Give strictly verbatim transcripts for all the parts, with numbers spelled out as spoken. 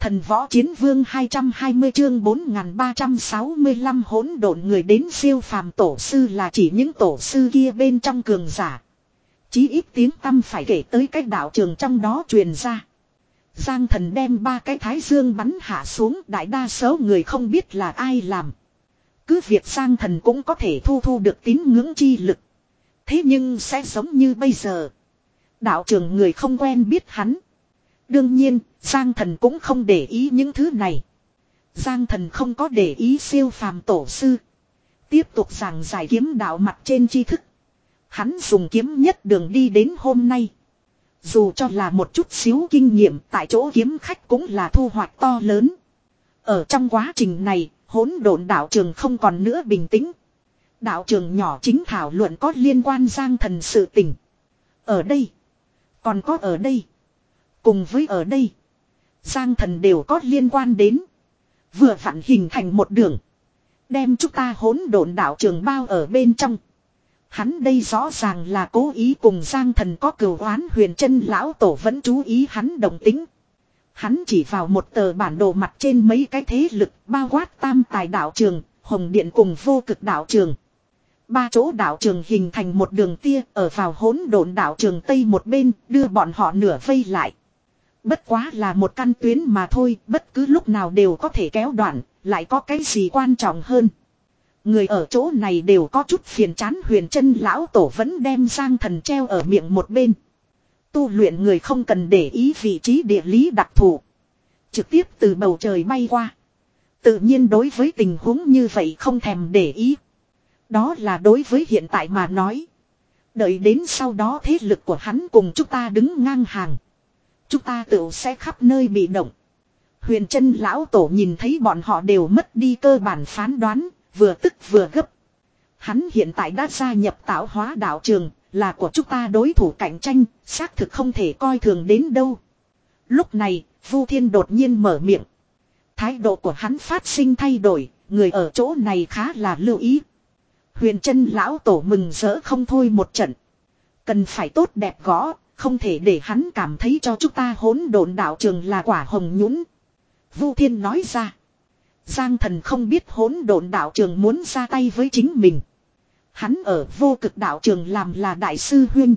Thần võ chiến vương hai trăm hai mươi chương bốn nghìn ba trăm sáu mươi lăm hỗn độn người đến siêu phàm tổ sư là chỉ những tổ sư kia bên trong cường giả. Chí ít tiếng tăm phải kể tới cái đạo trường trong đó truyền ra. Giang Thần đem ba cái thái dương bắn hạ xuống, đại đa số người không biết là ai làm. Cứ việc Giang Thần cũng có thể thu thu được tín ngưỡng chi lực. Thế nhưng sẽ giống như bây giờ. Đạo trường người không quen biết hắn. Đương nhiên, Giang Thần cũng không để ý những thứ này. Giang Thần không có để ý siêu phàm tổ sư. Tiếp tục giảng giải kiếm đạo mặt trên tri thức. Hắn dùng kiếm nhất đường đi đến hôm nay. Dù cho là một chút xíu kinh nghiệm, tại chỗ kiếm khách cũng là thu hoạch to lớn. Ở trong quá trình này, hỗn độn đạo trường không còn nữa bình tĩnh. Đạo trường nhỏ chính thảo luận có liên quan Giang Thần sự tình. Ở đây. Còn có ở đây. Cùng với ở đây. Giang Thần đều có liên quan đến. Vừa vặn hình thành một đường. Đem chúng ta hỗn độn đạo trường bao ở bên trong. Hắn đây rõ ràng là cố ý cùng Giang Thần có cừu oán. Huyền Chân lão tổ vẫn chú ý hắn đồng tính. Hắn chỉ vào một tờ bản đồ mặt trên mấy cái thế lực bao quát tam tài đạo trường, hồng điện cùng vô cực đạo trường. Ba chỗ đạo trường hình thành một đường tia ở vào hỗn độn đạo trường tây một bên, đưa bọn họ nửa vây lại. Bất quá là một căn tuyến mà thôi, bất cứ lúc nào đều có thể kéo đoạn, lại có cái gì quan trọng hơn. Người ở chỗ này đều có chút phiền chán. Huyền Chân lão tổ vẫn đem Giang Thần treo ở miệng một bên. Tu luyện người không cần để ý vị trí địa lý đặc thù. Trực tiếp từ bầu trời bay qua. Tự nhiên đối với tình huống như vậy không thèm để ý. Đó là đối với hiện tại mà nói. Đợi đến sau đó thế lực của hắn cùng chúng ta đứng ngang hàng. Chúng ta tự sẽ khắp nơi bị động. Huyền Chân lão tổ nhìn thấy bọn họ đều mất đi cơ bản phán đoán, vừa tức vừa gấp. Hắn hiện tại đã gia nhập tạo hóa đạo trường, là của chúng ta đối thủ cạnh tranh, xác thực không thể coi thường đến đâu. Lúc này, Vu Thiên đột nhiên mở miệng. Thái độ của hắn phát sinh thay đổi, người ở chỗ này khá là lưu ý. Huyền Chân lão tổ mừng rỡ không thôi một trận. Cần phải tốt đẹp gõ, không thể để hắn cảm thấy cho chúng ta hỗn độn đạo trường là quả hồng nhũn. Vu Thiên nói ra. Giang Thần không biết hỗn độn đạo trường muốn ra tay với chính mình. Hắn ở vô cực đạo trường làm là đại sư huynh.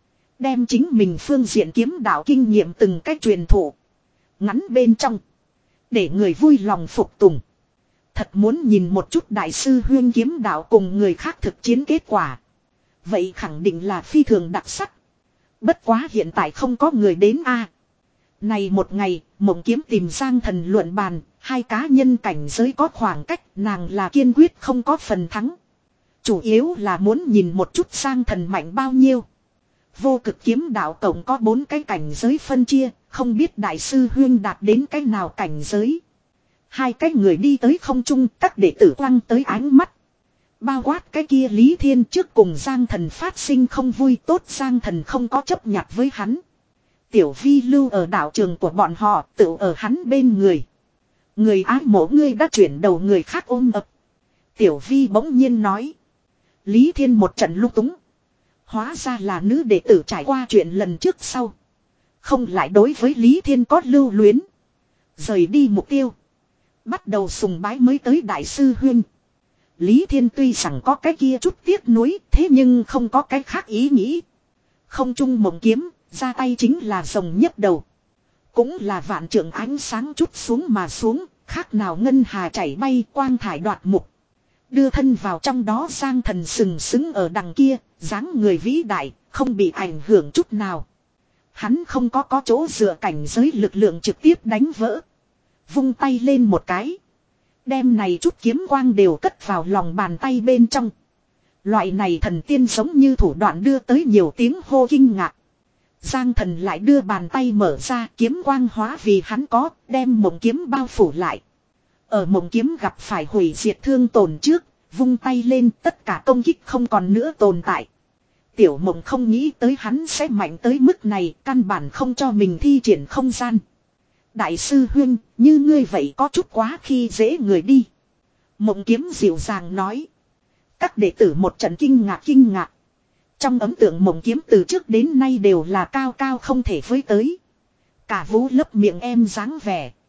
Đem chính mình phương diện kiếm đạo kinh nghiệm từng cách truyền thụ. Ngắn bên trong. Để người vui lòng phục tùng. Thật muốn nhìn một chút đại sư huynh kiếm đạo cùng người khác thực chiến kết quả. Vậy khẳng định là phi thường đặc sắc. Bất quá hiện tại không có người đến a. À, này một ngày, Mộng Kiếm tìm Giang Thần luận bàn, hai cá nhân cảnh giới có khoảng cách, nàng là kiên quyết không có phần thắng. Chủ yếu là muốn nhìn một chút Giang Thần mạnh bao nhiêu. Vô cực kiếm đạo tổng có bốn cái cảnh giới phân chia, không biết đại sư huyên đạt đến cái nào cảnh giới. Hai cái người đi tới không trung, các đệ tử quăng tới ánh mắt. Bao quát cái kia Lý Thiên trước cùng Giang Thần phát sinh không vui, tốt Giang Thần không có chấp nhặt với hắn. Tiểu Vi lưu ở đạo trường của bọn họ, tự ở hắn bên người. Người ái mộ ngươi đã chuyển đầu người khác ôm ập. Tiểu Vi bỗng nhiên nói. Lý Thiên một trận lung túng. Hóa ra là nữ đệ tử trải qua chuyện lần trước sau. Không lại đối với Lý Thiên có lưu luyến. Rời đi mục tiêu. Bắt đầu sùng bái mới tới đại sư huynh. Lý Thiên tuy rằng có cái kia chút tiếc nuối, thế nhưng không có cái khác ý nghĩ. Không chung Mộng Kiếm, ra tay chính là rồng nhấp đầu. Cũng là vạn trượng ánh sáng chút xuống mà xuống, khác nào ngân hà chảy bay quang thải đoạt mục. Đưa thân vào trong đó Giang Thần sừng sững ở đằng kia, dáng người vĩ đại, không bị ảnh hưởng chút nào. Hắn không có có chỗ dựa cảnh giới lực lượng trực tiếp đánh vỡ. Vung tay lên một cái. Đem này chút kiếm quang đều cất vào lòng bàn tay bên trong. Loại này thần tiên giống như thủ đoạn đưa tới nhiều tiếng hô kinh ngạc. Giang Thần lại đưa bàn tay mở ra, kiếm quang hóa vì hắn có, đem Mộng Kiếm bao phủ lại. Ở Mộng Kiếm gặp phải hủy diệt thương tổn trước, vung tay lên tất cả công kích không còn nữa tồn tại. Tiểu Mộng không nghĩ tới hắn sẽ mạnh tới mức này, căn bản không cho mình thi triển không gian. Đại sư huynh, như ngươi vậy có chút quá khi dễ người đi. Mộng Kiếm dịu dàng nói. Các đệ tử một trận kinh ngạc kinh ngạc. Trong ấn tượng Mộng Kiếm từ trước đến nay đều là cao cao không thể với tới. Cả vú lấp miệng em dáng vẻ.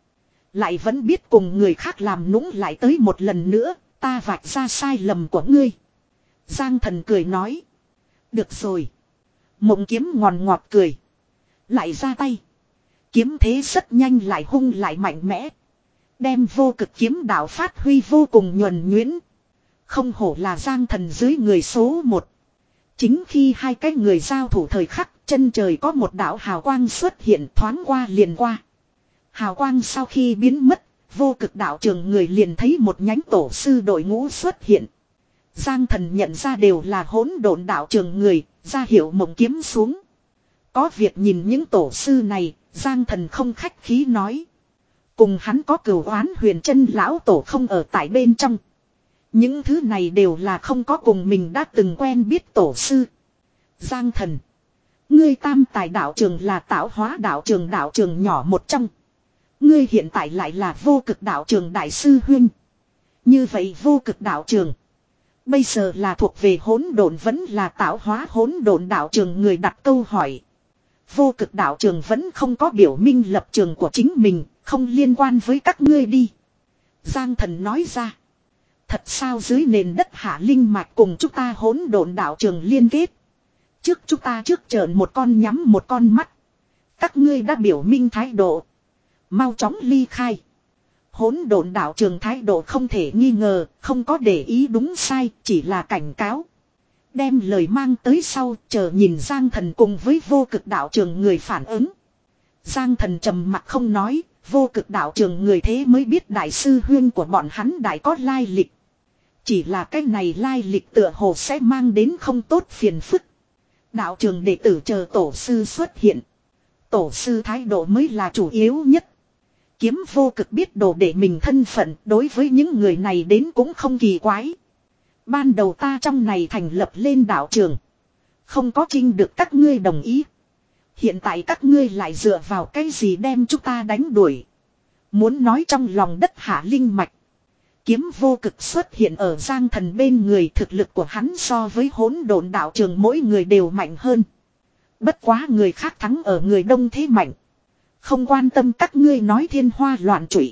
Lại vẫn biết cùng người khác làm nũng lại tới một lần nữa, ta vạch ra sai lầm của ngươi. Giang Thần cười nói. Được rồi. Mộng kiếm ngòn ngọt cười. Lại ra tay. Kiếm thế rất nhanh lại hung lại mạnh mẽ. Đem vô cực kiếm đạo phát huy vô cùng nhuần nhuyễn. Không hổ là Giang Thần dưới người số một. Chính khi hai cái người giao thủ thời khắc, chân trời có một đạo hào quang xuất hiện thoáng qua liền qua. Hào quang sau khi biến mất, vô cực đạo trường người liền thấy một nhánh tổ sư đội ngũ xuất hiện. Giang Thần nhận ra đều là hỗn độn đạo trường người, ra hiệu mộng kiếm xuống. Có việc nhìn những tổ sư này, Giang Thần không khách khí nói. Cùng hắn có cửu oán huyền chân lão tổ không ở tại bên trong. Những thứ này đều là không có cùng mình đã từng quen biết tổ sư. Giang Thần. Ngươi tam tài đạo trường là tạo hóa đạo trường đạo trường nhỏ một trong. Ngươi hiện tại lại là vô cực đạo trường đại sư huynh. Như vậy vô cực đạo trường. Bây giờ là thuộc về hỗn độn vẫn là tạo hóa hỗn độn đạo trường người đặt câu hỏi. Vô cực đạo trường vẫn không có biểu minh lập trường của chính mình, không liên quan với các ngươi đi. Giang Thần nói ra. Thật sao dưới nền đất hạ linh mạch cùng chúng ta hỗn độn đạo trường liên kết. Trước chúng ta trước trợn một con nhắm một con mắt. Các ngươi đã biểu minh thái độ. Mau chóng ly khai. Hỗn độn đạo trường thái độ không thể nghi ngờ, không có để ý đúng sai, chỉ là cảnh cáo. Đem lời mang tới sau, chờ nhìn Giang Thần cùng với vô cực đạo trường người phản ứng. Giang Thần trầm mặt không nói, vô cực đạo trường người thế mới biết đại sư huyên của bọn hắn đại có lai lịch. Chỉ là cái này lai lịch tựa hồ sẽ mang đến không tốt phiền phức. Đạo trường đệ tử chờ tổ sư xuất hiện. Tổ sư thái độ mới là chủ yếu nhất. Kiếm vô cực biết đồ để mình thân phận đối với những người này đến cũng không kỳ quái. Ban đầu ta trong này thành lập lên đạo trường. Không có trinh được các ngươi đồng ý. Hiện tại các ngươi lại dựa vào cái gì đem chúng ta đánh đuổi. Muốn nói trong lòng đất hạ linh mạch. Kiếm vô cực xuất hiện ở Giang Thần bên người, thực lực của hắn so với hỗn độn đạo trường mỗi người đều mạnh hơn. Bất quá người khác thắng ở người đông thế mạnh. Không quan tâm các ngươi nói thiên hoa loạn trụy.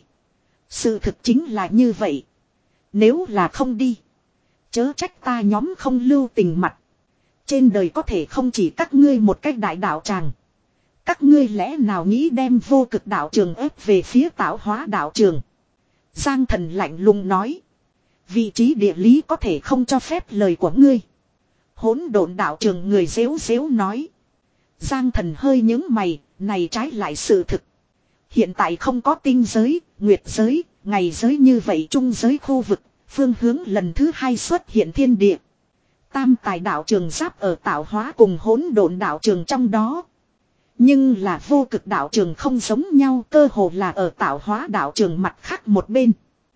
Sự thực chính là như vậy. Nếu là không đi. Chớ trách ta nhóm không lưu tình mặt. Trên đời có thể không chỉ các ngươi một cách đại đạo tràng. Các ngươi lẽ nào nghĩ đem vô cực đạo trường ép về phía tạo hóa đạo trường. Giang Thần lạnh lùng nói. Vị trí địa lý có thể không cho phép lời của ngươi. Hỗn độn đạo trường người dếu dếu nói. Giang Thần hơi nhướng mày, này trái lại sự thực. Hiện tại không có tinh giới, nguyệt giới, ngày giới như vậy trung giới khu vực, phương hướng lần thứ hai xuất hiện thiên địa. Tam tài đạo trường giáp ở tạo hóa cùng hỗn độn đạo trường trong đó. Nhưng là vô cực đạo trường không giống nhau, cơ hồ là ở tạo hóa đạo trường mặt khác một bên.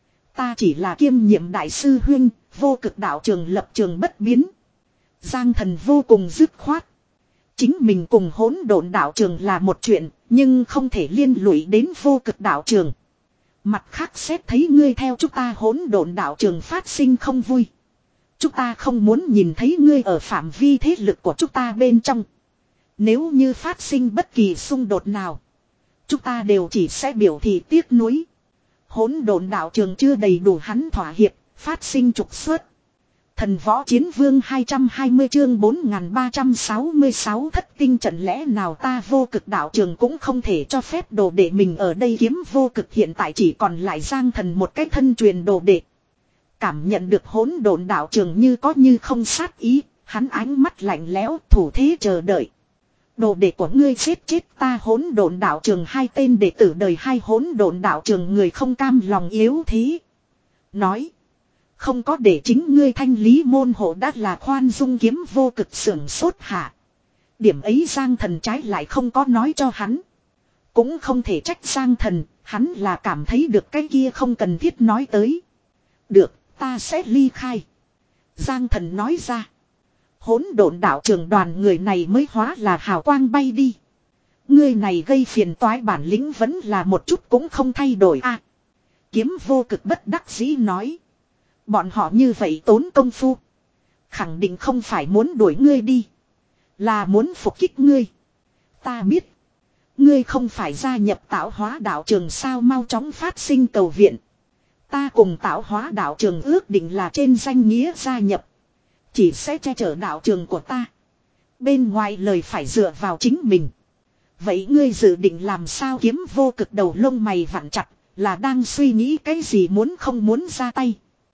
Ta chỉ là kiêm nhiệm đại sư huynh, vô cực đạo trường lập trường bất biến. Giang Thần vô cùng dứt khoát. Chính mình cùng hỗn độn đạo trường là một chuyện, nhưng không thể liên lụy đến vô cực đạo trường. Mặt khác xét thấy ngươi theo chúng ta hỗn độn đạo trường phát sinh không vui. Chúng ta không muốn nhìn thấy ngươi ở phạm vi thế lực của chúng ta bên trong. Nếu như phát sinh bất kỳ xung đột nào, chúng ta đều chỉ sẽ biểu thị tiếc nuối. Hỗn độn đạo trường chưa đầy đủ hắn thỏa hiệp, phát sinh trục xuất. Thần võ chiến vương hai trăm hai mươi chương bốn nghìn ba trăm sáu mươi sáu thất tinh trận lẽ nào ta vô cực đạo trường cũng không thể cho phép đồ đệ mình ở đây kiếm vô cực hiện tại chỉ còn lại Giang Thần một cái thân truyền đồ đệ. Cảm nhận được hỗn độn đạo trường như có như không sát ý, hắn ánh mắt lạnh lẽo thủ thế chờ đợi. Đồ đệ của ngươi chết chết ta hỗn độn đạo trường hai tên đệ tử đời hai hỗn độn đạo trường người không cam lòng yếu thế. Nói. Không có để chính ngươi thanh lý môn hộ đã là khoan dung kiếm vô cực sưởng sốt hạ. Điểm ấy Giang Thần trái lại không có nói cho hắn. Cũng không thể trách Giang Thần, hắn là cảm thấy được cái kia không cần thiết nói tới. Được, ta sẽ ly khai. Giang Thần nói ra. Hỗn độn đạo trường đoàn người này mới hóa là hào quang bay đi. Ngươi này gây phiền toái bản lĩnh vẫn là một chút cũng không thay đổi a. À, kiếm vô cực bất đắc dĩ nói. Bọn họ như vậy tốn công phu. Khẳng định không phải muốn đuổi ngươi đi. Là muốn phục kích ngươi. Ta biết. Ngươi không phải gia nhập tạo hóa đạo trường sao, mau chóng phát sinh cầu viện. Ta cùng tạo hóa đạo trường ước định là trên danh nghĩa gia nhập. Chỉ sẽ che chở đạo trường của ta. Bên ngoài lời phải dựa vào chính mình. Vậy ngươi dự định làm sao? Kiếm vô cực đầu lông mày vặn chặt. Là đang suy nghĩ cái gì, muốn không muốn ra tay.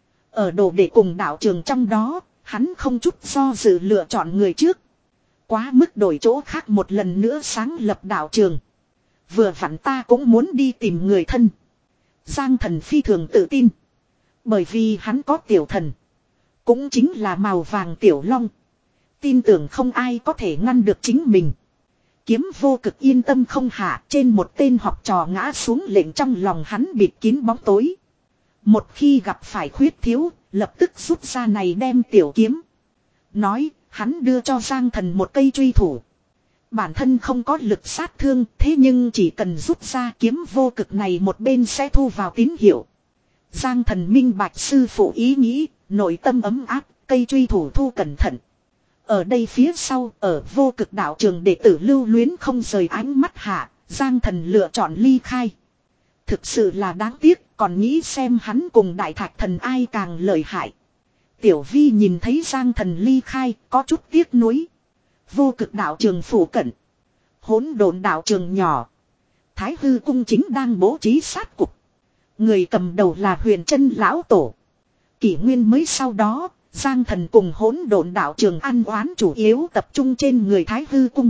Ở đồ để cùng đạo trường trong đó, hắn không chút do dự lựa chọn người trước. Quá mức đổi chỗ khác một lần nữa sáng lập đạo trường. Vừa vặn ta cũng muốn đi tìm người thân. Giang Thần phi thường tự tin. Bởi vì hắn có tiểu thần. Cũng chính là màu vàng tiểu long. Tin tưởng không ai có thể ngăn được chính mình. Kiếm vô cực yên tâm không hạ, trên một tên học trò ngã xuống lệnh trong lòng hắn bịt kín bóng tối. Một khi gặp phải khuyết thiếu, lập tức rút ra này đem tiểu kiếm. Nói, hắn đưa cho Giang Thần một cây truy thủ. Bản thân không có lực sát thương, thế nhưng chỉ cần rút ra kiếm vô cực này một bên sẽ thu vào tín hiệu. Giang Thần minh bạch sư phụ ý nghĩ, nội tâm ấm áp, cây truy thủ thu cẩn thận. Ở đây phía sau, ở vô cực đạo trường đệ tử lưu luyến không rời ánh mắt hạ, Giang Thần lựa chọn ly khai. Thực sự là đáng tiếc, còn nghĩ xem hắn cùng Đại Thạch Thần ai càng lợi hại. Tiểu Vi nhìn thấy Giang Thần ly khai, có chút tiếc nuối. Vô cực đạo trường phủ cận. Hỗn độn đạo trường nhỏ. Thái Hư cung chính đang bố trí sát cục. Người cầm đầu là Huyền Trân lão tổ. Kỷ nguyên mới sau đó, Giang Thần cùng hỗn độn đạo trường ăn oán chủ yếu tập trung trên người Thái Hư cung.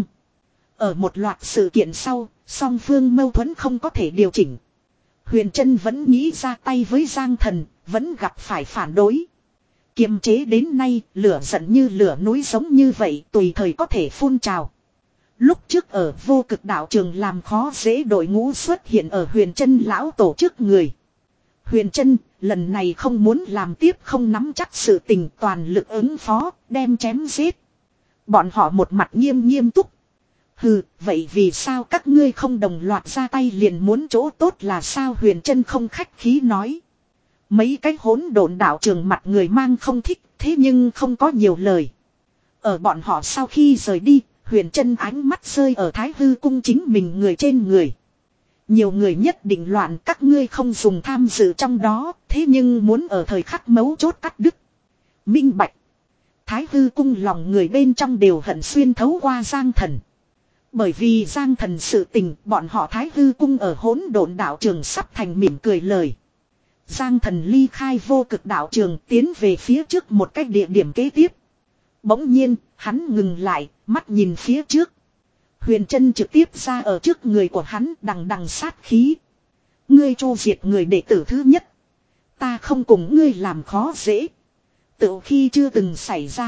Ở một loạt sự kiện sau, song phương mâu thuẫn không có thể điều chỉnh. Huyền Trân vẫn nghĩ ra tay với Giang Thần, vẫn gặp phải phản đối. Kiềm chế đến nay, lửa giận như lửa núi giống như vậy, tùy thời có thể phun trào. Lúc trước ở vô cực đạo trường làm khó dễ đội ngũ xuất hiện ở Huyền Trân lão tổ trước người. Huyền Trân, lần này không muốn làm tiếp, không nắm chắc sự tình, toàn lực ứng phó, đem chém giết. Bọn họ một mặt nghiêm nghiêm túc. Hừ, vậy vì sao các ngươi không đồng loạt ra tay liền muốn chỗ tốt là sao? Huyền Trân không khách khí nói. Mấy cái hỗn độn đạo trường mặt người mang không thích, thế nhưng không có nhiều lời. Ở bọn họ sau khi rời đi, Huyền Trân ánh mắt rơi ở Thái Hư cung chính mình người trên người. Nhiều người nhất định loạn, các ngươi không dùng tham dự trong đó, thế nhưng muốn ở thời khắc mấu chốt cắt đứt. Minh bạch. Thái Hư cung lòng người bên trong đều hận xuyên thấu qua Giang Thần. Bởi vì Giang Thần sự tình, bọn họ Thái Hư cung ở hỗn độn đạo trường sắp thành mỉm cười lời. Giang Thần ly khai vô cực đạo trường, tiến về phía trước một cách địa điểm kế tiếp. Bỗng nhiên, hắn ngừng lại, mắt nhìn phía trước. Huyền Trân trực tiếp ra ở trước người của hắn, đằng đằng sát khí. Ngươi chu diệt người đệ tử thứ nhất. Ta không cùng ngươi làm khó dễ. Tự khi chưa từng xảy ra.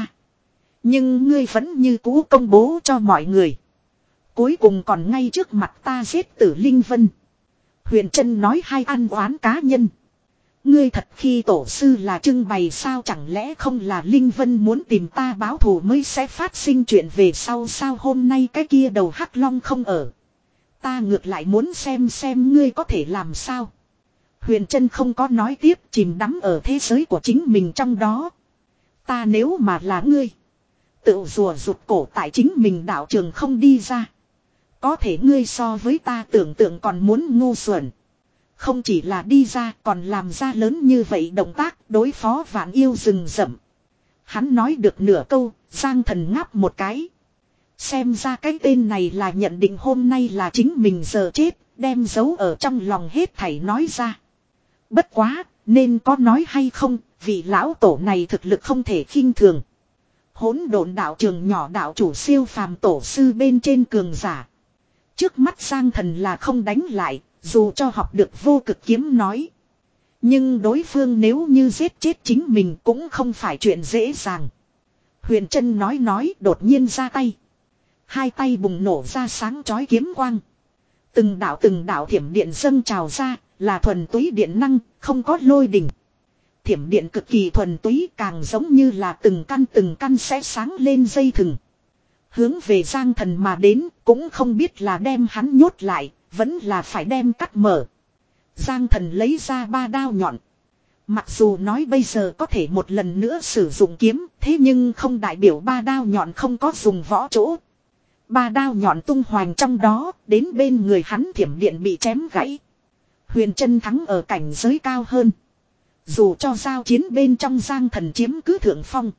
Nhưng ngươi vẫn như cũ công bố cho mọi người. Cuối cùng còn ngay trước mặt ta giết tử Linh Vân. Huyền Trân nói hai ăn oán cá nhân. Ngươi thật khi tổ sư là trưng bày sao, chẳng lẽ không là Linh Vân muốn tìm ta báo thù mới sẽ phát sinh chuyện về sau sao? Hôm nay cái kia đầu hắc long không ở. Ta ngược lại muốn xem xem ngươi có thể làm sao. Huyền Trân không có nói tiếp, chìm đắm ở thế giới của chính mình trong đó. Ta nếu mà là ngươi, tự rùa rụt cổ tại chính mình đạo trường không đi ra. Có thể ngươi so với ta tưởng tượng còn muốn ngu xuẩn. Không chỉ là đi ra, còn làm ra lớn như vậy động tác đối phó vạn yêu rừng rậm. Hắn nói được nửa câu, Giang Thần ngáp một cái. Xem ra cái tên này là nhận định hôm nay là chính mình giờ chết, đem giấu ở trong lòng hết thảy nói ra. Bất quá, nên có nói hay không, vị lão tổ này thực lực không thể khinh thường. Hỗn độn đạo trường nhỏ đạo chủ siêu phàm tổ sư bên trên cường giả. Trước mắt Giang Thần là không đánh lại, dù cho học được vô cực kiếm nói. Nhưng đối phương nếu như giết chết chính mình cũng không phải chuyện dễ dàng. Huyền Trân nói nói đột nhiên ra tay. Hai tay bùng nổ ra sáng chói kiếm quang. Từng đạo từng đạo thiểm điện dâng trào ra, là thuần túy điện năng, không có lôi đình. Thiểm điện cực kỳ thuần túy, càng giống như là từng căn từng căn sẽ sáng lên dây thừng. Hướng về Giang Thần mà đến, cũng không biết là đem hắn nhốt lại, vẫn là phải đem cắt mở. Giang Thần lấy ra ba đao nhọn. Mặc dù nói bây giờ có thể một lần nữa sử dụng kiếm, thế nhưng không đại biểu ba đao nhọn không có dùng võ chỗ. Ba đao nhọn tung hoành trong đó, đến bên người hắn thiểm điện bị chém gãy. Huyền Trân thắng ở cảnh giới cao hơn. Dù cho giao chiến bên trong Giang Thần chiếm cứ thượng phong.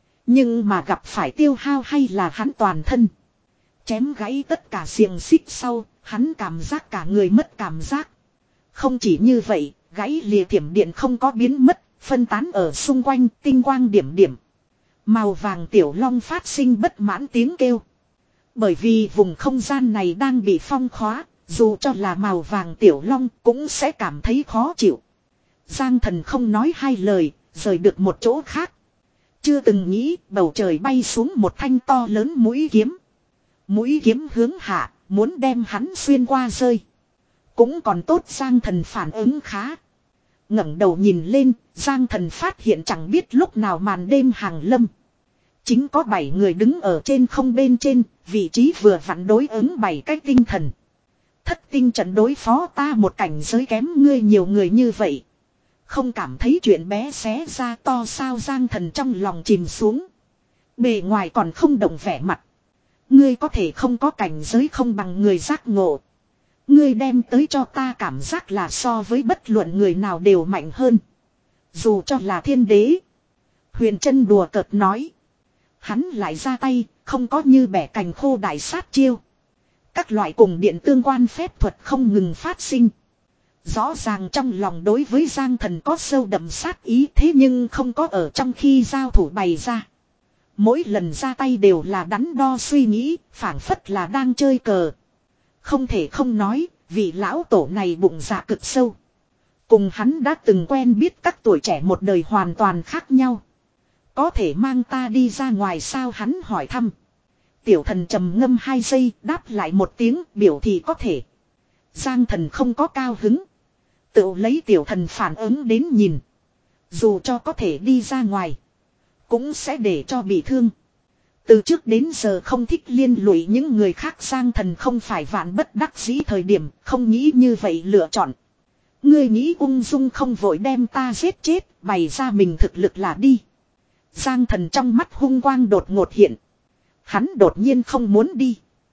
Nhưng mà gặp phải tiêu hao hay là hắn toàn thân. Chém gãy tất cả xiềng xích sau, hắn cảm giác cả người mất cảm giác. Không chỉ như vậy, gãy lìa thiểm điện không có biến mất, phân tán ở xung quanh tinh quang điểm điểm. Màu vàng tiểu long phát sinh bất mãn tiếng kêu. Bởi vì vùng không gian này đang bị phong khóa, dù cho là màu vàng tiểu long cũng sẽ cảm thấy khó chịu. Giang Thần không nói hai lời, rời được một chỗ khác. Chưa từng nghĩ bầu trời bay xuống một thanh to lớn mũi kiếm. Mũi kiếm hướng hạ, muốn đem hắn xuyên qua rơi. Cũng còn tốt Giang Thần phản ứng khá. Ngẩng đầu nhìn lên, Giang Thần phát hiện chẳng biết lúc nào màn đêm hàng lâm. Chính có bảy người đứng ở trên không bên trên, vị trí vừa vặn đối ứng bảy cái tinh thần. Thất tinh trận đối phó ta một cảnh giới kém ngươi nhiều người như vậy. Không cảm thấy chuyện bé xé ra to sao Giang Thần trong lòng chìm xuống. Bề ngoài còn không động vẻ mặt. Ngươi có thể không có cảnh giới không bằng người giác ngộ. Ngươi đem tới cho ta cảm giác là so với bất luận người nào đều mạnh hơn. Dù cho là thiên đế. Huyền Trân đùa cợt nói. Hắn lại ra tay, không có như bẻ cành khô đại sát chiêu. Các loại cùng điện tương quan phép thuật không ngừng phát sinh. Rõ ràng trong lòng đối với Giang Thần có sâu đậm sát ý thế nhưng không có ở trong khi giao thủ bày ra. Mỗi lần ra tay đều là đắn đo suy nghĩ, phảng phất là đang chơi cờ. Không thể không nói, vị lão tổ này bụng dạ cực sâu. Cùng hắn đã từng quen biết các tuổi trẻ một đời hoàn toàn khác nhau. Có thể mang ta đi ra ngoài sao hắn hỏi thăm. Tiểu thần trầm ngâm hai giây đáp lại một tiếng biểu thị có thể. Giang Thần không có cao hứng. Tự lấy tiểu thần phản ứng đến nhìn. Dù cho có thể đi ra ngoài. Cũng sẽ để cho bị thương. Từ trước đến giờ không thích liên lụy những người khác Giang Thần không phải vạn bất đắc dĩ thời điểm không nghĩ như vậy lựa chọn. Ngươi nghĩ ung dung không vội đem ta giết chết bày ra mình thực lực là đi. Giang Thần trong mắt hung quang đột ngột hiện. Hắn đột nhiên không muốn đi.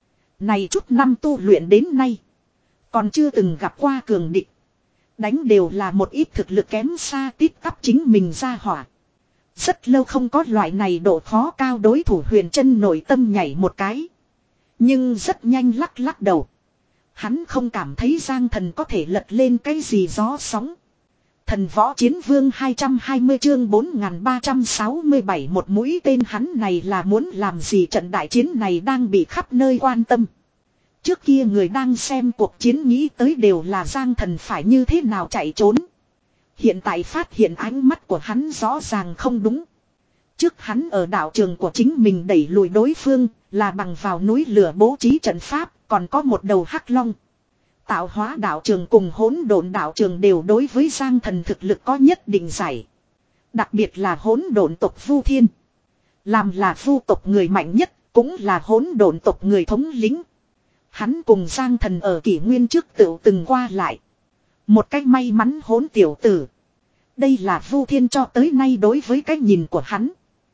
Này chút năm tu luyện đến nay. Còn chưa từng gặp qua cường địch. Đánh đều là một ít thực lực kém xa tít tắp chính mình ra hỏa. Rất lâu không có loại này độ khó cao đối thủ Huyền Trân nội tâm nhảy một cái. Nhưng rất nhanh lắc lắc đầu. Hắn không cảm thấy Giang Thần có thể lật lên cái gì gió sóng. Thần võ chiến vương hai trăm hai mươi chương bốn nghìn ba trăm sáu mươi bảy một mũi tên hắn này là muốn làm gì trận đại chiến này đang bị khắp nơi quan tâm. Trước kia người đang xem cuộc chiến nghĩ tới đều là Giang Thần phải như thế nào chạy trốn. Hiện tại phát hiện ánh mắt của hắn rõ ràng không đúng. Trước hắn ở đạo trường của chính mình đẩy lùi đối phương là bằng vào núi lửa bố trí trận pháp còn có một đầu hắc long. Tạo hóa đạo trường cùng hỗn độn đạo trường đều đối với Giang Thần thực lực có nhất định giải. Đặc biệt là hỗn độn tộc Vu Thiên. Làm là Vu tộc người mạnh nhất cũng là hỗn độn tộc người thống lĩnh. Hắn cùng Giang Thần ở kỷ nguyên trước tựu từng qua lại. Một cách may mắn hỗn tiểu tử. Đây là Vu Thiên cho tới nay đối với cái nhìn của hắn.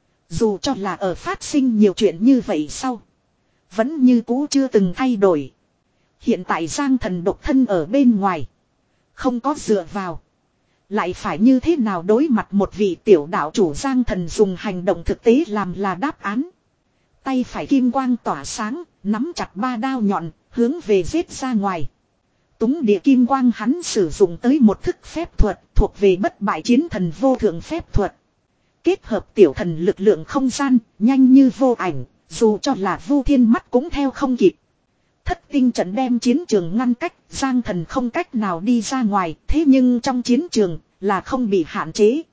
Dù cho là ở phát sinh nhiều chuyện như vậy sau. Vẫn như cũ chưa từng thay đổi. Hiện tại Giang Thần độc thân ở bên ngoài. Không có dựa vào. Lại phải như thế nào đối mặt một vị tiểu đạo chủ Giang Thần dùng hành động thực tế làm là đáp án. Tay phải kim quang tỏa sáng, nắm chặt ba đao nhọn, hướng về giết ra ngoài. Túng địa kim quang hắn sử dụng tới một thức phép thuật thuộc về bất bại chiến thần vô thượng phép thuật. Kết hợp tiểu thần lực lượng không gian, nhanh như vô ảnh, dù cho là Vu Thiên mắt cũng theo không kịp. Thất tinh trận đem chiến trường ngăn cách, Giang Thần không cách nào đi ra ngoài, thế nhưng trong chiến trường là không bị hạn chế.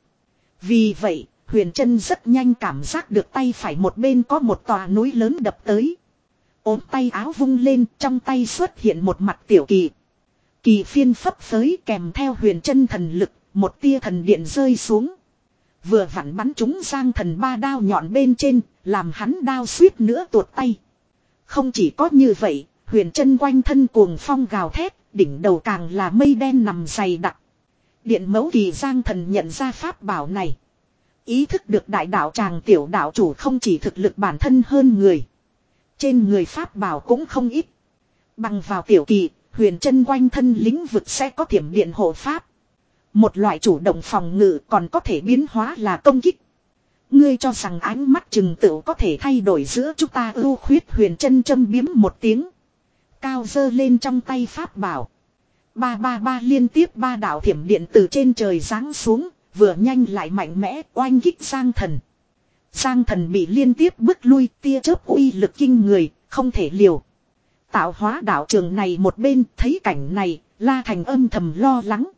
Vì vậy, Huyền Trân rất nhanh cảm giác được tay phải một bên có một tòa núi lớn đập tới. Ốm tay áo vung lên, trong tay xuất hiện một mặt tiểu kỳ. Kỳ phiên phấp phới kèm theo Huyền Trân thần lực, một tia thần điện rơi xuống. Vừa vặn bắn trúng Giang Thần ba đao nhọn bên trên, làm hắn đao suýt nữa tuột tay. Không chỉ có như vậy, Huyền Trân quanh thân cuồng phong gào thét, đỉnh đầu càng là mây đen nằm dày đặc. Điện mẫu kỳ Giang Thần nhận ra pháp bảo này. Ý thức được đại đạo tràng tiểu đạo chủ không chỉ thực lực bản thân hơn người. Trên người pháp bảo cũng không ít. Bằng vào tiểu kỳ, Huyền Trân quanh thân lĩnh vực sẽ có thiểm điện hộ pháp. Một loại chủ động phòng ngự còn có thể biến hóa là công kích. Ngươi cho rằng ánh mắt chừng tựu có thể thay đổi giữa chúng ta ưu khuyết. Huyền Trân châm biếm một tiếng. Cao giơ lên trong tay pháp bảo. Ba ba ba liên tiếp ba đạo thiểm điện từ trên trời giáng xuống. Vừa nhanh lại mạnh mẽ oanh kích Giang Thần. Giang Thần bị liên tiếp bước lui, tia chớp uy lực kinh người, không thể liều. Tạo hóa đạo trường này một bên thấy cảnh này, La Thành âm thầm lo lắng.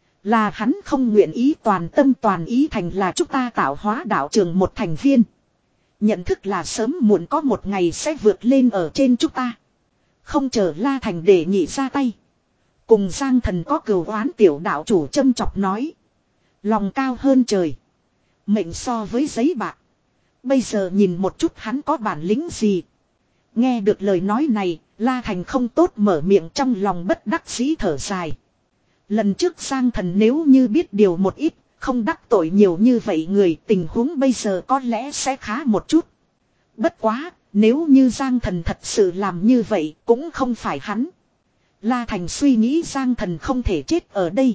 Là hắn không nguyện ý toàn tâm toàn ý thành là chúng ta tạo hóa đạo trường một thành viên. Nhận thức là sớm muộn có một ngày sẽ vượt lên ở trên chúng ta. Không chờ La Thành để nhị ra tay. Cùng Giang Thần có cừu oán tiểu đạo chủ châm chọc nói. Lòng cao hơn trời. Mệnh so với giấy bạc. Bây giờ nhìn một chút hắn có bản lĩnh gì. Nghe được lời nói này, La Thành không tốt mở miệng, trong lòng bất đắc dĩ thở dài. Lần trước Giang Thần nếu như biết điều một ít, không đắc tội nhiều như vậy người, tình huống bây giờ có lẽ sẽ khá một chút. Bất quá, nếu như Giang Thần thật sự làm như vậy, cũng không phải hắn. La Thành suy nghĩ Giang Thần không thể chết ở đây.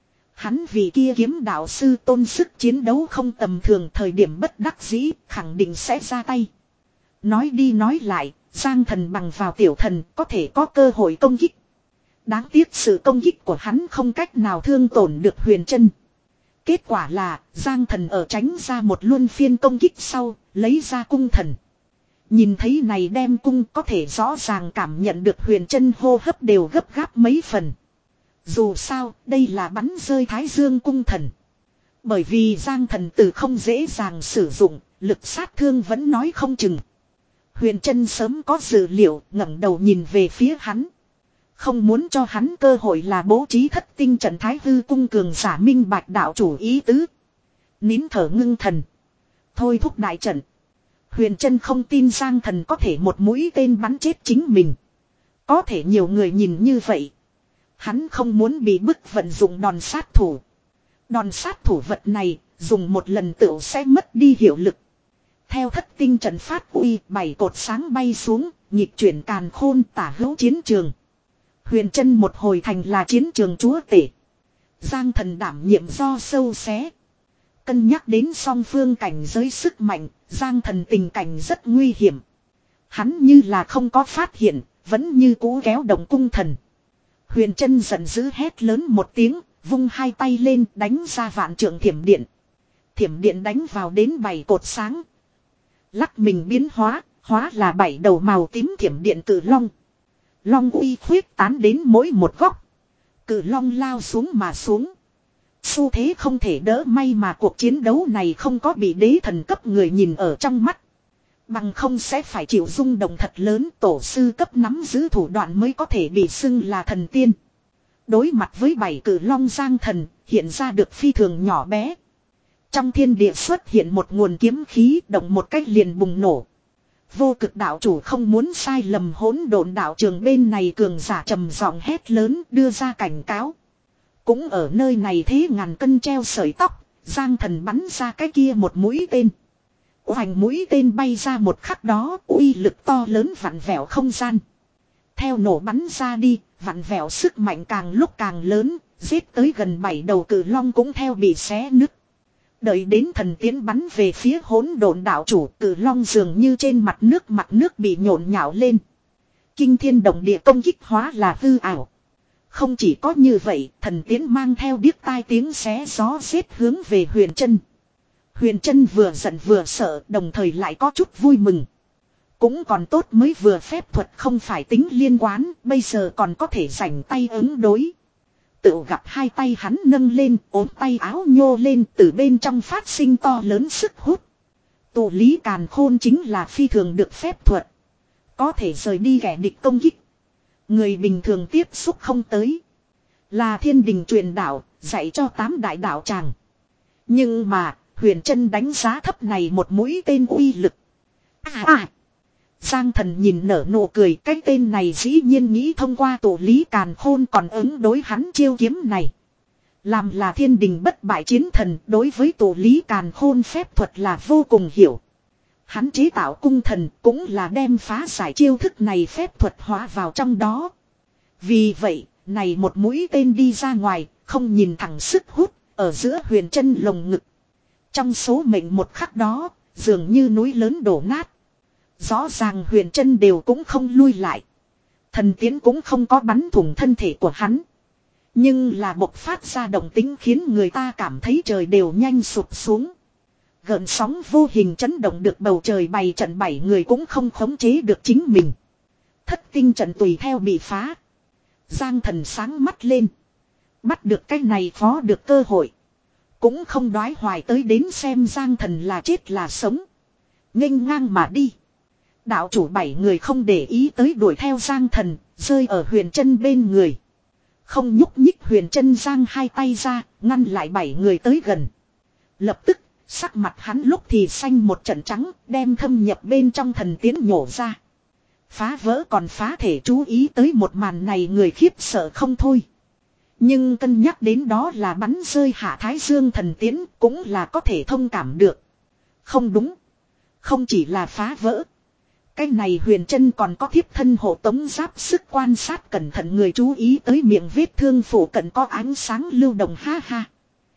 Hắn vì kia kiếm đạo sư tôn sức chiến đấu không tầm thường, thời điểm bất đắc dĩ, khẳng định sẽ ra tay. Nói đi nói lại, Giang Thần bằng vào tiểu thần có thể có cơ hội công kích. Đáng tiếc sự công kích của hắn không cách nào thương tổn được Huyền Trân. Kết quả là Giang Thần ở tránh ra một luân phiên công kích sau, lấy ra cung thần. Nhìn thấy này đem cung có thể rõ ràng cảm nhận được Huyền Trân hô hấp đều gấp gáp mấy phần. Dù sao, đây là bắn rơi Thái Dương cung thần. Bởi vì Giang Thần từ không dễ dàng sử dụng, lực sát thương vẫn nói không chừng. Huyền Trân sớm có dự liệu, ngẩng đầu nhìn về phía hắn. Không muốn cho hắn cơ hội là bố trí thất tinh trận Thái Hư cung cường giả minh bạch đạo chủ ý tứ. Nín thở ngưng thần. Thôi thúc đại trận. Huyền Trân không tin Giang Thần có thể một mũi tên bắn chết chính mình. Có thể nhiều người nhìn như vậy. Hắn không muốn bị bức vận dụng đòn sát thủ. Đòn sát thủ vật này, dùng một lần tựu sẽ mất đi hiệu lực. Theo thất tinh trận phát uy, bảy cột sáng bay xuống, nhịp chuyển càn khôn tả hữu chiến trường. Huyền Trân một hồi thành là chiến trường chúa tể. Giang Thần đảm nhiệm do sâu xé. Cân nhắc đến song phương cảnh giới sức mạnh, Giang Thần tình cảnh rất nguy hiểm. Hắn như là không có phát hiện, vẫn như cũ kéo động cung thần. Huyền Trân giận dữ hét lớn một tiếng, vung hai tay lên đánh ra vạn trượng thiểm điện. Thiểm điện đánh vào đến bảy cột sáng. Lắc mình biến hóa, hóa là bảy đầu màu tím thiểm điện cử long. Long uy khuyết tán đến mỗi một góc. Cử long lao xuống mà xuống. Xu thế không thể đỡ, may mà cuộc chiến đấu này không có bị đế thần cấp người nhìn ở trong mắt. Bằng không sẽ phải chịu rung động thật lớn, tổ sư cấp nắm giữ thủ đoạn mới có thể bị xưng là thần tiên. Đối mặt với bảy cử long, Giang Thần hiện ra được phi thường nhỏ bé. Trong thiên địa xuất hiện một nguồn kiếm khí, động một cách liền bùng nổ. Vô cực đạo chủ không muốn sai lầm, hỗn độn đạo trường bên này cường giả trầm giọng hét lớn đưa ra cảnh cáo. Cũng ở nơi này thế ngàn cân treo sợi tóc, Giang Thần bắn ra cái kia một mũi tên. Hoành mũi tên bay ra một khắc đó, uy lực to lớn vặn vẹo không gian. Theo nổ bắn ra đi, vặn vẹo sức mạnh càng lúc càng lớn, giết tới gần bảy đầu cử long cũng theo bị xé nứt. Đợi đến thần tiến bắn về phía hỗn độn đạo chủ, cử long dường như trên mặt nước, mặt nước bị nhộn nhạo lên. Kinh thiên động địa công kích hóa là hư ảo. Không chỉ có như vậy, thần tiến mang theo điếc tai tiếng xé gió giết hướng về Huyền Trân. Huyền Trân vừa giận vừa sợ, đồng thời lại có chút vui mừng. Cũng còn tốt mới vừa phép thuật không phải tính liên quan, bây giờ còn có thể rảnh tay ứng đối. Tự gặp hai tay hắn nâng lên, ốm tay áo nhô lên, từ bên trong phát sinh to lớn sức hút. Tụ lý càn khôn chính là phi thường được phép thuật. Có thể rời đi kẻ địch công kích. Người bình thường tiếp xúc không tới. Là thiên đình truyền đạo, dạy cho tám đại đạo tràng. Nhưng mà, Huyền Trân đánh giá thấp này một mũi tên uy lực. À à! Giang Thần nhìn nở nụ cười, cái tên này dĩ nhiên nghĩ thông qua tổ lý càn khôn còn ứng đối hắn chiêu kiếm này. Làm là thiên đình bất bại chiến thần, đối với tổ lý càn khôn phép thuật là vô cùng hiểu. Hắn chế tạo cung thần cũng là đem phá giải chiêu thức này phép thuật hóa vào trong đó. Vì vậy, này một mũi tên đi ra ngoài, không nhìn thẳng sức hút, ở giữa Huyền Trân lồng ngực. Trong số mệnh một khắc đó, dường như núi lớn đổ nát. Rõ ràng Huyền Trân đều cũng không lui lại. Thần tiến cũng không có bắn thủng thân thể của hắn. Nhưng là bộc phát ra động tính khiến người ta cảm thấy trời đều nhanh sụp xuống. Gợn sóng vô hình chấn động được bầu trời, bày trận bảy người cũng không khống chế được chính mình. Thất tinh trận tùy theo bị phá. Giang Thần sáng mắt lên. Bắt được cái này phó được cơ hội. Cũng không đoái hoài tới đến xem Giang Thần là chết là sống. Nghênh ngang mà đi. Đạo chủ bảy người không để ý tới đuổi theo Giang Thần, rơi ở Huyền Trân bên người. Không nhúc nhích, Huyền Trân giang hai tay ra, ngăn lại bảy người tới gần. Lập tức, sắc mặt hắn lúc thì xanh một trận trắng, đem thâm nhập bên trong thần tiến nhổ ra. Phá vỡ còn phá thể chú ý tới một màn này người khiếp sợ không thôi. Nhưng cân nhắc đến đó là bắn rơi hạ Thái Dương thần tiến cũng là có thể thông cảm được. Không đúng. Không chỉ là phá vỡ. Cái này Huyền Trân còn có thiếp thân hộ tống giáp sức quan sát cẩn thận, người chú ý tới miệng vết thương phủ cận có ánh sáng lưu động, ha ha.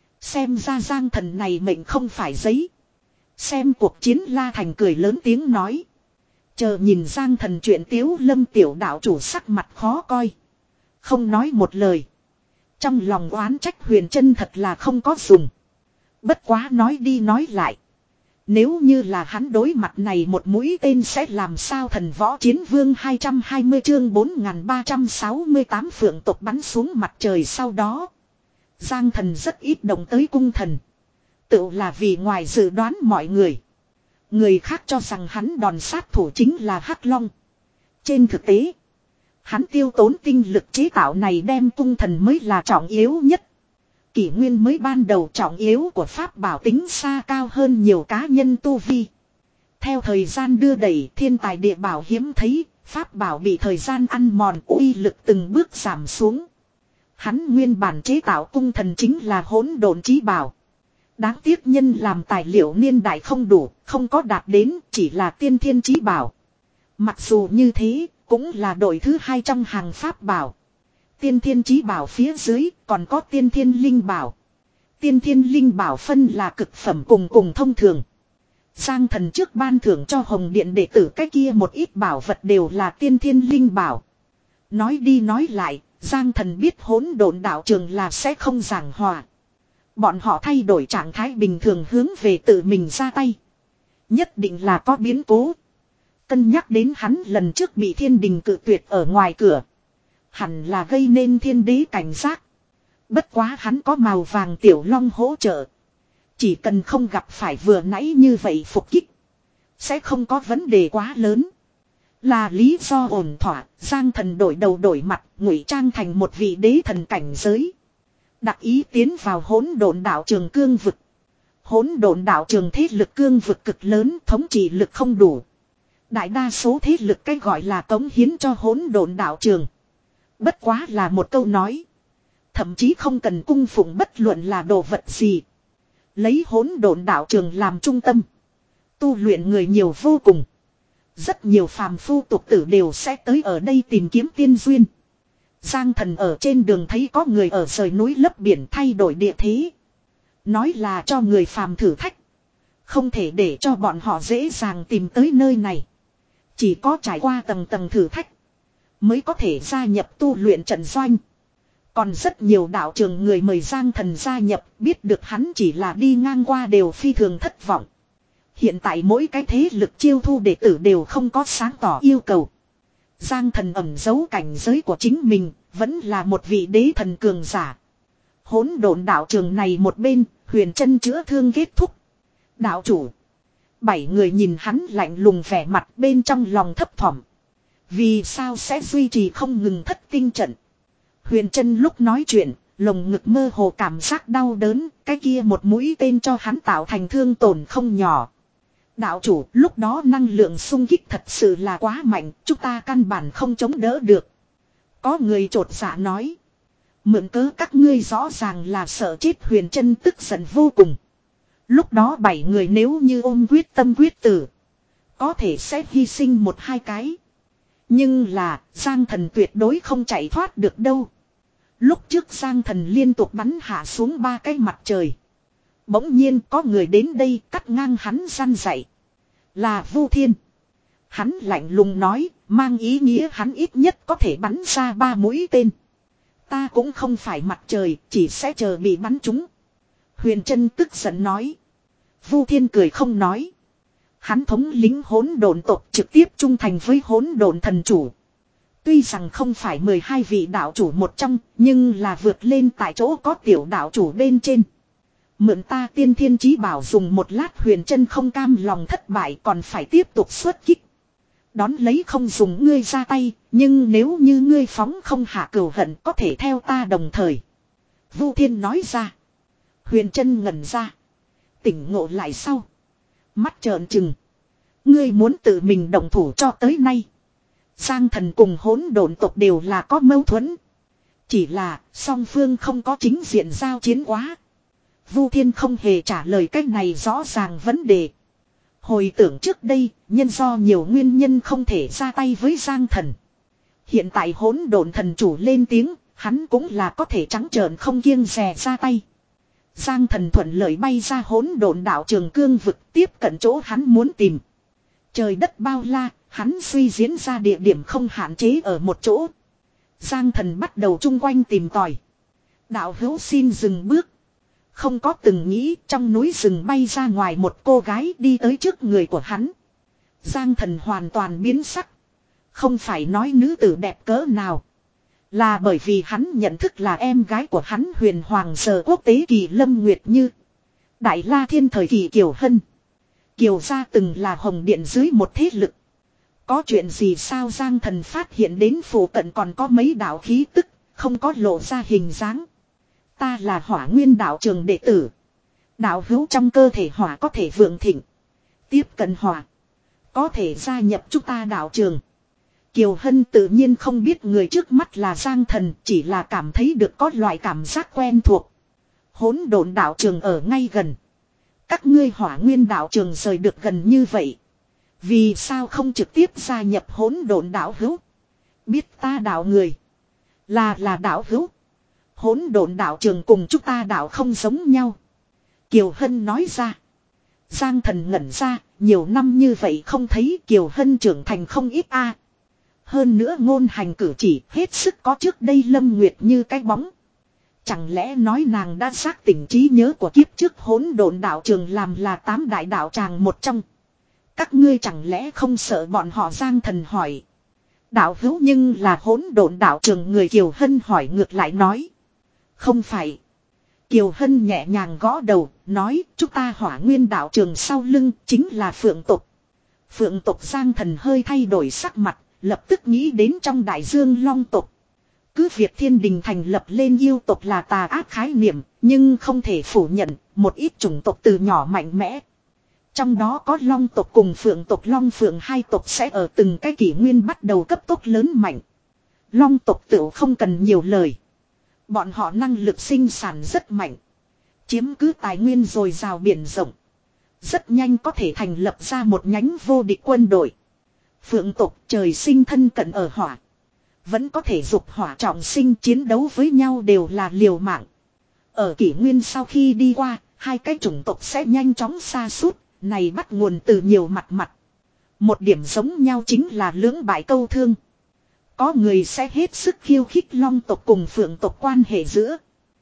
Xem ra Giang Thần này mệnh không phải giấy. Xem cuộc chiến La Thành cười lớn tiếng nói. Chờ nhìn Giang Thần chuyện Tiếu Lâm tiểu đạo chủ sắc mặt khó coi. Không nói một lời. Trong lòng oán trách Huyền Trân thật là không có dùng. Bất quá nói đi nói lại. Nếu như là hắn đối mặt này một mũi tên sẽ làm sao? Thần Võ Chiến Vương hai trăm hai mươi chương bốn nghìn ba trăm sáu mươi tám phượng tộc bắn xuống mặt trời sau đó. Giang Thần rất ít động tới cung thần. Tự là vì ngoài dự đoán mọi người. Người khác cho rằng hắn đòn sát thủ chính là Hắc Long. Trên thực tế, hắn tiêu tốn tinh lực chế tạo này đem cung thần mới là trọng yếu nhất. Kỷ nguyên mới ban đầu trọng yếu của pháp bảo tính xa cao hơn nhiều cá nhân tu vi. Theo thời gian đưa đẩy, thiên tài địa bảo hiếm thấy, pháp bảo bị thời gian ăn mòn, uy lực từng bước giảm xuống. Hắn nguyên bản chế tạo cung thần chính là hỗn độn chí bảo. Đáng tiếc nhân làm tài liệu niên đại không đủ, không có đạt đến, chỉ là tiên thiên chí bảo. Mặc dù như thế, cũng là đội thứ hai trong hàng pháp bảo. Tiên thiên chí bảo phía dưới còn có tiên thiên linh bảo. Tiên thiên linh bảo phân là cực phẩm cùng cùng thông thường. Giang Thần trước ban thưởng cho Hồng Điện đệ tử cái kia một ít bảo vật đều là tiên thiên linh bảo. Nói đi nói lại, Giang Thần biết hỗn độn đạo trường là sẽ không giảng hòa. Bọn họ thay đổi trạng thái bình thường hướng về tự mình ra tay. Nhất định là có biến cố. Cân nhắc đến hắn lần trước bị thiên đình cự tuyệt ở ngoài cửa. Hẳn là gây nên thiên đế cảnh giác. Bất quá hắn có màu vàng tiểu long hỗ trợ. Chỉ cần không gặp phải vừa nãy như vậy phục kích. Sẽ không có vấn đề quá lớn. Là lý do ổn thỏa, Giang Thần đổi đầu đổi mặt, ngụy trang thành một vị đế thần cảnh giới. Đặc ý tiến vào hỗn độn đạo trường cương vực. Hỗn độn đạo trường thế lực cương vực cực lớn, thống trị lực không đủ. Đại đa số thế lực cái gọi là cống hiến cho hỗn độn đạo trường. Bất quá là một câu nói. Thậm chí không cần cung phụng bất luận là đồ vật gì. Lấy hỗn độn đạo trường làm trung tâm. Tu luyện người nhiều vô cùng. Rất nhiều phàm phu tục tử đều sẽ tới ở đây tìm kiếm tiên duyên. Giang Thần ở trên đường thấy có người ở rời núi lấp biển thay đổi địa thế. Nói là cho người phàm thử thách. Không thể để cho bọn họ dễ dàng tìm tới nơi này. Chỉ có trải qua tầng tầng thử thách mới có thể gia nhập tu luyện trận doanh. Còn rất nhiều đạo trường người mời Giang Thần gia nhập, biết được hắn chỉ là đi ngang qua đều phi thường thất vọng. Hiện tại mỗi cái thế lực chiêu thu đệ tử đều không có sáng tỏ yêu cầu. Giang Thần ẩn giấu cảnh giới của chính mình, vẫn là một vị đế thần cường giả. Hỗn độn đạo trường này một bên, Huyền Trân chữa thương kết thúc. Đạo chủ. Bảy người nhìn hắn lạnh lùng vẻ mặt, bên trong lòng thấp thỏm. Vì sao sẽ duy trì không ngừng thất tinh trận? Huyền Trân lúc nói chuyện, lồng ngực mơ hồ cảm giác đau đớn, cái kia một mũi tên cho hắn tạo thành thương tổn không nhỏ. Đạo chủ, lúc đó năng lượng xung kích thật sự là quá mạnh, chúng ta căn bản không chống đỡ được. Có người trột dạ nói. Mượn cớ các ngươi rõ ràng là sợ chết. Huyền Trân tức giận vô cùng. Lúc đó bảy người nếu như ôm quyết tâm quyết tử. Có thể sẽ hy sinh một hai cái. Nhưng là Giang Thần tuyệt đối không chạy thoát được đâu. Lúc trước Giang Thần liên tục bắn hạ xuống ba cái mặt trời. Bỗng nhiên có người đến đây cắt ngang hắn răn dậy. Là Vu Thiên. Hắn lạnh lùng nói, mang ý nghĩa hắn ít nhất có thể bắn ra ba mũi tên. Ta cũng không phải mặt trời, chỉ sẽ chờ bị bắn trúng. Huyền Trân tức giận nói. Vu Thiên cười không nói. Hắn thống lính hỗn độn tộc trực tiếp trung thành với hỗn độn thần chủ. Tuy rằng không phải mười hai vị đạo chủ một trong, nhưng là vượt lên tại chỗ có tiểu đạo chủ bên trên. Mượn ta tiên thiên chí bảo dùng một lát. Huyền Trân không cam lòng thất bại còn phải tiếp tục xuất kích. Đón lấy không dùng ngươi ra tay, nhưng nếu như ngươi phóng không hạ cửu hận có thể theo ta đồng thời. Vu Thiên nói ra. Huyền Trân ngẩn ra. Tỉnh ngộ lại sau. Mắt trợn trừng. Ngươi muốn tự mình động thủ cho tới nay. Giang Thần cùng hỗn độn tộc đều là có mâu thuẫn. Chỉ là song phương không có chính diện giao chiến quá. Vu Thiên không hề trả lời cách này rõ ràng vấn đề. Hồi tưởng trước đây, nhân do nhiều nguyên nhân không thể ra tay với Giang Thần. Hiện tại hỗn độn thần chủ lên tiếng, hắn cũng là có thể trắng trợn không kiêng dè ra tay. Giang Thần thuận lợi bay ra hỗn độn đạo trường cương vực tiếp cận chỗ hắn muốn tìm. Trời đất bao la, hắn suy diễn ra địa điểm không hạn chế ở một chỗ. Giang Thần bắt đầu chung quanh tìm tòi. Đạo hữu xin dừng bước. Không có từng nghĩ trong núi rừng bay ra ngoài một cô gái đi tới trước người của hắn. Giang Thần hoàn toàn biến sắc. Không phải nói nữ tử đẹp cỡ nào. Là bởi vì hắn nhận thức là em gái của hắn huyền hoàng sở quốc tế Kỳ Lâm Nguyệt Như. Đại La Thiên thời kỳ Kiều Hân. Kiều gia từng là hồng điện dưới một thế lực. Có chuyện gì sao Giang Thần phát hiện đến phủ cận còn có mấy đạo khí tức, không có lộ ra hình dáng. Ta là Hỏa Nguyên đạo trường đệ tử. Đạo hữu trong cơ thể hỏa có thể vượng thịnh. Tiếp cận hỏa. Có thể gia nhập chúng ta đạo trường. Kiều Hân tự nhiên không biết người trước mắt là Giang Thần, chỉ là cảm thấy được có loại cảm giác quen thuộc. Hỗn độn đạo trường ở ngay gần. Các ngươi Hỏa Nguyên đạo trường rời được gần như vậy. Vì sao không trực tiếp gia nhập hỗn độn đạo hữu? Biết ta đạo người. Là là đạo hữu. Hỗn độn đạo trường cùng chúng ta đạo không giống nhau. Kiều Hân nói ra. Giang Thần ngẩn ra, nhiều năm như vậy không thấy Kiều Hân trưởng thành không ít a. Hơn nữa ngôn hành cử chỉ hết sức có trước đây Lâm Nguyệt Như cái bóng. Chẳng lẽ nói nàng đã xác tỉnh trí nhớ của kiếp trước hỗn độn đạo trường làm là tám đại đạo tràng một trong. Các ngươi chẳng lẽ không sợ bọn họ? Giang Thần hỏi. Đạo hữu nhưng là hỗn độn đạo trường người. Kiều Hân hỏi ngược lại nói. Không phải. Kiều Hân nhẹ nhàng gõ đầu, nói chúng ta Hỏa Nguyên đạo trường sau lưng chính là Phượng tộc. Phượng tộc. Giang Thần hơi thay đổi sắc mặt, lập tức nghĩ đến trong đại dương Long tộc. Cứ việc thiên đình thành lập lên yêu tộc là tà ác khái niệm, nhưng không thể phủ nhận một ít chủng tộc từ nhỏ mạnh mẽ. Trong đó có Long tộc cùng Phượng tộc. Long Phượng hai tộc sẽ ở từng cái kỷ nguyên bắt đầu cấp tốc lớn mạnh. Long tộc tự không cần nhiều lời. Bọn họ năng lực sinh sản rất mạnh. Chiếm cứ tài nguyên dồi dào biển rộng. Rất nhanh có thể thành lập ra một nhánh vô địch quân đội. Phượng tộc trời sinh thân cận ở hỏa. Vẫn có thể dục hỏa trọng sinh, chiến đấu với nhau đều là liều mạng. Ở kỷ nguyên sau khi đi qua, hai cái chủng tộc sẽ nhanh chóng sa sút. Này bắt nguồn từ nhiều mặt mặt. Một điểm giống nhau chính là lưỡng bại câu thương. Có người sẽ hết sức khiêu khích Long tộc cùng Phượng tộc quan hệ giữa.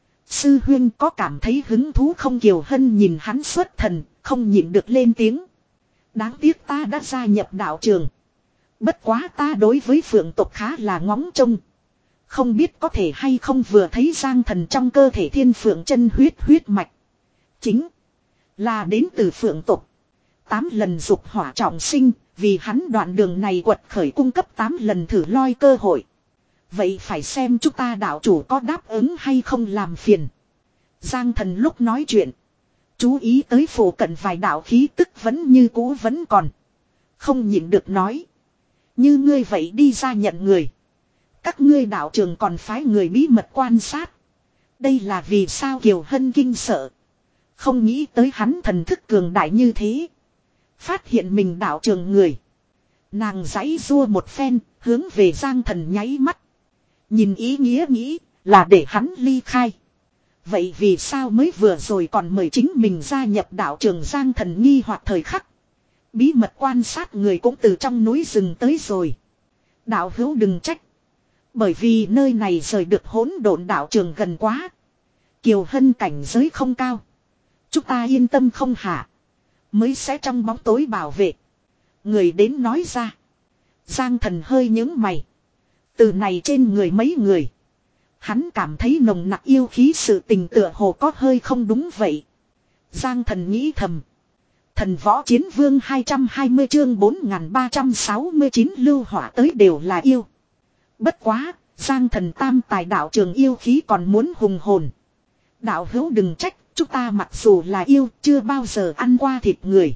Sư huynh có cảm thấy hứng thú không? Kiều Hân nhìn hắn xuất thần, không nhịn được lên tiếng. Đáng tiếc ta đã gia nhập đạo trường. Bất quá ta đối với Phượng tộc khá là ngóng trông. Không biết có thể hay không vừa thấy Giang Thần trong cơ thể thiên phượng chân huyết huyết mạch. Chính là đến từ Phượng tộc. Tám lần dục hỏa trọng sinh, vì hắn đoạn đường này quật khởi cung cấp tám lần thử loi cơ hội. Vậy phải xem chúng ta đạo chủ có đáp ứng hay không. Làm phiền. Giang Thần lúc nói chuyện, chú ý tới phủ cận vài đạo khí tức vẫn như cũ vẫn còn. Không nhịn được nói. Như ngươi vậy đi ra nhận người. Các ngươi đạo trường còn phái người bí mật quan sát. Đây là vì sao? Kiều Hân kinh sợ. Không nghĩ tới hắn thần thức cường đại như thế. Phát hiện mình đạo trường người. Nàng giãy rua một phen, hướng về Giang Thần nháy mắt. Nhìn ý nghĩa nghĩ, là để hắn ly khai. Vậy vì sao mới vừa rồi còn mời chính mình gia nhập đạo trường Giang Thần nghi hoặc thời khắc. Bí mật quan sát người cũng từ trong núi rừng tới rồi. Đạo hữu đừng trách. Bởi vì nơi này rời được hỗn độn đạo trường gần quá. Kiều Hân cảnh giới không cao. Chúng ta yên tâm không hạ. Mới sẽ trong bóng tối bảo vệ. Người đến nói ra. Giang Thần hơi nhướng mày. Từ này trên người mấy người. Hắn cảm thấy nồng nặc yêu khí sự tình tựa hồ có hơi không đúng vậy. Giang Thần nghĩ thầm. Thần võ chiến vương hai trăm hai mươi chương bốn nghìn ba trăm sáu mươi chín lưu hỏa tới đều là yêu. Bất quá, Giang Thần tam tài đạo trường yêu khí còn muốn hùng hồn. Đạo hữu đừng trách, chúng ta mặc dù là yêu, chưa bao giờ ăn qua thịt người.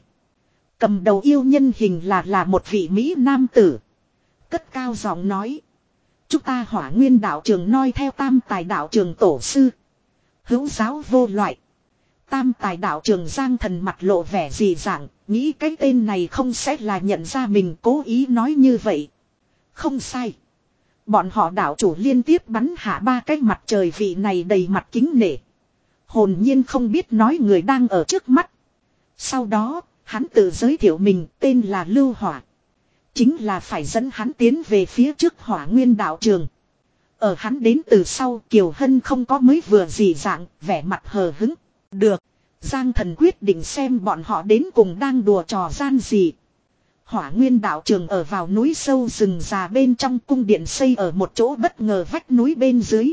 Cầm đầu yêu nhân hình là là một vị Mỹ nam tử. Cất cao giọng nói. Chúng ta hỏa nguyên đạo trường noi theo tam tài đạo trường tổ sư. Hữu giáo vô loại. Tam tài đạo trường Giang Thần mặt lộ vẻ gì dạng, nghĩ cái tên này không sẽ là nhận ra mình cố ý nói như vậy. Không sai. Bọn họ đạo chủ liên tiếp bắn hạ ba cái mặt trời, vị này đầy mặt kính nể. Hồn nhiên không biết nói người đang ở trước mắt. Sau đó, hắn tự giới thiệu mình tên là Lưu Hỏa. Chính là phải dẫn hắn tiến về phía trước hỏa nguyên đạo trường. Ở hắn đến từ sau, Kiều Hân không có mới vừa gì dạng, vẻ mặt hờ hứng. Được, Giang Thần quyết định xem bọn họ đến cùng đang đùa trò gian gì. Hỏa nguyên đạo trường ở vào núi sâu rừng già bên trong, cung điện xây ở một chỗ bất ngờ vách núi bên dưới.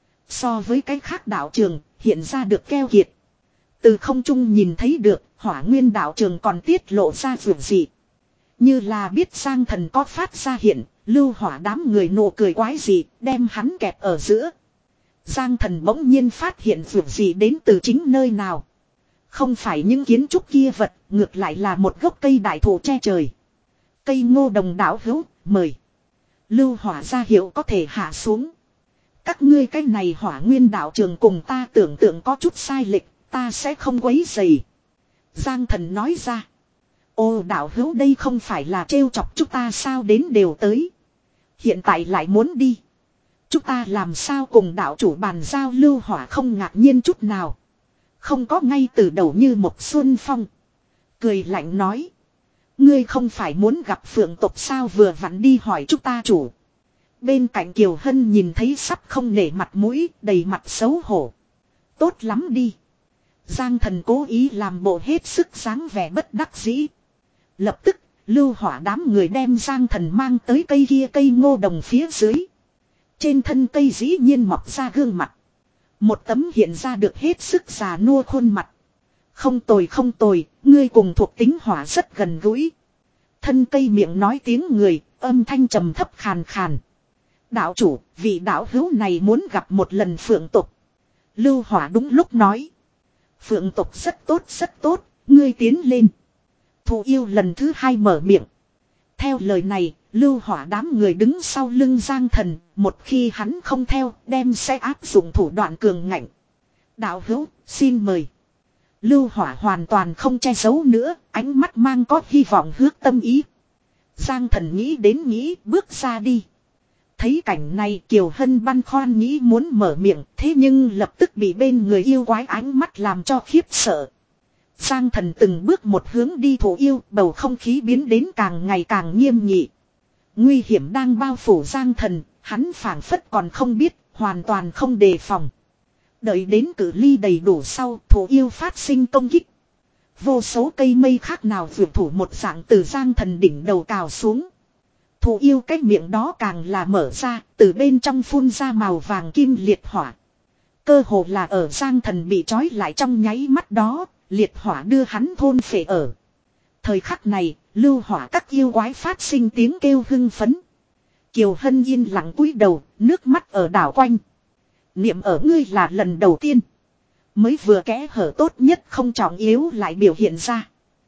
So với cái khác đạo trường, hiện ra được keo kiệt. Từ không trung nhìn thấy được, hỏa nguyên đạo trường còn tiết lộ ra vượt dị. Như là biết Giang Thần có phát ra hiện, Lưu Hỏa đám người nụ cười quái dị, đem hắn kẹp ở giữa. Giang Thần bỗng nhiên phát hiện vượt dị đến từ chính nơi nào. Không phải những kiến trúc kia vật, ngược lại là một gốc cây đại thụ che trời. Cây ngô đồng đạo hữu, mời. Lưu Hỏa ra hiệu có thể hạ xuống. Các ngươi cái này hỏa nguyên đạo trường cùng ta tưởng tượng có chút sai lệch, ta sẽ không quấy rầy. Giang Thần nói ra. Ô đạo hữu đây không phải là trêu chọc chúng ta sao đến đều tới. Hiện tại lại muốn đi. Chúng ta làm sao cùng đạo chủ bàn giao. Lưu Hỏa không ngạc nhiên chút nào. Không có ngay từ đầu như một xuân phong. Cười lạnh nói. Ngươi không phải muốn gặp phượng tộc sao vừa vặn đi hỏi chúng ta chủ. Bên cạnh Kiều Hân nhìn thấy sắp không nể mặt mũi, đầy mặt xấu hổ. Tốt lắm đi. Giang Thần cố ý làm bộ hết sức dáng vẻ bất đắc dĩ. Lập tức, Lưu Hỏa đám người đem Giang Thần mang tới cây kia cây ngô đồng phía dưới. Trên thân cây dĩ nhiên mọc ra gương mặt. Một tấm hiện ra được hết sức già nua khuôn mặt. Không tồi không tồi, ngươi cùng thuộc tính hỏa rất gần gũi. Thân cây miệng nói tiếng người, âm thanh trầm thấp khàn khàn. Đạo chủ, vị đạo hữu này muốn gặp một lần phượng tộc. Lưu Hỏa đúng lúc nói. Phượng tộc rất tốt rất tốt, ngươi tiến lên. Thù yêu lần thứ hai mở miệng. Theo lời này, Lưu Hỏa đám người đứng sau lưng Giang Thần, một khi hắn không theo, đem sẽ áp dụng thủ đoạn cường ngạnh. Đạo hữu, xin mời. Lưu Hỏa hoàn toàn không che giấu nữa, ánh mắt mang có hy vọng hướng tâm ý. Giang Thần nghĩ đến nghĩ, bước ra đi. Thấy cảnh này Kiều Hân băn khoăn nghĩ muốn mở miệng, thế nhưng lập tức bị bên người yêu quái ánh mắt làm cho khiếp sợ. Giang Thần từng bước một hướng đi thủ yêu, bầu không khí biến đến càng ngày càng nghiêm nghị. Nguy hiểm đang bao phủ Giang Thần, hắn phảng phất còn không biết, hoàn toàn không đề phòng. Đợi đến cự ly đầy đủ sau, thủ yêu phát sinh công kích. Vô số cây mây khác nào vượt thủ một dạng từ Giang Thần đỉnh đầu cào xuống. Thủ yêu cái miệng đó càng là mở ra, từ bên trong phun ra màu vàng kim liệt hỏa. Cơ hồ là ở Giang Thần bị trói lại trong nháy mắt đó, liệt hỏa đưa hắn thôn phệ ở. Thời khắc này, Lưu Hỏa các yêu quái phát sinh tiếng kêu hưng phấn. Kiều Hân yên lặng cúi đầu, nước mắt ở đảo quanh. Niệm ở ngươi là lần đầu tiên. Mới vừa kẽ hở tốt nhất không trọng yếu lại biểu hiện ra.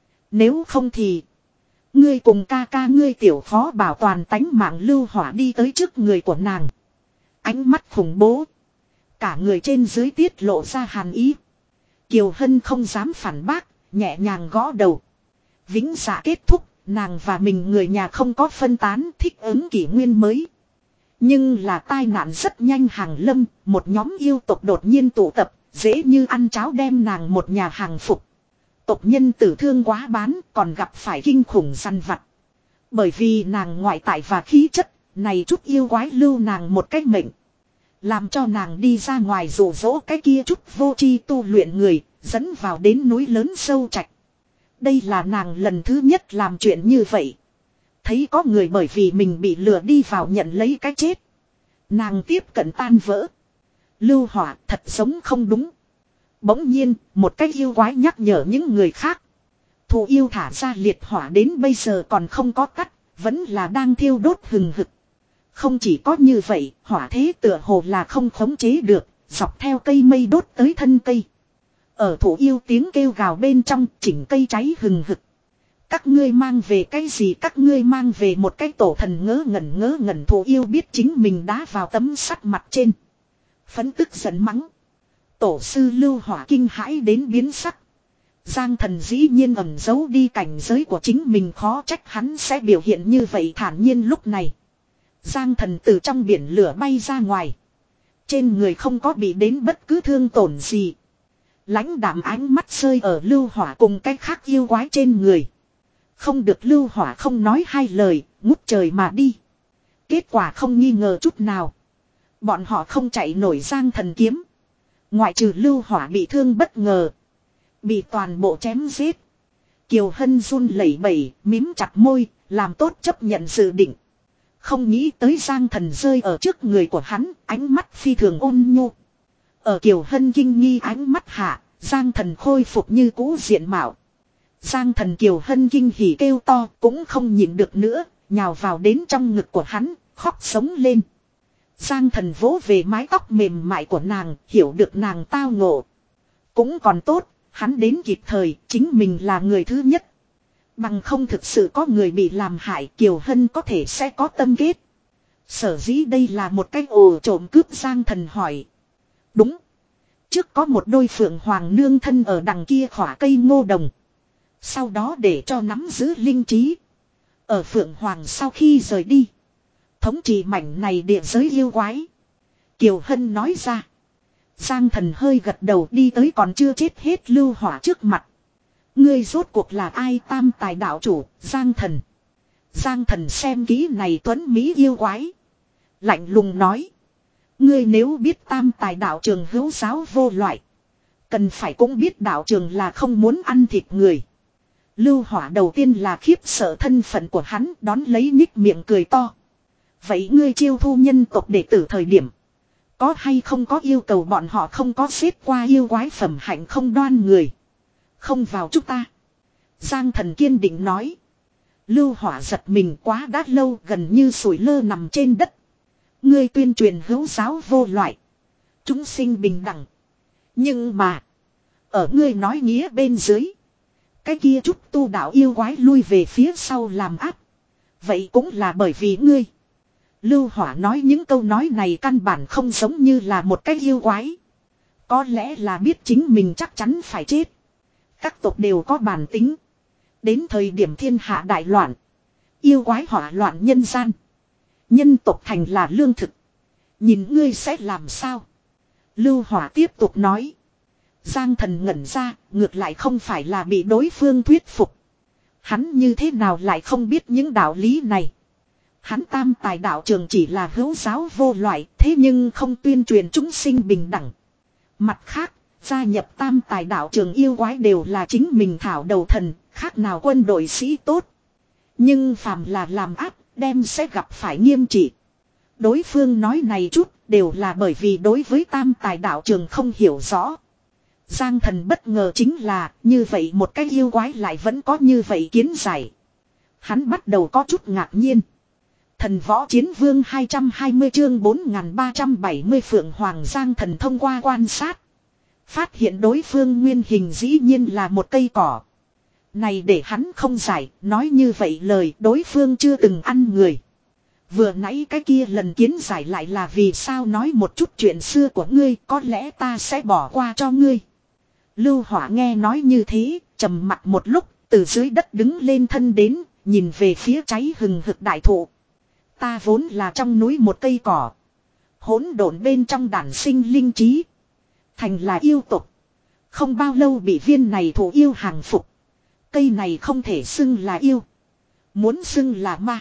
Nếu không thì... Ngươi cùng ca ca ngươi tiểu phó bảo toàn tánh mạng. Lưu Hỏa đi tới trước người của nàng. Ánh mắt khủng bố. Cả người trên dưới tiết lộ ra hàn ý. Kiều Hân không dám phản bác, nhẹ nhàng gõ đầu. Vĩnh dạ kết thúc, nàng và mình người nhà không có phân tán, thích ứng kỷ nguyên mới. Nhưng là tai nạn rất nhanh hàng lâm, một nhóm yêu tộc đột nhiên tụ tập, dễ như ăn cháo đem nàng một nhà hàng phục. Tộc nhân tử thương quá bán, còn gặp phải kinh khủng săn vặt. Bởi vì nàng ngoại tại và khí chất, này chút yêu quái lưu nàng một cách mệnh. Làm cho nàng đi ra ngoài dụ dỗ cái kia chút vô tri tu luyện người, dẫn vào đến núi lớn sâu trạch. Đây là nàng lần thứ nhất làm chuyện như vậy. Thấy có người bởi vì mình bị lừa đi vào nhận lấy cái chết. Nàng tiếp cận tan vỡ. Lưu hỏa thật giống không đúng. Bỗng nhiên, một cái yêu quái nhắc nhở những người khác. Thù yêu thả ra liệt hỏa đến bây giờ còn không có tắt, vẫn là đang thiêu đốt hừng hực. Không chỉ có như vậy, hỏa thế tựa hồ là không khống chế được, dọc theo cây mây đốt tới thân cây. Ở thủ yêu tiếng kêu gào bên trong, chỉnh cây cháy hừng hực. Các ngươi mang về cái gì? Các ngươi mang về một cái tổ thần ngớ ngẩn ngớ ngẩn. Thủ yêu biết chính mình đá vào tấm sắt mặt trên. Phấn tức giận mắng. Tổ sư Lưu Hỏa kinh hãi đến biến sắc. Giang thần dĩ nhiên ẩn giấu đi cảnh giới của chính mình, khó trách hắn sẽ biểu hiện như vậy thản nhiên. Lúc này Giang thần từ trong biển lửa bay ra ngoài. Trên người không có bị đến bất cứ thương tổn gì. Lãnh đạm ánh mắt rơi ở Lưu Hỏa cùng cái khác yêu quái trên người. Không được, Lưu Hỏa không nói hai lời, ngút trời mà đi. Kết quả không nghi ngờ chút nào. Bọn họ không chạy nổi Giang thần kiếm. Ngoại trừ Lưu Hỏa bị thương bất ngờ, bị toàn bộ chém giết. Kiều Hân run lẩy bẩy, mím chặt môi, làm tốt chấp nhận dự định. Không nghĩ tới Giang thần rơi ở trước người của hắn, ánh mắt phi thường ôn nhu. Ở Kiều Hân kinh nghi ánh mắt hạ, Giang thần khôi phục như cũ diện mạo. Giang thần Kiều Hân kinh hỉ kêu to, cũng không nhịn được nữa, nhào vào đến trong ngực của hắn, khóc sống lên. Giang thần vỗ về mái tóc mềm mại của nàng, hiểu được nàng tao ngộ. Cũng còn tốt, hắn đến kịp thời, chính mình là người thứ nhất. Bằng không thực sự có người bị làm hại, Kiều Hân có thể sẽ có tâm kết. Sở dĩ đây là một cách ồ trộm cướp, Giang thần hỏi. Đúng. Trước có một đôi phượng hoàng nương thân ở đằng kia khỏa cây ngô đồng. Sau đó để cho nắm giữ linh trí. Ở phượng hoàng sau khi rời đi, thống trị mảnh này địa giới yêu quái. Kiều Hân nói ra. Giang thần hơi gật đầu, đi tới còn chưa chết hết Lưu Hỏa trước mặt. Ngươi rốt cuộc là ai? Tam tài đạo chủ, Giang thần. Giang thần xem kỹ này tuấn Mỹ yêu quái, lạnh lùng nói. Ngươi nếu biết tam tài đạo trường hữu giáo vô loại, cần phải cũng biết đạo trường là không muốn ăn thịt người. Lưu Hỏa đầu tiên là khiếp sợ thân phận của hắn, đón lấy nhích miệng cười to. Vậy ngươi chiêu thu nhân tộc đệ tử thời điểm, có hay không có yêu cầu bọn họ không có xếp qua yêu quái phẩm hạnh không đoan người, không vào chúng ta? Giang thần kiên định nói. Lưu Hỏa giật mình, quá đã lâu, gần như sủi lơ nằm trên đất. Ngươi tuyên truyền hữu giáo vô loại, chúng sinh bình đẳng. Nhưng mà, ở ngươi nói nghĩa bên dưới, cái kia chút tu đạo yêu quái lui về phía sau làm áp. Vậy cũng là bởi vì ngươi. Lưu Hỏa nói những câu nói này căn bản không giống như là một cái yêu quái. Có lẽ là biết chính mình chắc chắn phải chết. Các tộc đều có bản tính. Đến thời điểm thiên hạ đại loạn, yêu quái hỏa loạn nhân gian, nhân tộc thành là lương thực. Nhìn ngươi sẽ làm sao? Lưu Hỏa tiếp tục nói. Giang thần ngẩn ra, ngược lại không phải là bị đối phương thuyết phục. Hắn như thế nào lại không biết những đạo lý này? Hắn tam tài đạo trường chỉ là hữu giáo vô loại, thế nhưng không tuyên truyền chúng sinh bình đẳng. Mặt khác, gia nhập tam tài đạo trường yêu quái đều là chính mình thảo đầu thần, khác nào quân đội sĩ tốt. Nhưng phàm là làm áp, đem sẽ gặp phải nghiêm trị. Đối phương nói này chút, đều là bởi vì đối với tam tài đạo trường không hiểu rõ. Giang thần bất ngờ chính là, như vậy một cái yêu quái lại vẫn có như vậy kiến giải. Hắn bắt đầu có chút ngạc nhiên. Thần võ chiến vương hai trăm hai mươi chương bốn nghìn ba trăm bảy mươi Phượng Hoàng. Giang thần thông qua quan sát, phát hiện đối phương nguyên hình dĩ nhiên là một cây cỏ. Này để hắn không giải, nói như vậy lời đối phương chưa từng ăn người. Vừa nãy cái kia lần kiến giải lại là vì sao nói một chút chuyện xưa của ngươi, có lẽ ta sẽ bỏ qua cho ngươi. Lưu Hỏa nghe nói như thế, trầm mặt một lúc, từ dưới đất đứng lên thân đến, nhìn về phía cháy hừng hực đại thụ. Ta vốn là trong núi một cây cỏ. Hỗn độn bên trong đản sinh linh trí. Thành là yêu tục. Không bao lâu bị viên này thụ yêu hàng phục. Cây này không thể xưng là yêu. Muốn xưng là ma.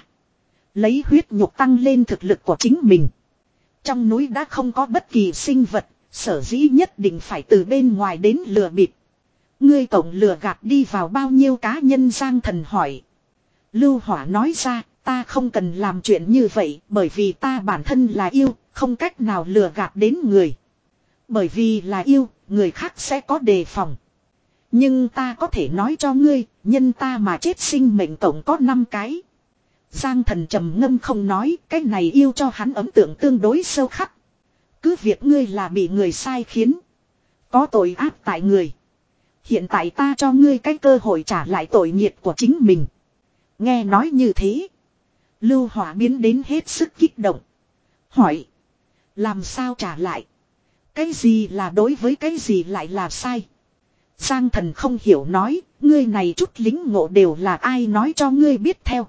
Lấy huyết nhục tăng lên thực lực của chính mình. Trong núi đã không có bất kỳ sinh vật. Sở dĩ nhất định phải từ bên ngoài đến lừa bịp. Ngươi tổng lừa gạt đi vào bao nhiêu cá nhân? Giang Thần hỏi. Lưu Hỏa nói ra, ta không cần làm chuyện như vậy, bởi vì ta bản thân là yêu, không cách nào lừa gạt đến người. Bởi vì là yêu, người khác sẽ có đề phòng. Nhưng ta có thể nói cho ngươi, nhân ta mà chết sinh mệnh tổng có năm cái. Giang Thần trầm ngâm không nói, cái này yêu cho hắn ấn tượng tương đối sâu khắc. Cứ việc ngươi là bị người sai khiến, có tội ác tại người. Hiện tại ta cho ngươi cái cơ hội trả lại tội nghiệp của chính mình. Nghe nói như thế, Lưu Hỏa biến đến hết sức kích động. Hỏi, làm sao trả lại? Cái gì là đối với cái gì lại là sai? Giang Thần không hiểu nói, ngươi này chút lính ngộ đều là ai nói cho ngươi biết theo.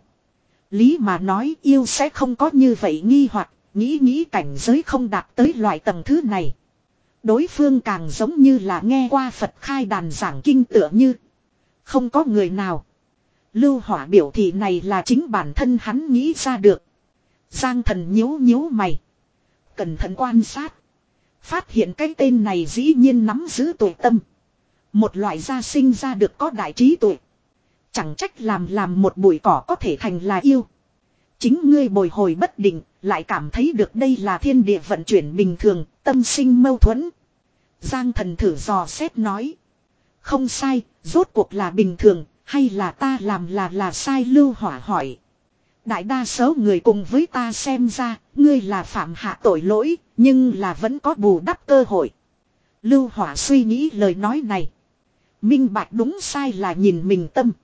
Lý mà nói yêu sẽ không có như vậy nghi hoặc, nghĩ nghĩ cảnh giới không đạt tới loại tầng thứ này. Đối phương càng giống như là nghe qua Phật khai đàn giảng kinh tựa như. Không có người nào. Lưu Hỏa biểu thị này là chính bản thân hắn nghĩ ra được. Giang Thần nhíu nhíu mày. Cẩn thận quan sát. Phát hiện cái tên này dĩ nhiên nắm giữ tuổi tâm. Một loại gia sinh ra được có đại trí tuệ. Chẳng trách làm làm một bụi cỏ có thể thành là yêu. Chính ngươi bồi hồi bất định, lại cảm thấy được đây là thiên địa vận chuyển bình thường, tâm sinh mâu thuẫn. Giang Thần thử dò xét nói. Không sai, rốt cuộc là bình thường, hay là ta làm là là sai? Lưu Hỏa hỏi. Đại đa số người cùng với ta xem ra, ngươi là phạm hạ tội lỗi, nhưng là vẫn có bù đắp cơ hội. Lưu Hỏa suy nghĩ lời nói này. Minh bạch đúng sai là nhìn mình tâm.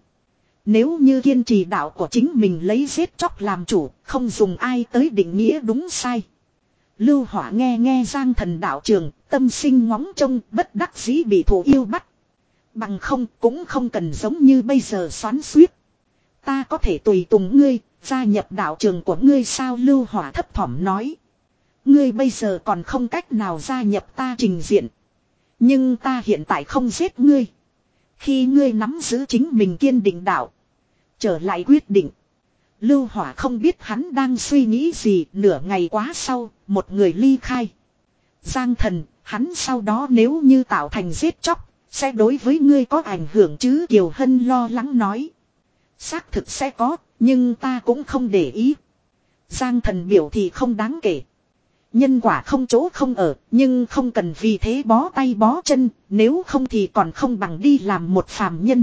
Nếu như kiên trì đạo của chính mình lấy giết chóc làm chủ, không dùng ai tới định nghĩa đúng sai. Lưu Hỏa nghe nghe Giang Thần đạo trường, tâm sinh ngóng trông, bất đắc dĩ bị thù yêu bắt. Bằng không cũng không cần giống như bây giờ xoắn xuýt. Ta có thể tùy tùng ngươi, gia nhập đạo trường của ngươi sao? Lưu Hỏa thấp thỏm nói. Ngươi bây giờ còn không cách nào gia nhập ta trình diện. Nhưng ta hiện tại không giết ngươi. Khi ngươi nắm giữ chính mình kiên định đạo, trở lại quyết định. Lưu Hỏa không biết hắn đang suy nghĩ gì. Nửa ngày quá sau, một người ly khai. Giang Thần, hắn sau đó nếu như tạo thành giết chóc, sẽ đối với ngươi có ảnh hưởng chứ? Kiều Hân lo lắng nói. Xác thực sẽ có, nhưng ta cũng không để ý. Giang Thần biểu thì không đáng kể. Nhân quả không chỗ không ở, nhưng không cần vì thế bó tay bó chân, nếu không thì còn không bằng đi làm một phàm nhân.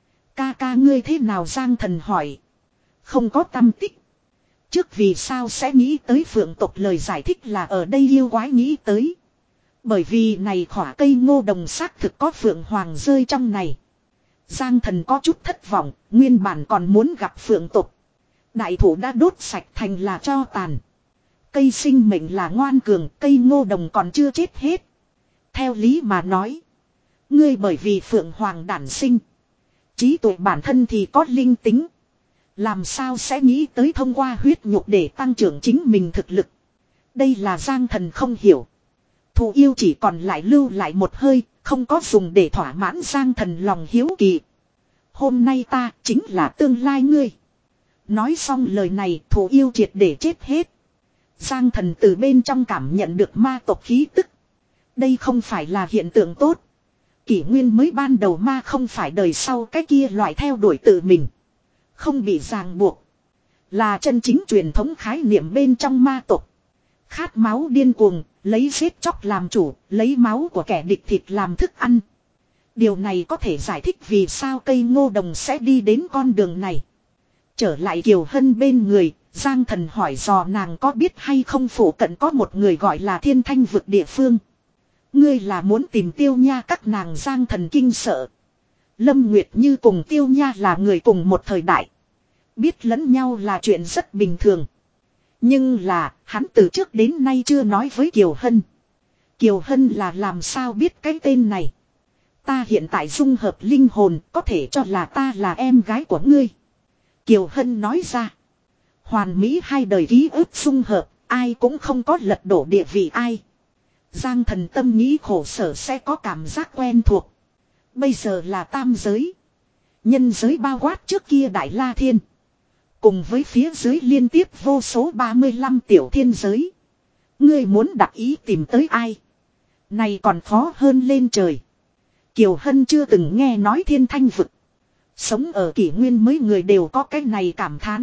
Ca ca ngươi thế nào? Giang Thần hỏi. Không có tâm tích. Trước vì sao sẽ nghĩ tới phượng tộc? Lời giải thích là ở đây yêu quái nghĩ tới. Bởi vì này khỏa cây ngô đồng xác thực có phượng hoàng rơi trong này. Giang Thần có chút thất vọng, nguyên bản còn muốn gặp phượng tộc. Đại thủ đã đốt sạch thành là tro tàn. Cây sinh mệnh là ngoan cường, cây ngô đồng còn chưa chết hết. Theo lý mà nói, ngươi bởi vì phượng hoàng đản sinh, trí tuệ bản thân thì có linh tính. Làm sao sẽ nghĩ tới thông qua huyết nhục để tăng trưởng chính mình thực lực? Đây là Giang Thần không hiểu. Thù yêu chỉ còn lại lưu lại một hơi, không có dùng để thỏa mãn Giang Thần lòng hiếu kỳ. Hôm nay ta chính là tương lai ngươi. Nói xong lời này, thù yêu triệt để chết hết. Giang Thần từ bên trong cảm nhận được ma tộc khí tức. Đây không phải là hiện tượng tốt. Kỷ nguyên mới ban đầu ma không phải đời sau cái kia loại theo đuổi tự mình, không bị ràng buộc. Là chân chính truyền thống khái niệm bên trong ma tộc. Khát máu điên cuồng, lấy giết chóc làm chủ, lấy máu của kẻ địch thịt làm thức ăn. Điều này có thể giải thích vì sao cây ngô đồng sẽ đi đến con đường này. Trở lại Kiều Hân bên người, Giang Thần hỏi dò nàng có biết hay không phủ cận có một người gọi là Thiên Thanh vực địa phương. Ngươi là muốn tìm Tiêu Nha các nàng? Giang Thần kinh sợ. Lâm Nguyệt Như cùng Tiêu Nha là người cùng một thời đại. Biết lẫn nhau là chuyện rất bình thường. Nhưng là, hắn từ trước đến nay chưa nói với Kiều Hân. Kiều Hân là làm sao biết cái tên này? Ta hiện tại dung hợp linh hồn, có thể cho là ta là em gái của ngươi. Kiều Hân nói ra. Hoàn mỹ hai đời ký ức dung hợp, ai cũng không có lật đổ địa vị ai. Giang Thần tâm nghĩ khổ sở sẽ có cảm giác quen thuộc. Bây giờ là tam giới. Nhân giới bao quát trước kia Đại La Thiên. Cùng với phía dưới liên tiếp vô số ba mươi lăm tiểu thiên giới. Ngươi muốn đặt ý tìm tới ai? Này còn khó hơn lên trời. Kiều Hân chưa từng nghe nói thiên thanh vực. Sống ở kỷ nguyên mấy người đều có cái này cảm thán.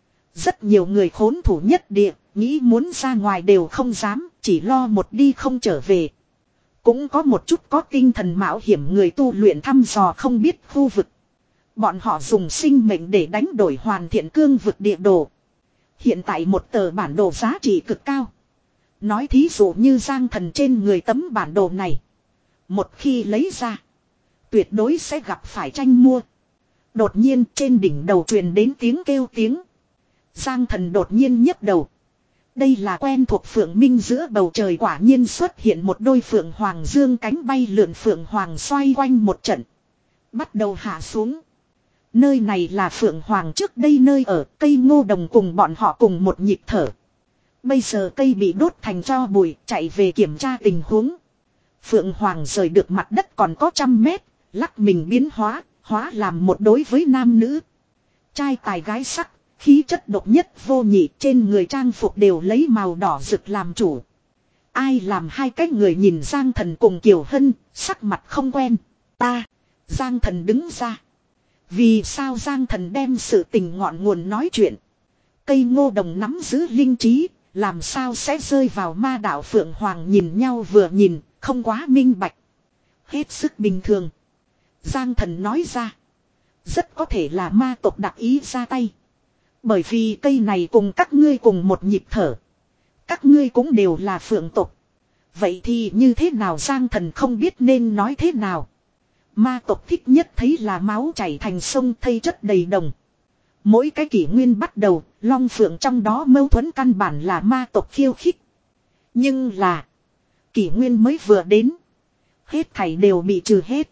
Rất nhiều người khốn thủ nhất địa, nghĩ muốn ra ngoài đều không dám, chỉ lo một đi không trở về. Cũng có một chút có tinh thần mạo hiểm người tu luyện thăm dò không biết khu vực. Bọn họ dùng sinh mệnh để đánh đổi hoàn thiện cương vực địa đồ. Hiện tại một tờ bản đồ giá trị cực cao. Nói thí dụ như Giang Thần trên người tấm bản đồ này. Một khi lấy ra, tuyệt đối sẽ gặp phải tranh mua. Đột nhiên trên đỉnh đầu truyền đến tiếng kêu tiếng. Giang Thần đột nhiên nhấc đầu. Đây là quen thuộc phượng minh giữa bầu trời, quả nhiên xuất hiện một đôi phượng hoàng dương cánh bay lượn, phượng hoàng xoay quanh một trận. Bắt đầu hạ xuống. Nơi này là phượng hoàng trước đây nơi ở, cây ngô đồng cùng bọn họ cùng một nhịp thở. Bây giờ cây bị đốt thành tro bụi, chạy về kiểm tra tình huống. Phượng hoàng rời được mặt đất còn có trăm mét, lắc mình biến hóa, hóa làm một đối với nam nữ. Trai tài gái sắc, khí chất độc nhất vô nhị, trên người trang phục đều lấy màu đỏ rực làm chủ. Ai làm hai cái người nhìn Giang Thần cùng Kiều Hân, sắc mặt không quen. Ta, Giang Thần đứng ra. Vì sao Giang Thần đem sự tình ngọn nguồn nói chuyện. Cây ngô đồng nắm giữ linh trí, làm sao sẽ rơi vào ma đạo Phượng Hoàng nhìn nhau vừa nhìn, không quá minh bạch. Hết sức bình thường. Giang Thần nói ra. Rất có thể là ma tộc đặc ý ra tay. Bởi vì cây này cùng các ngươi cùng một nhịp thở. Các ngươi cũng đều là phượng tộc. Vậy thì như thế nào? Giang Thần không biết nên nói thế nào. Ma tộc thích nhất thấy là máu chảy thành sông, thây chất đầy đồng. Mỗi cái kỷ nguyên bắt đầu, long phượng trong đó mâu thuẫn căn bản là ma tộc khiêu khích. Nhưng là kỷ nguyên mới vừa đến, hết thảy đều bị trừ hết.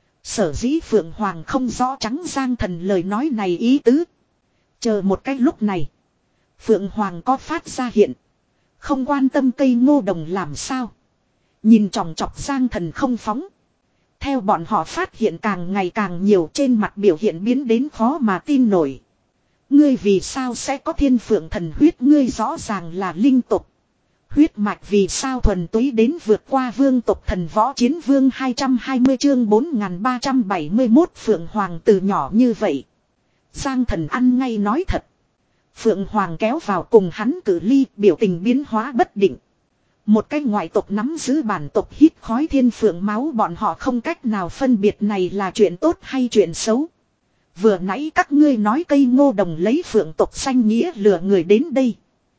Sở dĩ Phượng Hoàng không rõ trắng Giang Thần lời nói này ý tứ. Chờ một cái lúc này, Phượng Hoàng có phát ra hiện, không quan tâm cây ngô đồng làm sao. Nhìn chòng chọc Giang Thần không phóng. Theo bọn họ phát hiện càng ngày càng nhiều, trên mặt biểu hiện biến đến khó mà tin nổi. Ngươi vì sao sẽ có thiên phượng thần huyết? Ngươi rõ ràng là linh tộc. Huyết mạch vì sao thuần túy đến vượt qua vương tộc? Thần võ chiến vương hai trăm hai mươi chương bốn nghìn ba trăm bảy mươi mốt. Phượng Hoàng từ nhỏ như vậy. Giang Thần ăn ngay nói thật. Phượng Hoàng kéo vào cùng hắn cử ly, biểu tình biến hóa bất định. Một cái ngoại tộc nắm giữ bản tộc hít khói thiên phượng máu, bọn họ không cách nào phân biệt này là chuyện tốt hay chuyện xấu. Vừa nãy các ngươi nói cây ngô đồng lấy phượng tộc danh nghĩa lừa người đến đây.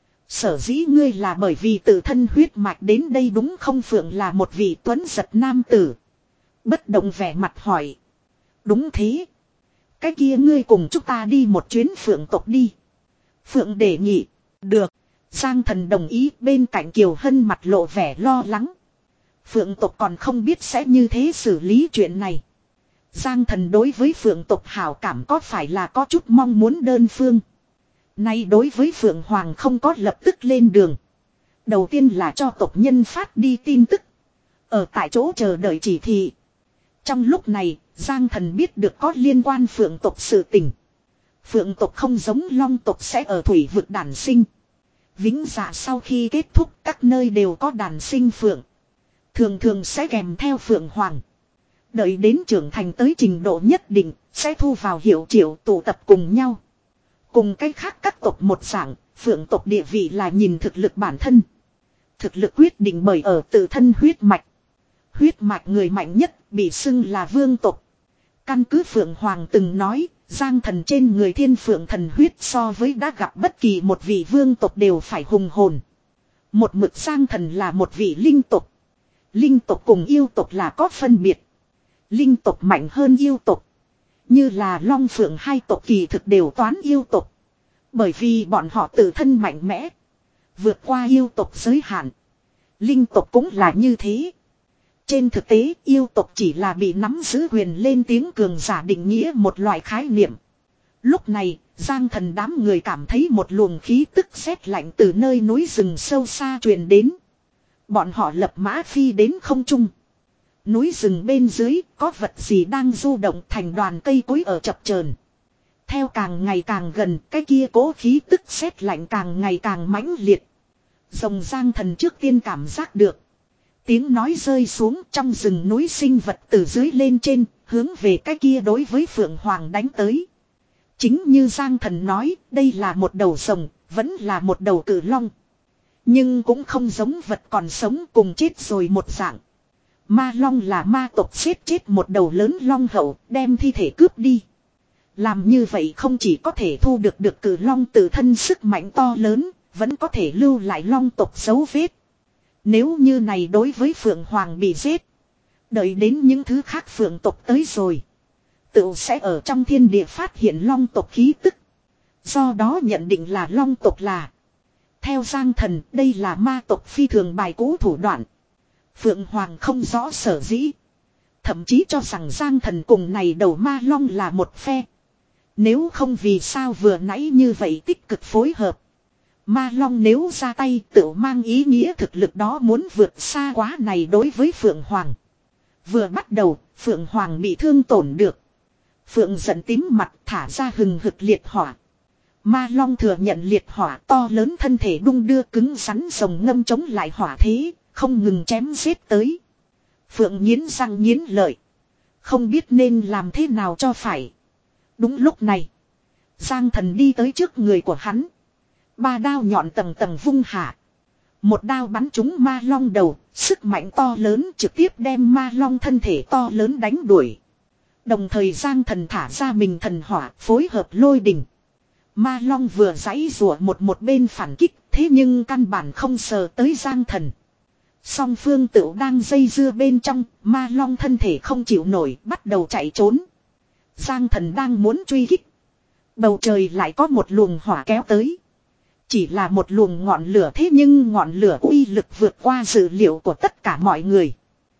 Sở dĩ ngươi là bởi vì tự thân huyết mạch đến đây đúng không? Phượng là một vị tuấn giật nam tử. Bất động vẻ mặt hỏi. Đúng thế. Cái kia ngươi cùng chúng ta đi một chuyến phượng tộc đi. Phượng đề nghị. Được. Giang Thần đồng ý. Bên cạnh Kiều Hân mặt lộ vẻ lo lắng. Phượng tộc còn không biết sẽ như thế xử lý chuyện này. Giang Thần đối với phượng tộc hảo cảm có phải là có chút mong muốn đơn phương. Nay đối với Phượng Hoàng không có lập tức lên đường. Đầu tiên là cho tộc nhân phát đi tin tức. Ở tại chỗ chờ đợi chỉ thị. Trong lúc này, Giang Thần biết được có liên quan phượng tộc sự tình. Phượng tộc không giống long tộc sẽ ở thủy vực đản sinh. Vĩnh dạ sau khi kết thúc, các nơi đều có đản sinh phượng. Thường thường sẽ kèm theo Phượng Hoàng. Đợi đến trưởng thành tới trình độ nhất định, sẽ thu vào hiệu triệu tụ tập cùng nhau. Cùng cách khác các tộc một dạng, phượng tộc địa vị là nhìn thực lực bản thân. Thực lực quyết định bởi ở tự thân huyết mạch. Huyết mạch người mạnh nhất bị xưng là vương tộc. Căn cứ Phượng Hoàng từng nói, Giang Thần trên người thiên phượng thần huyết so với đã gặp bất kỳ một vị vương tộc đều phải hùng hồn. Một mực Giang Thần là một vị linh tộc. Linh tộc cùng yêu tộc là có phân biệt. Linh tộc mạnh hơn yêu tộc. Như là long phượng hai tộc kỳ thực đều toán yêu tộc. Bởi vì bọn họ tự thân mạnh mẽ. Vượt qua yêu tộc giới hạn. Linh tộc cũng là như thế. Trên thực tế yêu tộc chỉ là bị nắm giữ quyền lên tiếng cường giả định nghĩa một loại khái niệm. Lúc này Giang Thần đám người cảm thấy một luồng khí tức rét lạnh từ nơi núi rừng sâu xa truyền đến. Bọn họ lập mã phi đến không trung. Núi rừng bên dưới có vật gì đang du động thành đoàn cây cối ở chập chờn. Theo càng ngày càng gần cái kia cố khí tức rét lạnh càng ngày càng mãnh liệt. Rồng Giang Thần trước tiên cảm giác được. Tiếng nói rơi xuống trong rừng núi sinh vật từ dưới lên trên hướng về cái kia đối với Phượng Hoàng đánh tới. Chính như Giang Thần nói đây là một đầu rồng vẫn là một đầu cự long. Nhưng cũng không giống vật còn sống cùng chết rồi một dạng. Ma long là ma tộc giết chết một đầu lớn long hậu đem thi thể cướp đi. Làm như vậy không chỉ có thể thu được được cử long tự thân sức mạnh to lớn, vẫn có thể lưu lại long tộc dấu vết. Nếu như này đối với Phượng Hoàng bị giết, đợi đến những thứ khác Phượng tộc tới rồi, tự sẽ ở trong thiên địa phát hiện long tộc khí tức. Do đó nhận định là long tộc là. Theo Giang Thần đây là ma tộc phi thường bài cũ thủ đoạn. Phượng Hoàng không rõ sở dĩ. Thậm chí cho rằng Giang Thần cùng này đầu ma long là một phe. Nếu không vì sao vừa nãy như vậy tích cực phối hợp. Ma long nếu ra tay tự mang ý nghĩa thực lực đó muốn vượt xa quá này đối với Phượng Hoàng. Vừa bắt đầu Phượng Hoàng bị thương tổn được. Phượng giận tím mặt thả ra hừng hực liệt hỏa. Ma long thừa nhận liệt hỏa to lớn thân thể đung đưa cứng rắn rồng ngâm chống lại hỏa thế. Không ngừng chém giết tới. Phượng nghiến răng nghiến lợi. Không biết nên làm thế nào cho phải. Đúng lúc này. Giang Thần đi tới trước người của hắn. Ba đao nhọn tầng tầng vung hạ. Một đao bắn trúng ma long đầu. Sức mạnh to lớn trực tiếp đem ma long thân thể to lớn đánh đuổi. Đồng thời Giang Thần thả ra mình thần hỏa phối hợp lôi đình. Ma long vừa giãy rủa một một bên phản kích. Thế nhưng căn bản không sờ tới Giang Thần. Song phương tựu đang dây dưa bên trong, ma long thân thể không chịu nổi, bắt đầu chạy trốn. Giang Thần đang muốn truy kích. Bầu trời lại có một luồng hỏa kéo tới. Chỉ là một luồng ngọn lửa thế nhưng ngọn lửa uy lực vượt qua dự liệu của tất cả mọi người.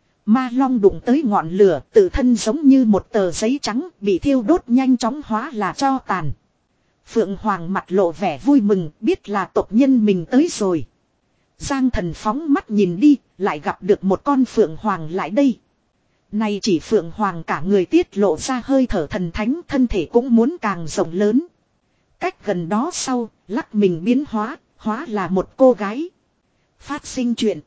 Ma long đụng tới ngọn lửa tự thân giống như một tờ giấy trắng bị thiêu đốt nhanh chóng hóa là tro tàn. Phượng Hoàng mặt lộ vẻ vui mừng biết là tộc nhân mình tới rồi. Giang Thần phóng mắt nhìn đi, lại gặp được một con Phượng Hoàng lại đây. Này chỉ Phượng Hoàng cả người tiết lộ ra hơi thở thần thánh, thân thể cũng muốn càng rộng lớn. Cách gần đó sau, lắc mình biến hóa, hóa là một cô gái. Phát sinh chuyện.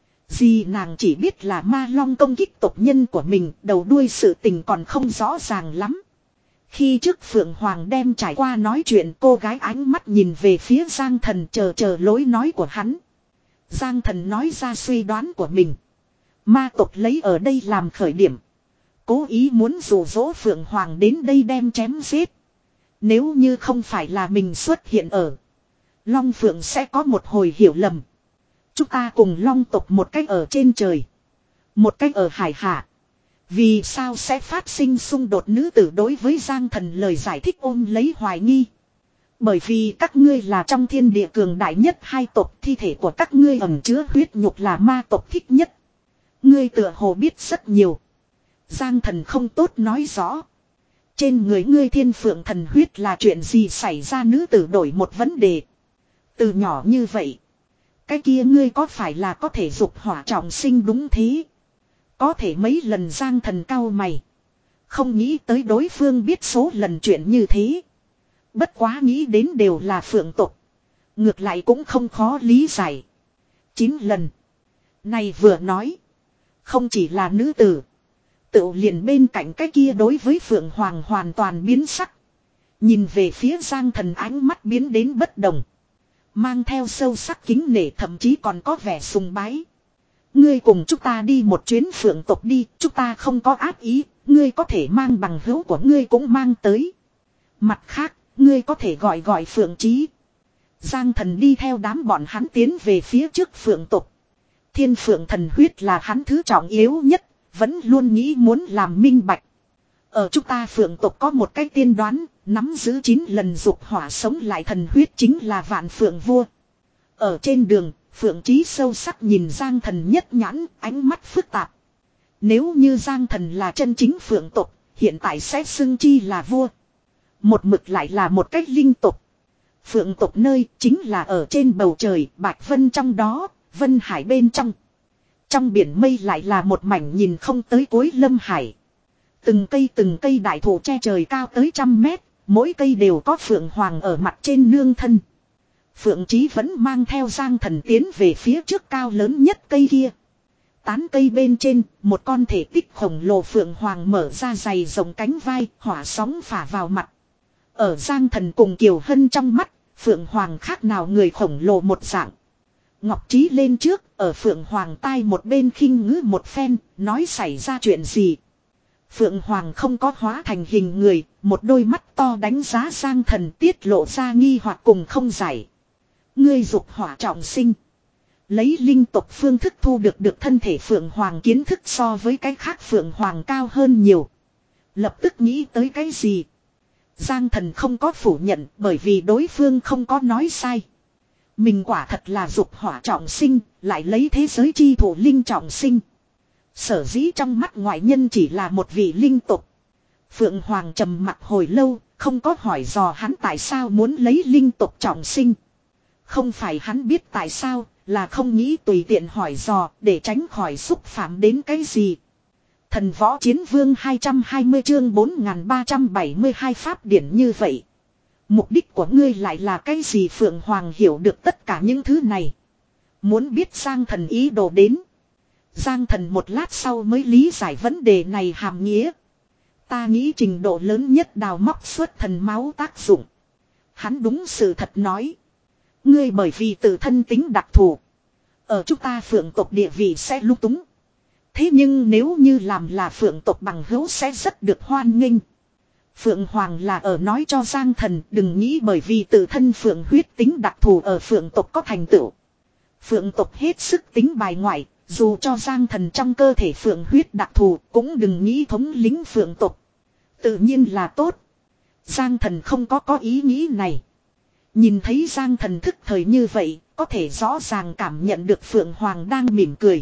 Gì nàng chỉ biết là ma long công kích tộc nhân của mình, đầu đuôi sự tình còn không rõ ràng lắm. Khi trước Phượng Hoàng đem trải qua nói chuyện, cô gái ánh mắt nhìn về phía Giang Thần chờ chờ lối nói của hắn. Giang Thần nói ra suy đoán của mình. Ma tộc lấy ở đây làm khởi điểm. Cố ý muốn dụ dỗ Phượng Hoàng đến đây đem chém giết. Nếu như không phải là mình xuất hiện ở, Long Phượng sẽ có một hồi hiểu lầm. Chúng ta cùng Long tộc một cách ở trên trời, một cách ở hải hạ. Vì sao sẽ phát sinh xung đột nữ tử đối với Giang Thần lời giải thích ôm lấy hoài nghi. Bởi vì các ngươi là trong thiên địa cường đại nhất hai tộc, thi thể của các ngươi ẩn chứa huyết nhục là ma tộc thích nhất. Ngươi tựa hồ biết rất nhiều. Giang Thần không tốt nói rõ. Trên người ngươi thiên phượng thần huyết là chuyện gì xảy ra, nữ tử đổi một vấn đề. Từ nhỏ như vậy. Cái kia ngươi có phải là có thể dục hỏa trọng sinh đúng thế? Có thể mấy lần Giang Thần cau mày. Không nghĩ tới đối phương biết số lần chuyện như thế. Bất quá nghĩ đến đều là phượng tộc. Ngược lại cũng không khó lý giải. Chín lần. Này vừa nói. Không chỉ là nữ tử. Tự liền bên cạnh cái kia đối với Phượng Hoàng hoàn toàn biến sắc. Nhìn về phía Giang Thần ánh mắt biến đến bất đồng. Mang theo sâu sắc kính nể, thậm chí còn có vẻ sùng bái. Ngươi cùng chúng ta đi một chuyến Phượng tộc đi. Chúng ta không có ác ý. Ngươi có thể mang bằng hữu của ngươi cũng mang tới. Mặt khác, ngươi có thể gọi gọi Phượng Chí. Giang Thần đi theo đám bọn hắn tiến về phía trước Phượng tộc. Thiên Phượng thần huyết là hắn thứ trọng yếu nhất. Vẫn luôn nghĩ muốn làm minh bạch. Ở chúng ta Phượng tộc có một cái tiên đoán. Nắm giữ chín lần dục hỏa sống lại thần huyết chính là Vạn Phượng vua. Ở trên đường, Phượng Chí sâu sắc nhìn Giang Thần nhất nhãn, ánh mắt phức tạp. Nếu như Giang Thần là chân chính phượng tộc, hiện tại sẽ xưng chi là vua. Một mực lại là một cách linh tộc. Phượng tộc nơi chính là ở trên bầu trời, bạch vân trong đó, vân hải bên trong. Trong biển mây lại là một mảnh nhìn không tới cuối lâm hải. Từng cây từng cây đại thụ che trời cao tới trăm mét, mỗi cây đều có phượng hoàng ở mặt trên nương thân. Phượng Chí vẫn mang theo Giang Thần tiến về phía trước cao lớn nhất cây kia. Tán cây bên trên, một con thể tích khổng lồ phượng hoàng mở ra dày rộng cánh vai, hỏa sóng phả vào mặt. Ở Giang Thần cùng Kiều Hân trong mắt, phượng hoàng khác nào người khổng lồ một dạng. Ngọc Trí lên trước, ở phượng hoàng tai một bên khinh ngữ một phen, nói xảy ra chuyện gì. Phượng hoàng không có hóa thành hình người, một đôi mắt to đánh giá Giang Thần tiết lộ ra nghi hoặc cùng không giải. Ngươi dục hỏa trọng sinh. Lấy linh tộc phương thức thu được được thân thể phượng hoàng kiến thức so với cái khác phượng hoàng cao hơn nhiều. Lập tức nghĩ tới cái gì? Giang Thần không có phủ nhận bởi vì đối phương không có nói sai. Mình quả thật là dục hỏa trọng sinh, lại lấy thế giới chi thủ linh trọng sinh. Sở dĩ trong mắt ngoại nhân chỉ là một vị linh tộc. Phượng Hoàng trầm mặt hồi lâu, không có hỏi dò hắn tại sao muốn lấy linh tộc trọng sinh. Không phải hắn biết tại sao, là không nghĩ tùy tiện hỏi dò để tránh khỏi xúc phạm đến cái gì. Thần võ chiến vương hai trăm hai mươi chương bốn nghìn ba trăm bảy mươi hai pháp điển như vậy. Mục đích của ngươi lại là cái gì? Phượng Hoàng hiểu được tất cả những thứ này. Muốn biết Giang Thần ý đồ đến. Giang Thần một lát sau mới lý giải vấn đề này hàm nghĩa. Ta nghĩ trình độ lớn nhất đào móc xuất thần máu tác dụng. Hắn đúng sự thật nói. Ngươi bởi vì tự thân tính đặc thù. Ở chúng ta phượng tộc địa vị sẽ lung túng. Thế nhưng nếu như làm là phượng tộc bằng hữu sẽ rất được hoan nghênh. Phượng Hoàng là ở nói cho Giang Thần đừng nghĩ bởi vì tự thân phượng huyết tính đặc thù ở phượng tộc có thành tựu. Phượng tộc hết sức tính bài ngoại, dù cho Giang Thần trong cơ thể phượng huyết đặc thù cũng đừng nghĩ thống lĩnh phượng tộc. Tự nhiên là tốt. Giang Thần không có có ý nghĩ này. Nhìn thấy Giang Thần thức thời như vậy, có thể rõ ràng cảm nhận được Phượng Hoàng đang mỉm cười.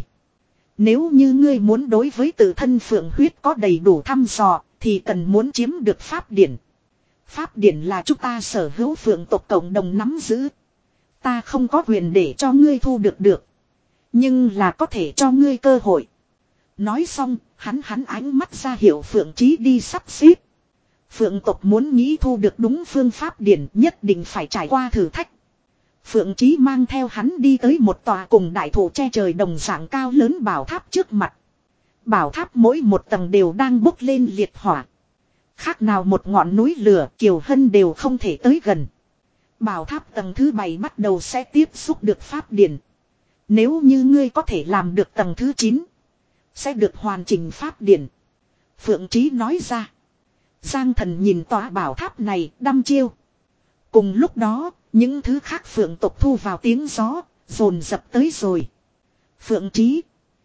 Nếu như ngươi muốn đối với tự thân phượng huyết có đầy đủ thăm dò, thì cần muốn chiếm được pháp điển. Pháp điển là chúng ta sở hữu phượng tộc cộng đồng nắm giữ. Ta không có quyền để cho ngươi thu được được. Nhưng là có thể cho ngươi cơ hội. Nói xong, hắn hắn ánh mắt ra hiệu Phượng Chí đi sắp xếp. Phượng tộc muốn nghĩ thu được đúng phương pháp điển nhất định phải trải qua thử thách. Phượng Chí mang theo hắn đi tới một tòa cùng đại thụ che trời đồng dạng cao lớn bảo tháp trước mặt. Bảo tháp mỗi một tầng đều đang bốc lên liệt hỏa. Khác nào một ngọn núi lửa, Kiều Hân đều không thể tới gần. Bảo tháp tầng thứ bảy bắt đầu sẽ tiếp xúc được pháp điển. Nếu như ngươi có thể làm được tầng thứ chín, sẽ được hoàn chỉnh pháp điển. Phượng Chí nói ra. Giang Thần nhìn tòa bảo tháp này đăm chiêu. Cùng lúc đó, những thứ khác phượng tộc thu vào tiếng gió, dồn dập tới rồi. Phượng Chí,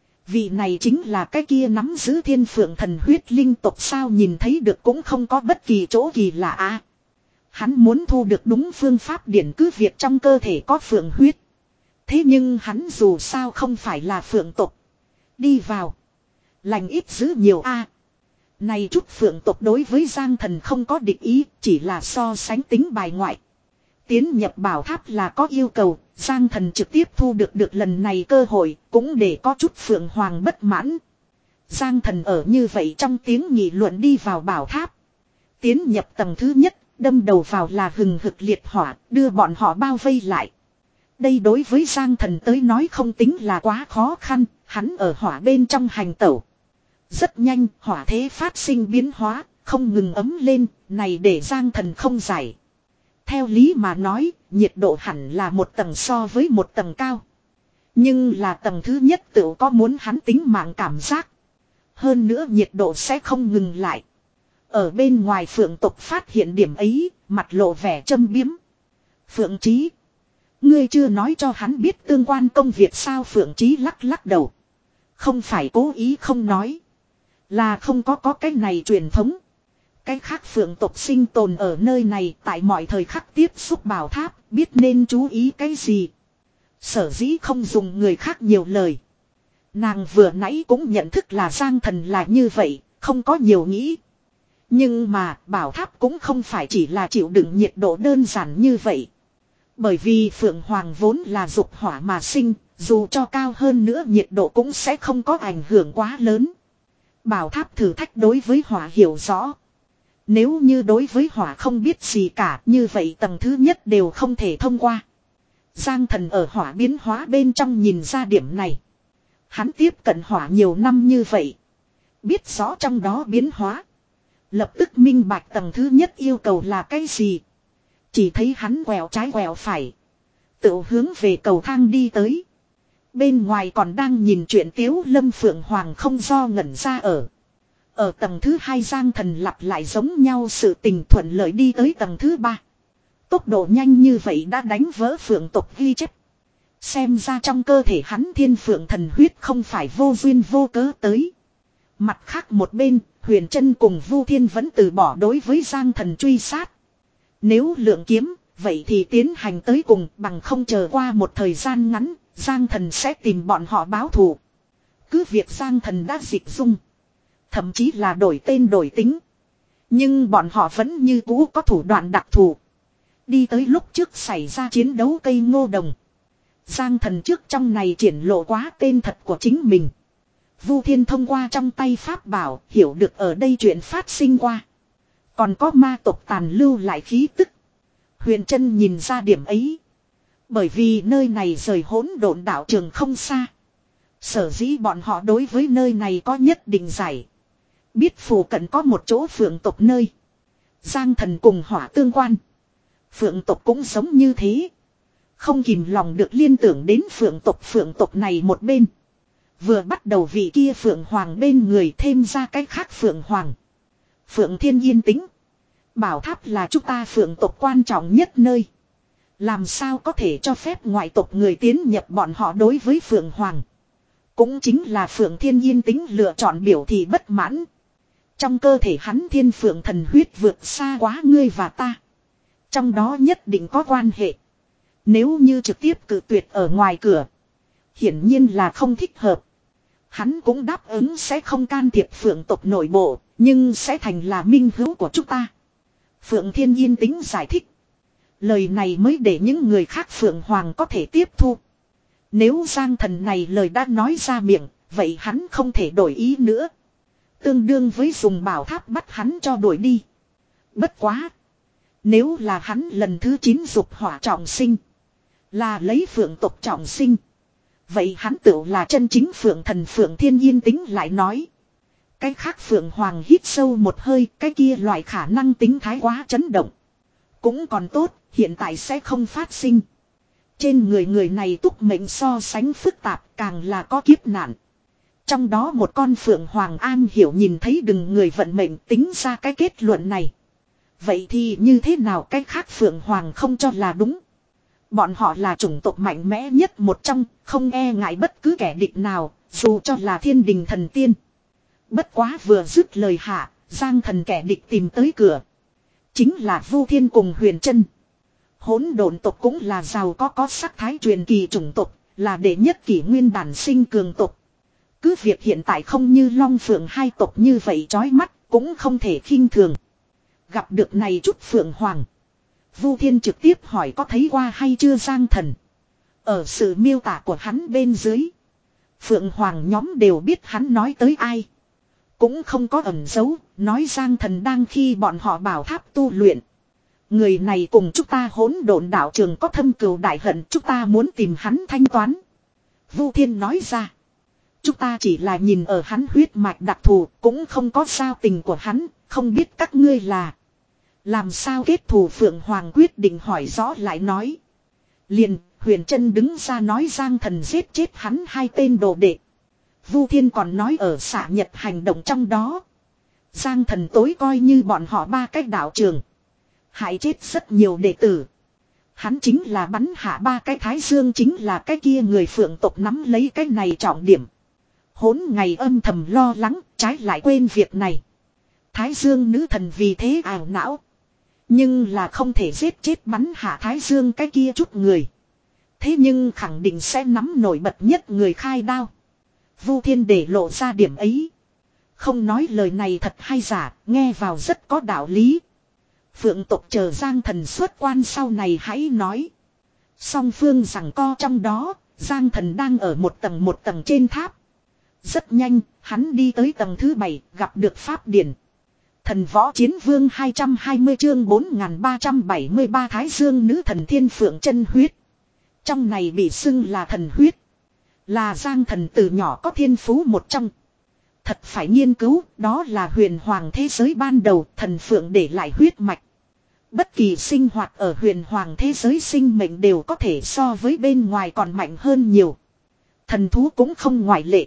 vị này chính là cái kia nắm giữ thiên phượng thần huyết linh tộc sao? Nhìn thấy được cũng không có bất kỳ chỗ kỳ lạ à. Hắn muốn thu được đúng phương pháp điển cứ việc trong cơ thể có phượng huyết. Thế nhưng hắn dù sao không phải là phượng tộc. Đi vào. Lành ít giữ nhiều a. Này chút phượng tộc đối với Giang Thần không có địch ý, chỉ là so sánh tính bài ngoại. Tiến nhập bảo tháp là có yêu cầu, Giang Thần trực tiếp thu được được lần này cơ hội, cũng để có chút phượng hoàng bất mãn. Giang Thần ở như vậy trong tiếng nghị luận đi vào bảo tháp. Tiến nhập tầng thứ nhất, đâm đầu vào là hừng hực liệt hỏa, đưa bọn họ bao vây lại. Đây đối với Giang Thần tới nói không tính là quá khó khăn, hắn ở hỏa bên trong hành tẩu. Rất nhanh, hỏa thế phát sinh biến hóa, không ngừng ấm lên, này để Giang Thần không giải. Theo lý mà nói, nhiệt độ hẳn là một tầng so với một tầng cao. Nhưng là tầng thứ nhất tự có muốn hắn tính mạng cảm giác. Hơn nữa nhiệt độ sẽ không ngừng lại. Ở bên ngoài phượng tộc phát hiện điểm ấy, mặt lộ vẻ châm biếm. Phượng Chí, ngươi chưa nói cho hắn biết tương quan công việc sao? Phượng Chí lắc lắc đầu. Không phải cố ý không nói. Là không có có cái này truyền thống. Cái khác phượng tộc sinh tồn ở nơi này tại mọi thời khắc tiếp xúc bảo tháp, biết nên chú ý cái gì. Sở dĩ không dùng người khác nhiều lời. Nàng vừa nãy cũng nhận thức là Giang Thần là như vậy, không có nhiều nghĩ. Nhưng mà bảo tháp cũng không phải chỉ là chịu đựng nhiệt độ đơn giản như vậy. Bởi vì Phượng Hoàng vốn là dục hỏa mà sinh, dù cho cao hơn nữa nhiệt độ cũng sẽ không có ảnh hưởng quá lớn. Bảo tháp thử thách đối với hỏa hiểu rõ. Nếu như đối với hỏa không biết gì cả, như vậy tầng thứ nhất đều không thể thông qua. Giang Thần ở hỏa biến hóa bên trong nhìn ra điểm này. Hắn tiếp cận hỏa nhiều năm như vậy. Biết rõ trong đó biến hóa. Lập tức minh bạch tầng thứ nhất yêu cầu là cái gì. Chỉ thấy hắn quẹo trái quẹo phải. Tự hướng về cầu thang đi tới. Bên ngoài còn đang nhìn chuyện Tiếu Lâm Phượng Hoàng không do ngẩn ra ở. Ở tầng thứ hai Giang Thần lặp lại giống nhau sự tình thuận lợi đi tới tầng thứ ba. Tốc độ nhanh như vậy đã đánh vỡ Phượng tộc ghi chép. Xem ra trong cơ thể hắn thiên phượng thần huyết không phải vô duyên vô cớ tới. Mặt khác một bên, Huyền Trân cùng Vu Thiên vẫn từ bỏ đối với Giang Thần truy sát. Nếu lượng kiếm, vậy thì tiến hành tới cùng, bằng không chờ qua một thời gian ngắn, Giang Thần sẽ tìm bọn họ báo thù. Cứ việc Giang Thần đã dịch dung, thậm chí là đổi tên đổi tính. Nhưng bọn họ vẫn như cũ có thủ đoạn đặc thù. Đi tới lúc trước xảy ra chiến đấu cây ngô đồng. Giang Thần trước trong này triển lộ quá tên thật của chính mình. Vu Thiên thông qua trong tay pháp bảo hiểu được ở đây chuyện phát sinh qua. Còn có ma tộc tàn lưu lại khí tức. Huyền Trân nhìn ra điểm ấy. Bởi vì nơi này rời hỗn độn đạo trường không xa. Sở dĩ bọn họ đối với nơi này có nhất định giải. Biết phù cận có một chỗ phượng tộc nơi. Giang Thần cùng hỏa tương quan. Phượng tộc cũng giống như thế. Không kìm lòng được liên tưởng đến phượng tộc phượng tộc này một bên. Vừa bắt đầu vị kia Phượng Hoàng bên người thêm ra cái khác Phượng Hoàng. Phượng Thiên yên tĩnh. Bảo tháp là chúng ta Phượng tộc quan trọng nhất nơi. Làm sao có thể cho phép ngoại tộc người tiến nhập bọn họ đối với Phượng Hoàng. Cũng chính là Phượng Thiên yên tĩnh lựa chọn biểu thị bất mãn. Trong cơ thể hắn thiên phượng thần huyết vượt xa quá ngươi và ta. Trong đó nhất định có quan hệ. Nếu như trực tiếp cự tuyệt ở ngoài cửa. Hiển nhiên là không thích hợp. Hắn cũng đáp ứng sẽ không can thiệp Phượng tộc nội bộ. Nhưng sẽ thành là minh hữu của chúng ta. Phượng Thiên yên tĩnh giải thích. Lời này mới để những người khác Phượng Hoàng có thể tiếp thu. Nếu Giang Thần này lời đã nói ra miệng. Vậy hắn không thể đổi ý nữa. Tương đương với dùng bảo tháp bắt hắn cho đuổi đi. Bất quá. Nếu là hắn lần thứ chín dục hỏa trọng sinh. Là lấy Phượng tộc trọng sinh. Vậy hắn tự là chân chính Phượng thần Phượng Thiên yên tĩnh lại nói. Cái khác Phượng Hoàng hít sâu một hơi. Cái kia loại khả năng tính thái quá chấn động. Cũng còn tốt. Hiện tại sẽ không phát sinh. Trên người người này túc mệnh so sánh phức tạp. Càng là có kiếp nạn. Trong đó một con Phượng Hoàng an hiểu nhìn thấy đừng người vận mệnh tính ra cái kết luận này. Vậy thì như thế nào cái khác Phượng Hoàng không cho là đúng. Bọn họ là chủng tộc mạnh mẽ nhất một trong, không e ngại bất cứ kẻ địch nào, dù cho là thiên đình thần tiên. Bất quá vừa dứt lời hạ, Giang Thần kẻ địch tìm tới cửa. Chính là Vu Thiên cùng Huyền Trân. Hỗn độn tộc cũng là giàu có có sắc thái truyền kỳ chủng tộc, là đệ nhất kỷ nguyên đản sinh cường tộc. Cứ việc hiện tại không như Long Phượng hai tộc như vậy chói mắt, cũng không thể khinh thường. Gặp được này chút Phượng Hoàng. Vu Thiên trực tiếp hỏi có thấy qua hay chưa Giang Thần. Ở sự miêu tả của hắn bên dưới. Phượng Hoàng nhóm đều biết hắn nói tới ai. Cũng không có ẩn giấu, nói Giang Thần đang khi bọn họ bảo tháp tu luyện. Người này cùng chúng ta hỗn độn đạo trường có thâm cừu đại hận, chúng ta muốn tìm hắn thanh toán. Vu Thiên nói ra. Chúng ta chỉ là nhìn ở hắn huyết mạch đặc thù, cũng không có giao tình của hắn, không biết các ngươi là. Làm sao kết thù Phượng Hoàng quyết định hỏi rõ lại nói. Liền, Huyền Trân đứng ra nói Giang Thần giết chết hắn hai tên đồ đệ. Vu Thiên còn nói ở xạ nhật hành động trong đó. Giang Thần tối coi như bọn họ ba cách đạo trường. Hại chết rất nhiều đệ tử. Hắn chính là bắn hạ ba cái thái dương chính là cái kia người Phượng tộc nắm lấy cái này trọng điểm. Hỗn ngày âm thầm lo lắng, trái lại quên việc này. Thái dương nữ thần vì thế ảo não. Nhưng là không thể giết chết bắn hạ Thái Dương cái kia chút người. Thế nhưng khẳng định sẽ nắm nổi bật nhất người khai đao. Vu Thiên để lộ ra điểm ấy. Không nói lời này thật hay giả, nghe vào rất có đạo lý. Phượng tộc chờ Giang Thần xuất quan sau này hãy nói. Song phương rằng co trong đó, Giang Thần đang ở một tầng một tầng trên tháp. Rất nhanh, hắn đi tới tầng thứ bảy, gặp được Pháp Điển. Thần võ chiến vương hai trăm hai mươi chương bốn nghìn ba trăm bảy mươi ba Thái Dương nữ thần thiên phượng chân huyết. Trong này bị xưng là thần huyết. Là Giang Thần từ nhỏ có thiên phú một trong. Thật phải nghiên cứu, đó là huyền hoàng thế giới ban đầu, thần phượng để lại huyết mạch. Bất kỳ sinh hoạt ở huyền hoàng thế giới sinh mệnh đều có thể so với bên ngoài còn mạnh hơn nhiều. Thần thú cũng không ngoại lệ.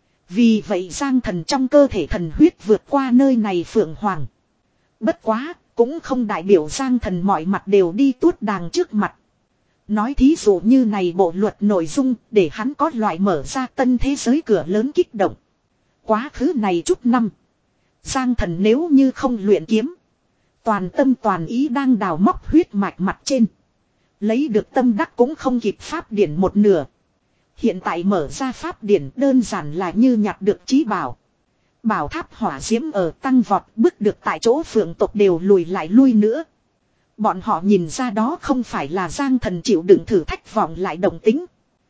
Vì vậy Giang Thần trong cơ thể thần huyết vượt qua nơi này phượng hoàng. Bất quá, cũng không đại biểu Giang Thần mọi mặt đều đi tuốt đàng trước mặt. Nói thí dụ như này bộ luật nội dung để hắn có loại mở ra tân thế giới cửa lớn kích động. Quá khứ này chút năm. Giang Thần nếu như không luyện kiếm. Toàn tâm toàn ý đang đào móc huyết mạch mặt trên. Lấy được tâm đắc cũng không kịp pháp điển một nửa. Hiện tại mở ra pháp điển đơn giản là như nhặt được chí bảo. Bảo tháp hỏa diễm ở tăng vọt bước được tại chỗ phượng tộc đều lùi lại lui nữa. Bọn họ nhìn ra đó không phải là Giang Thần chịu đựng thử thách vọng lại động tính.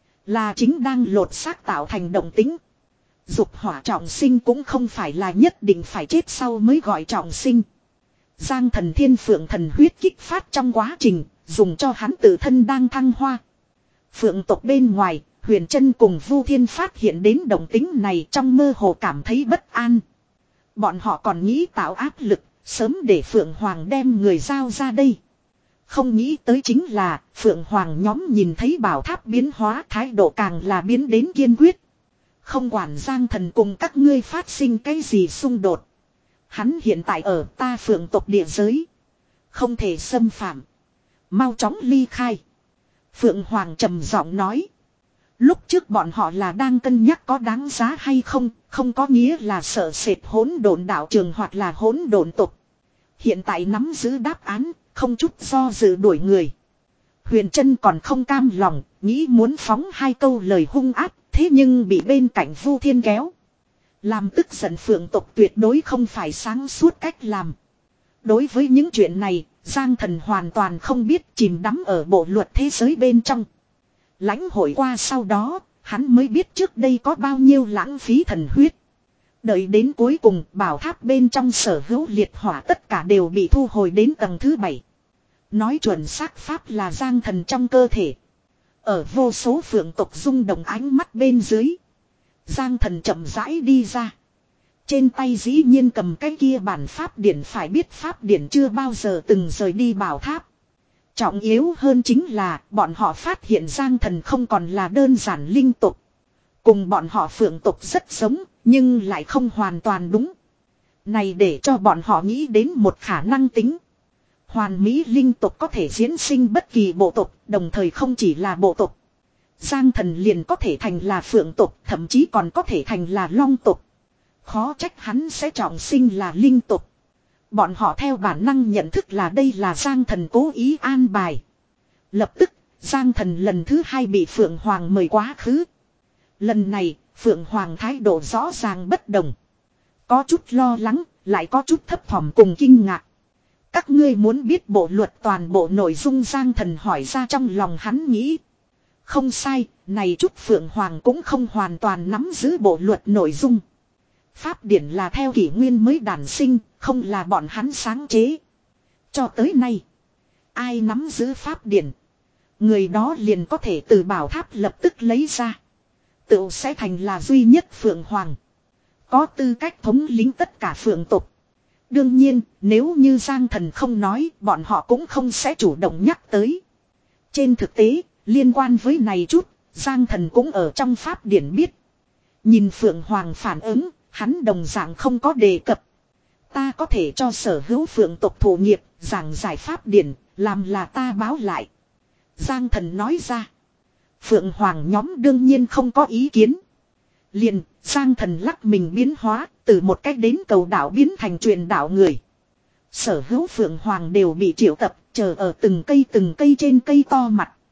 Là chính đang lột xác tạo thành động tính. Dục hỏa trọng sinh cũng không phải là nhất định phải chết sau mới gọi trọng sinh. Giang Thần thiên phượng thần huyết kích phát trong quá trình, dùng cho hắn tự thân đang thăng hoa. Phượng tộc bên ngoài, Huyền Trân cùng Vu Thiên phát hiện đến động tính này trong mơ hồ cảm thấy bất an. Bọn họ còn nghĩ tạo áp lực, sớm để Phượng Hoàng đem người giao ra đây. Không nghĩ tới chính là, Phượng Hoàng nhóm nhìn thấy bảo tháp biến hóa thái độ càng là biến đến kiên quyết. Không quản Giang Thần cùng các ngươi phát sinh cái gì xung đột. Hắn hiện tại ở ta Phượng tộc địa giới. Không thể xâm phạm. Mau chóng ly khai. Phượng Hoàng trầm giọng nói. Lúc trước bọn họ là đang cân nhắc có đáng giá hay không, không có nghĩa là sợ sệt hỗn độn đạo trường hoặc là hỗn độn tộc. Hiện tại nắm giữ đáp án, không chút do dự đuổi người. Huyền Trân còn không cam lòng, nghĩ muốn phóng hai câu lời hung ác, thế nhưng bị bên cạnh Vu Thiên kéo. Làm tức giận Phượng tộc tuyệt đối không phải sáng suốt cách làm. Đối với những chuyện này, Giang Thần hoàn toàn không biết, chìm đắm ở bộ luật thế giới bên trong. Lãnh hội qua sau đó, hắn mới biết trước đây có bao nhiêu lãng phí thần huyết. Đợi đến cuối cùng, bảo tháp bên trong sở hữu liệt hỏa tất cả đều bị thu hồi đến tầng thứ bảy. Nói chuẩn xác pháp là Giang Thần trong cơ thể. Ở vô số phượng tộc rung động ánh mắt bên dưới. Giang Thần chậm rãi đi ra. Trên tay dĩ nhiên cầm cái kia bản pháp điển, phải biết pháp điển chưa bao giờ từng rời đi bảo tháp. Trọng yếu hơn chính là bọn họ phát hiện Giang Thần không còn là đơn giản linh tục. Cùng bọn họ phượng tộc rất giống, nhưng lại không hoàn toàn đúng. Này để cho bọn họ nghĩ đến một khả năng tính. Hoàn mỹ linh tục có thể diễn sinh bất kỳ bộ tộc, đồng thời không chỉ là bộ tộc. Giang Thần liền có thể thành là phượng tộc, thậm chí còn có thể thành là long tộc. Khó trách hắn sẽ trọng sinh là linh tộc. Bọn họ theo bản năng nhận thức là đây là Giang Thần cố ý an bài. Lập tức, Giang Thần lần thứ hai bị Phượng Hoàng mời quá khứ. Lần này, Phượng Hoàng thái độ rõ ràng bất đồng. Có chút lo lắng, lại có chút thấp thỏm cùng kinh ngạc. Các ngươi muốn biết bộ luật toàn bộ nội dung, Giang Thần hỏi ra trong lòng hắn nghĩ. Không sai, này chút Phượng Hoàng cũng không hoàn toàn nắm giữ bộ luật nội dung. Pháp điển là theo kỷ nguyên mới đản sinh, không là bọn hắn sáng chế. Cho tới nay, ai nắm giữ pháp điển, người đó liền có thể từ bảo tháp lập tức lấy ra. Tự sẽ thành là duy nhất Phượng Hoàng. Có tư cách thống lĩnh tất cả Phượng tộc. Đương nhiên, nếu như Giang Thần không nói, bọn họ cũng không sẽ chủ động nhắc tới. Trên thực tế, liên quan với này chút, Giang Thần cũng ở trong pháp điển biết. Nhìn Phượng Hoàng phản ứng, hắn đồng dạng không có đề cập. Ta có thể cho sở hữu Phượng tộc thủ nghiệp, giảng giải pháp điển, làm là ta báo lại. Giang Thần nói ra. Phượng Hoàng nhóm đương nhiên không có ý kiến. Liền, Giang Thần lắc mình biến hóa, từ một cách đến cầu đảo biến thành truyền đảo người. Sở hữu Phượng Hoàng đều bị triệu tập, chờ ở từng cây từng cây trên cây to mặt.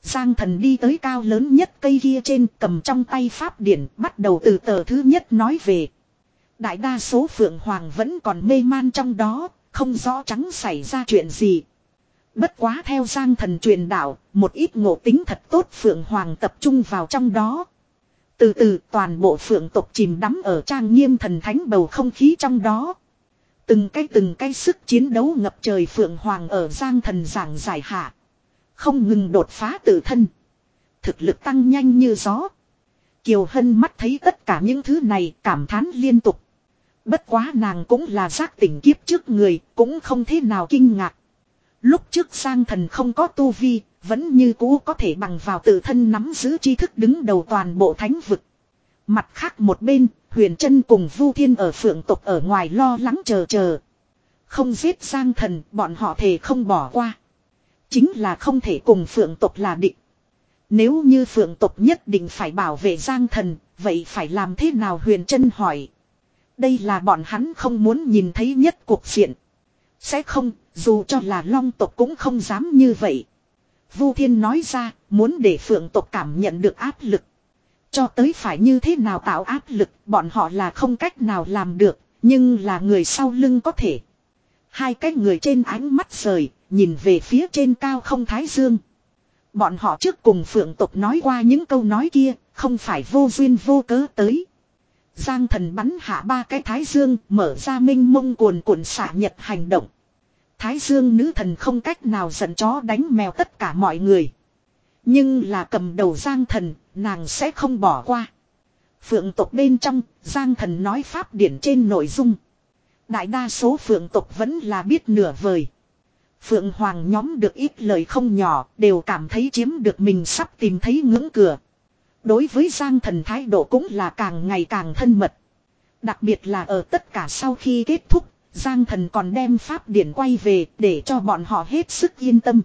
Giang Thần đi tới cao lớn nhất cây kia trên, cầm trong tay pháp điển, bắt đầu từ tờ thứ nhất nói về. Đại đa số Phượng Hoàng vẫn còn mê man trong đó, không rõ trắng xảy ra chuyện gì. Bất quá theo Giang Thần truyền đạo, một ít ngộ tính thật tốt Phượng Hoàng tập trung vào trong đó. Từ từ toàn bộ Phượng tộc chìm đắm ở trang nghiêm thần thánh bầu không khí trong đó. Từng cái từng cái sức chiến đấu ngập trời Phượng Hoàng ở Giang Thần giảng giải hạ. Không ngừng đột phá tự thân. Thực lực tăng nhanh như gió. Kiều Hân mắt thấy tất cả những thứ này cảm thán liên tục. Bất quá nàng cũng là giác tỉnh kiếp trước người, cũng không thế nào kinh ngạc. Lúc trước Giang Thần không có tu vi, vẫn như cũ có thể bằng vào tự thân nắm giữ tri thức đứng đầu toàn bộ thánh vực. Mặt khác một bên, Huyền Trân cùng Vu Thiên ở Phượng tộc ở ngoài lo lắng chờ chờ. Không giết Giang Thần, bọn họ thề không bỏ qua. Chính là không thể cùng Phượng tộc là địch. Nếu như Phượng tộc nhất định phải bảo vệ Giang Thần, vậy phải làm thế nào? Huyền Trân hỏi. Đây là bọn hắn không muốn nhìn thấy nhất cuộc diện. Sẽ không, dù cho là Long tộc cũng không dám như vậy. Vu Thiên nói ra, muốn để Phượng tộc cảm nhận được áp lực. Cho tới phải như thế nào tạo áp lực, bọn họ là không cách nào làm được, nhưng là người sau lưng có thể. Hai cái người trên ánh mắt rời, nhìn về phía trên cao không Thái Dương. Bọn họ trước cùng Phượng tộc nói qua những câu nói kia, không phải vô duyên vô cớ tới. Giang Thần bắn hạ ba cái Thái Dương, mở ra minh mông cuồn cuộn xạ nhật hành động. Thái Dương nữ thần không cách nào giận chó đánh mèo tất cả mọi người. Nhưng là cầm đầu Giang Thần, nàng sẽ không bỏ qua. Phượng tộc bên trong, Giang Thần nói pháp điển trên nội dung. Đại đa số Phượng tộc vẫn là biết nửa vời. Phượng Hoàng nhóm được ít lời không nhỏ, đều cảm thấy chiếm được mình sắp tìm thấy ngưỡng cửa. Đối với Giang Thần thái độ cũng là càng ngày càng thân mật. Đặc biệt là ở tất cả sau khi kết thúc, Giang Thần còn đem pháp điển quay về để cho bọn họ hết sức yên tâm.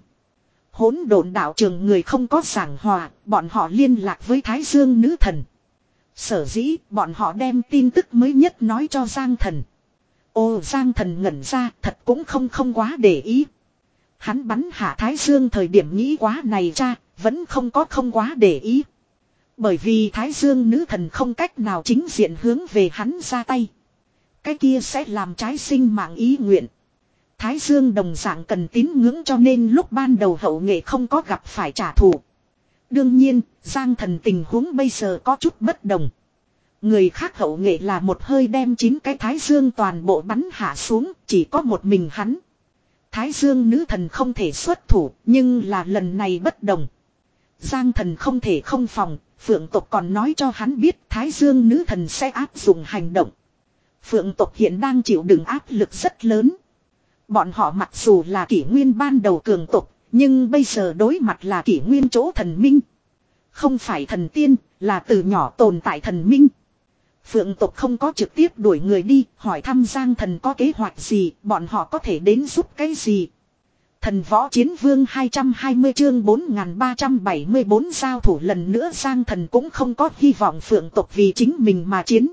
Hỗn độn đạo trường người không có giảng hòa, bọn họ liên lạc với Thái Dương nữ thần. Sở dĩ bọn họ đem tin tức mới nhất nói cho Giang Thần. Ô Giang Thần ngẩn ra, thật cũng không không quá để ý. Hắn bắn hạ Thái Dương thời điểm nghĩ quá này ra, vẫn không có không quá để ý. Bởi vì Thái Dương nữ thần không cách nào chính diện hướng về hắn ra tay. Cái kia sẽ làm trái sinh mạng ý nguyện. Thái Dương đồng dạng cần tín ngưỡng cho nên lúc ban đầu hậu nghệ không có gặp phải trả thù. Đương nhiên, Giang Thần tình huống bây giờ có chút bất đồng. Người khác hậu nghệ là một hơi đem chín cái Thái Dương toàn bộ bắn hạ xuống, chỉ có một mình hắn. Thái Dương nữ thần không thể xuất thủ, nhưng là lần này bất đồng. Giang Thần không thể không phòng, Phượng tộc còn nói cho hắn biết Thái Dương nữ thần sẽ áp dụng hành động. Phượng tộc hiện đang chịu đựng áp lực rất lớn. Bọn họ mặc dù là kỷ nguyên ban đầu cường tộc, nhưng bây giờ đối mặt là kỷ nguyên chỗ thần minh. Không phải thần tiên, là từ nhỏ tồn tại thần minh. Phượng tộc không có trực tiếp đuổi người đi, hỏi thăm Giang Thần có kế hoạch gì, bọn họ có thể đến giúp cái gì. Thần võ chiến vương hai trăm hai mươi chương bốn nghìn ba trăm bảy mươi bốn giao thủ lần nữa. Giang Thần cũng không có hy vọng Phượng tộc vì chính mình mà chiến.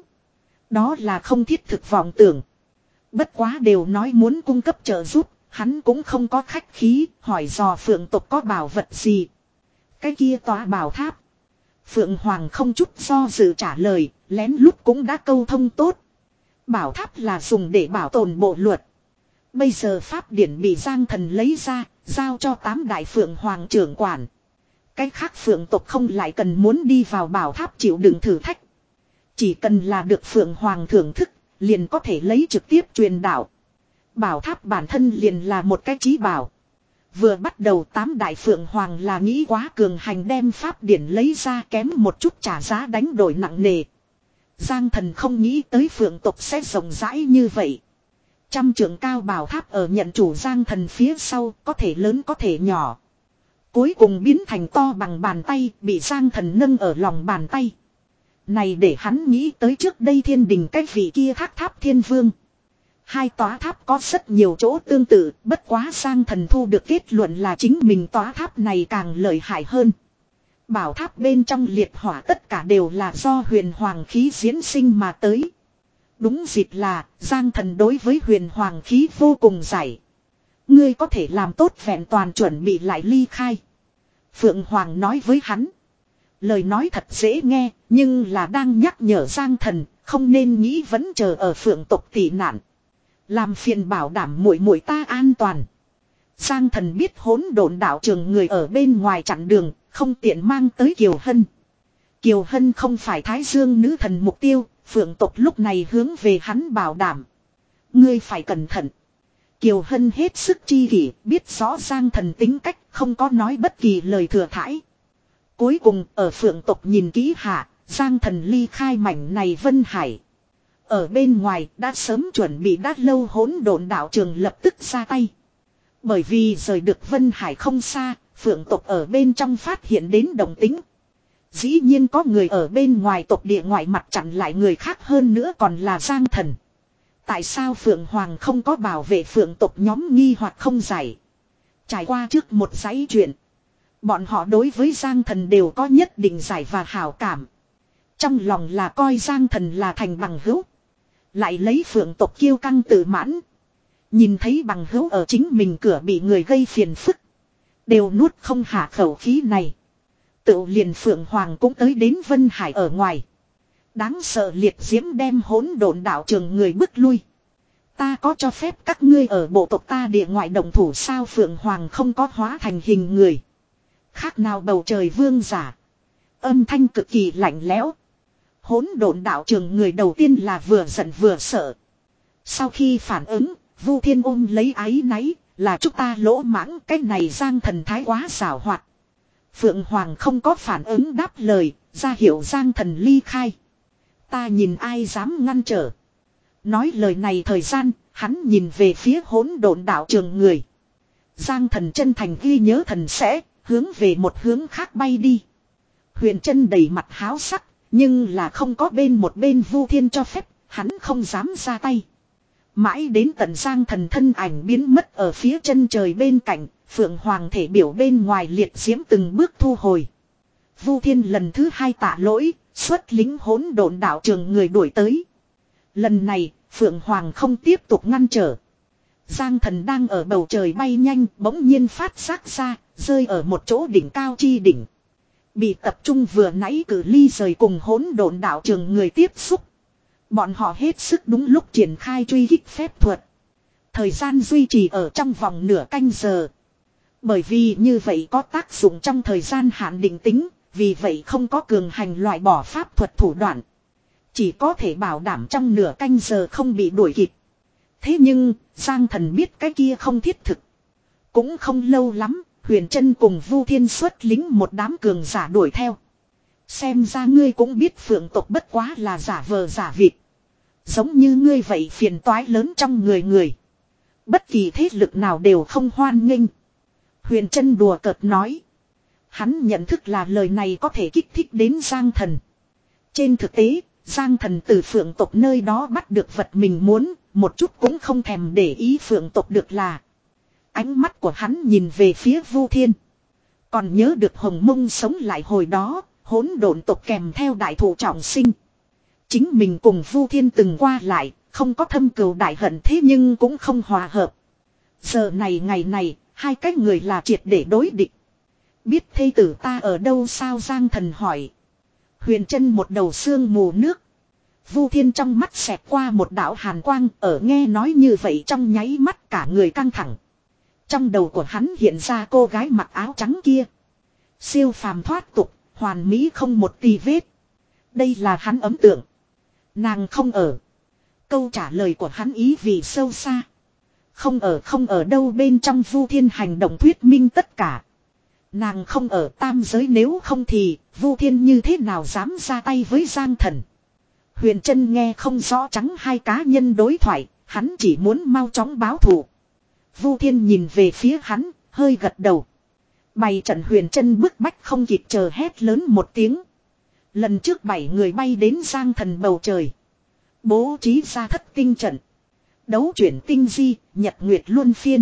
Đó là không thiết thực vọng tưởng. Bất quá đều nói muốn cung cấp trợ giúp, hắn cũng không có khách khí, hỏi dò Phượng tộc có bảo vật gì. Cái kia tòa bảo tháp. Phượng Hoàng không chút do dự trả lời, lén lút cũng đã câu thông tốt. Bảo tháp là dùng để bảo tồn bộ luật. Bây giờ pháp điển bị Giang Thần lấy ra, giao cho tám đại Phượng Hoàng trưởng quản. Cái khác Phượng tộc không lại cần muốn đi vào bảo tháp chịu đựng thử thách. Chỉ cần là được Phượng Hoàng thưởng thức, liền có thể lấy trực tiếp truyền đạo. Bảo tháp bản thân liền là một cái trí bảo. Vừa bắt đầu tám đại Phượng Hoàng là nghĩ quá cường hành đem pháp điển lấy ra, kém một chút trả giá đánh đổi nặng nề. Giang Thần không nghĩ tới Phượng tộc sẽ rộng rãi như vậy. Trăm trượng cao bảo tháp ở nhận chủ Giang Thần phía sau, có thể lớn có thể nhỏ. Cuối cùng biến thành to bằng bàn tay, bị Giang Thần nâng ở lòng bàn tay. Này để hắn nghĩ tới trước đây thiên đình cái vị kia thác tháp thiên vương. Hai tòa tháp có rất nhiều chỗ tương tự, bất quá Giang Thần thu được kết luận là chính mình tòa tháp này càng lợi hại hơn. Bảo tháp bên trong liệt hỏa tất cả đều là do huyền hoàng khí diễn sinh mà tới. Đúng dịp là, Giang Thần đối với huyền hoàng khí vô cùng giải. Ngươi có thể làm tốt vẹn toàn chuẩn bị lại ly khai. Phượng Hoàng nói với hắn. Lời nói thật dễ nghe, nhưng là đang nhắc nhở Giang Thần, không nên nghĩ vẫn chờ ở Phượng tộc tị nạn. Làm phiền bảo đảm muội muội ta an toàn. Giang Thần biết hỗn độn đạo trường người ở bên ngoài chặn đường, không tiện mang tới Kiều Hân. Kiều Hân không phải Thái Dương nữ thần mục tiêu, Phượng tộc lúc này hướng về hắn bảo đảm. Ngươi phải cẩn thận. Kiều Hân hết sức chi kỷ, biết rõ Giang Thần tính cách, không có nói bất kỳ lời thừa thãi. Cuối cùng ở Phượng tộc nhìn kỹ hạ, Giang Thần ly khai mảnh này Vân Hải. Ở bên ngoài đã sớm chuẩn bị đã lâu hỗn độn đạo trường lập tức ra tay. Bởi vì rời được Vân Hải không xa, Phượng tộc ở bên trong phát hiện đến động tính. Dĩ nhiên có người ở bên ngoài tộc địa ngoại mặt chặn lại người khác, hơn nữa còn là Giang Thần. Tại sao Phượng Hoàng không có bảo vệ Phượng tộc nhóm nghi hoặc không giải. Trải qua trước một dãy chuyện. Bọn họ đối với Giang Thần đều có nhất định giải và hảo cảm. Trong lòng là coi Giang Thần là thành bằng hữu. Lại lấy Phượng tộc kiêu căng tự mãn. Nhìn thấy bằng hữu ở chính mình cửa bị người gây phiền phức. Đều nuốt không hạ khẩu khí này. Tự liền Phượng Hoàng cũng tới đến Vân Hải ở ngoài. Đáng sợ liệt diễm đem hỗn độn đạo trường người bước lui. Ta có cho phép các ngươi ở bộ tộc ta địa ngoại đồng thủ sao? Phượng Hoàng không có hóa thành hình người. Khác nào bầu trời vương giả. Âm thanh cực kỳ lạnh lẽo. Hỗn độn đạo trường người đầu tiên là vừa giận vừa sợ. Sau khi phản ứng, Vu Thiên ôm lấy áy náy, là chúng ta lỗ mãng, cái này Giang Thần thái quá xảo hoạt. Phượng Hoàng không có phản ứng đáp lời, ra hiệu Giang Thần ly khai. Ta nhìn ai dám ngăn trở. Nói lời này thời gian, hắn nhìn về phía hỗn độn đạo trường người. Giang Thần chân thành ghi nhớ thần sẽ, hướng về một hướng khác bay đi. Huyền Trân đầy mặt háo sắc, nhưng là không có bên một bên Vu Thiên cho phép, hắn không dám ra tay. Mãi đến tận Giang Thần thân ảnh biến mất ở phía chân trời bên cạnh, Phượng Hoàng thể biểu bên ngoài liệt diễm từng bước thu hồi. Vu Thiên lần thứ hai tạ lỗi, xuất lính hỗn độn đạo trường người đuổi tới. Lần này, Phượng Hoàng không tiếp tục ngăn trở. Giang Thần đang ở bầu trời bay nhanh, bỗng nhiên phát giác ra, rơi ở một chỗ đỉnh cao chi đỉnh. Bị tập trung vừa nãy cử ly rời cùng hỗn độn đạo trường người tiếp xúc. Bọn họ hết sức đúng lúc triển khai truy kích phép thuật. Thời gian duy trì ở trong vòng nửa canh giờ. Bởi vì như vậy có tác dụng trong thời gian hạn định tính, vì vậy không có cường hành loại bỏ pháp thuật thủ đoạn. Chỉ có thể bảo đảm trong nửa canh giờ không bị đuổi kịp. Thế nhưng, Giang Thần biết cái kia không thiết thực. Cũng không lâu lắm, Huyền Trân cùng Vu Thiên xuất lính một đám cường giả đuổi theo. Xem ra ngươi cũng biết Phượng tộc bất quá là giả vờ giả vịt. Giống như ngươi vậy phiền toái lớn trong người người. Bất kỳ thế lực nào đều không hoan nghênh. Huyền Trân đùa cợt nói. Hắn nhận thức là lời này có thể kích thích đến Giang Thần. Trên thực tế, Giang Thần từ Phượng tộc nơi đó bắt được vật mình muốn, một chút cũng không thèm để ý Phượng tộc được là. Ánh mắt của hắn nhìn về phía Vu Thiên. Còn nhớ được Hồng Mông sống lại hồi đó, hỗn độn tộc kèm theo đại thủ trọng sinh. Chính mình cùng Vu Thiên từng qua lại, không có thâm cừu đại hận thế nhưng cũng không hòa hợp. Giờ này ngày này, hai cái người là triệt để đối địch. Biết thê tử ta ở đâu sao? Giang Thần hỏi. Huyền Trân một đầu sương mù nước. Vu Thiên trong mắt xẹt qua một đạo hàn quang, ở nghe nói như vậy trong nháy mắt cả người căng thẳng. Trong đầu của hắn hiện ra cô gái mặc áo trắng kia. Siêu phàm thoát tục, hoàn mỹ không một tì vết. Đây là hắn ấn tượng. Nàng không ở. Câu trả lời của hắn ý vị sâu xa. Không ở không ở đâu bên trong Vu Thiên hành động thuyết minh tất cả. Nàng không ở tam giới, nếu không thì Vu Thiên như thế nào dám ra tay với Giang Thần. Huyền Trân nghe không rõ trắng hai cá nhân đối thoại, hắn chỉ muốn mau chóng báo thù. Vu Thiên nhìn về phía hắn, hơi gật đầu. Bày trận Huyền Trân bức bách không kịp chờ hét lớn một tiếng. Lần trước bảy người bay đến Giang Thần bầu trời. Bố trí ra thất tinh trận. Đấu chuyển tinh di, nhật nguyệt luân phiên.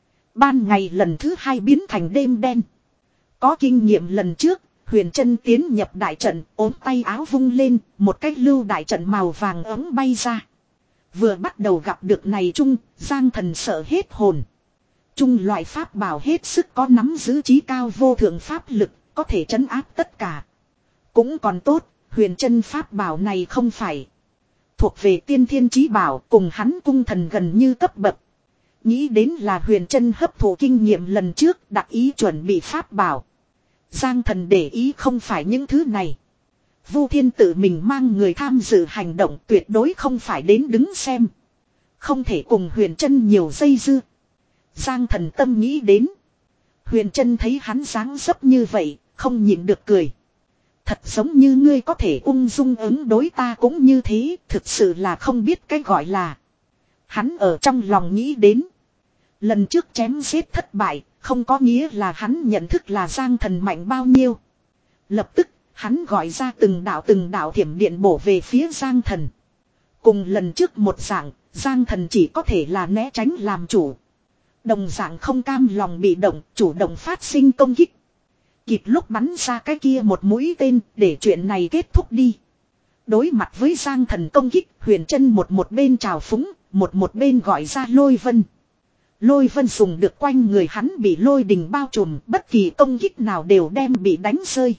Ban ngày lần thứ hai biến thành đêm đen. Có kinh nghiệm lần trước, Huyền Trân tiến nhập đại trận, ốm tay áo vung lên, một cách lưu đại trận màu vàng ấm bay ra. Vừa bắt đầu gặp được này chung, Giang Thần sợ hết hồn. Trung loại pháp bảo hết sức có nắm giữ trí cao vô thượng pháp lực, có thể trấn áp tất cả. Cũng còn tốt, huyền chân pháp bảo này không phải thuộc về tiên thiên chí bảo, cùng hắn cung thần gần như cấp bậc. Nghĩ đến là huyền chân hấp thụ kinh nghiệm lần trước đặc ý chuẩn bị pháp bảo. Giang Thần để ý không phải những thứ này. Vu Thiên tự mình mang người tham dự hành động, tuyệt đối không phải đến đứng xem. Không thể cùng huyền chân nhiều dây dưa. Giang Thần tâm nghĩ đến. Huyền chân thấy hắn dáng dấp như vậy, không nhịn được cười. Thật giống như ngươi có thể ung dung ứng đối ta cũng như thế, thực sự là không biết cái gọi là. Hắn ở trong lòng nghĩ đến. Lần trước chém giết thất bại, không có nghĩa là hắn nhận thức là Giang Thần mạnh bao nhiêu. Lập tức, hắn gọi ra từng đạo từng đạo thiểm điện bổ về phía Giang Thần. Cùng lần trước một dạng, Giang Thần chỉ có thể là né tránh làm chủ. Đồng dạng không cam lòng bị động, chủ động phát sinh công kích. Kịp lúc bắn ra cái kia một mũi tên để chuyện này kết thúc đi. Đối mặt với Giang Thần công kích, huyền chân một một bên trào phúng, một một bên gọi ra lôi vân. Lôi vân dùng được quanh người hắn bị lôi đình bao trùm, bất kỳ công kích nào đều đem bị đánh rơi.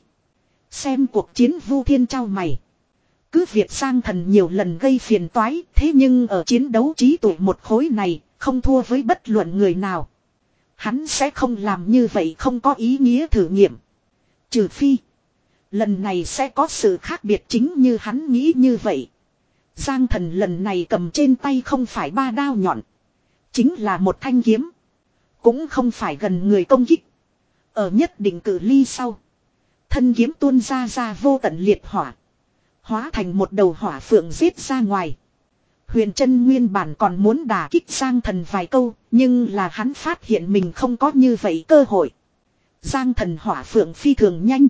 Xem cuộc chiến Vu Thiên trao mày. Cứ việc Giang Thần nhiều lần gây phiền toái, thế nhưng ở chiến đấu trí tuệ một khối này, không thua với bất luận người nào. Hắn sẽ không làm như vậy, không có ý nghĩa thử nghiệm. Trừ phi, lần này sẽ có sự khác biệt chính như hắn nghĩ như vậy. Giang Thần lần này cầm trên tay không phải ba đao nhọn, chính là một thanh kiếm. Cũng không phải gần người công kích. Ở nhất định cự ly sau, thân kiếm tuôn ra ra vô tận liệt hỏa, hóa thành một đầu hỏa phượng giết ra ngoài. Huyền Trân nguyên bản còn muốn đả kích Giang Thần vài câu, nhưng là hắn phát hiện mình không có như vậy cơ hội. Giang Thần hỏa phượng phi thường nhanh.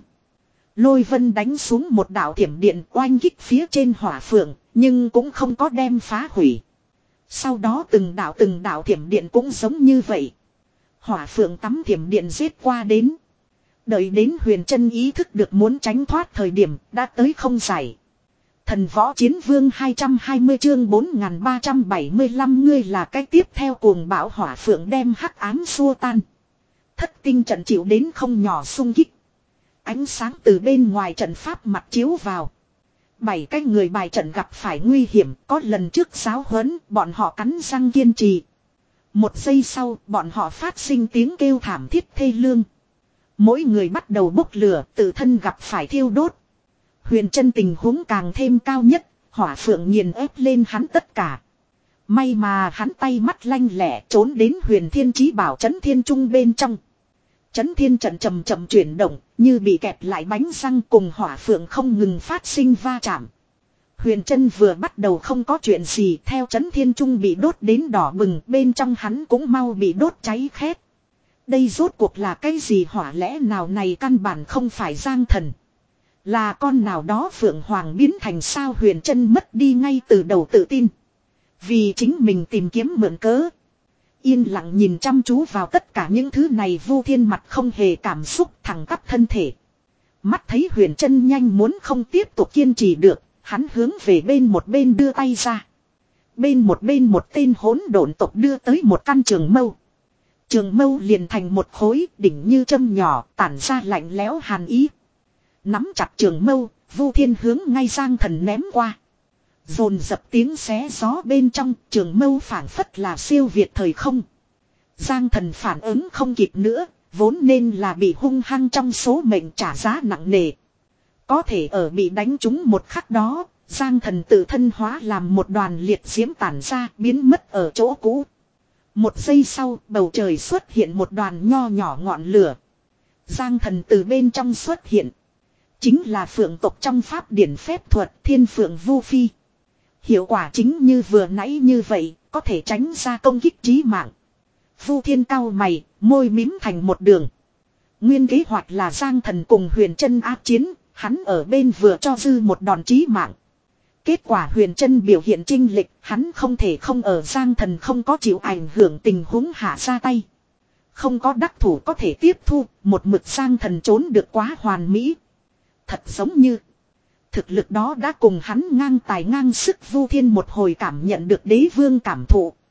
Lôi vân đánh xuống một đạo thiểm điện oanh kích phía trên hỏa phượng, nhưng cũng không có đem phá hủy. Sau đó từng đạo từng đạo thiểm điện cũng giống như vậy. Hỏa phượng tắm thiểm điện giết qua đến. Đợi đến Huyền Trân ý thức được muốn tránh thoát thời điểm đã tới không giải. Thần võ chiến vương hai trăm hai mươi chương bốn nghìn ba trăm bảy mươi lăm ngươi là cái tiếp theo cuồng bão hỏa phượng đem hắc ám xua tan. Thất tinh trận chịu đến không nhỏ xung kích. Ánh sáng từ bên ngoài trận pháp mặt chiếu vào. Bảy cái người bài trận gặp phải nguy hiểm, có lần trước giáo huấn, bọn họ cắn răng kiên trì. Một giây sau, bọn họ phát sinh tiếng kêu thảm thiết thê lương. Mỗi người bắt đầu bốc lửa, tự thân gặp phải thiêu đốt. Huyền Trân tình huống càng thêm cao nhất, hỏa phượng nghiền ép lên hắn tất cả. May mà hắn tay mắt lanh lẹ trốn đến Huyền Thiên Chí Bảo Chấn Thiên Trung bên trong. Chấn Thiên trận chậm chậm chuyển động, như bị kẹp lại bánh răng, cùng hỏa phượng không ngừng phát sinh va chạm. Huyền Trân vừa bắt đầu không có chuyện gì, theo Chấn Thiên Trung bị đốt đến đỏ bừng, bên trong hắn cũng mau bị đốt cháy khét. Đây rốt cuộc là cái gì, hỏa lẽ nào này căn bản không phải Giang Thần. Là con nào đó phượng hoàng biến thành sao? Huyền Trân mất đi ngay từ đầu tự tin. Vì chính mình tìm kiếm mượn cớ. Yên lặng nhìn chăm chú vào tất cả những thứ này. Vu Thiên mặt không hề cảm xúc, thẳng tắp thân thể. Mắt thấy Huyền Trân nhanh muốn không tiếp tục kiên trì được, hắn hướng về bên một bên đưa tay ra. Bên một bên một tên hỗn độn tộc đưa tới một căn trường mâu. Trường mâu liền thành một khối, đỉnh như châm nhỏ, tản ra lạnh lẽo hàn ý. Nắm chặt trường mâu, Vu Thiên hướng ngay Giang Thần ném qua. Dồn dập tiếng xé gió bên trong, trường mâu phảng phất là siêu việt thời không. Giang Thần phản ứng không kịp nữa, vốn nên là bị hung hăng trong số mệnh trả giá nặng nề. Có thể ở bị đánh trúng một khắc đó, Giang Thần tự thân hóa làm một đoàn liệt diễm tản ra, biến mất ở chỗ cũ. Một giây sau, bầu trời xuất hiện một đoàn nho nhỏ ngọn lửa. Giang Thần từ bên trong xuất hiện. Chính là phượng tộc trong pháp điển phép thuật Thiên Phượng Vu Phi. Hiệu quả chính như vừa nãy như vậy, có thể tránh ra công kích chí mạng. Vu Thiên cau mày, môi mím thành một đường. Nguyên kế hoạch là Giang Thần cùng Huyền Trân áp chiến, hắn ở bên vừa cho dư một đòn chí mạng. Kết quả Huyền Trân biểu hiện chênh lệch, hắn không thể không ở Giang Thần không có chịu ảnh hưởng tình huống hạ ra tay. Không có đắc thủ có thể tiếp thu, một mực Giang Thần trốn được quá hoàn mỹ. Thật giống như thực lực đó đã cùng hắn ngang tài ngang sức. Vu Thiên một hồi cảm nhận được đế vương cảm thụ.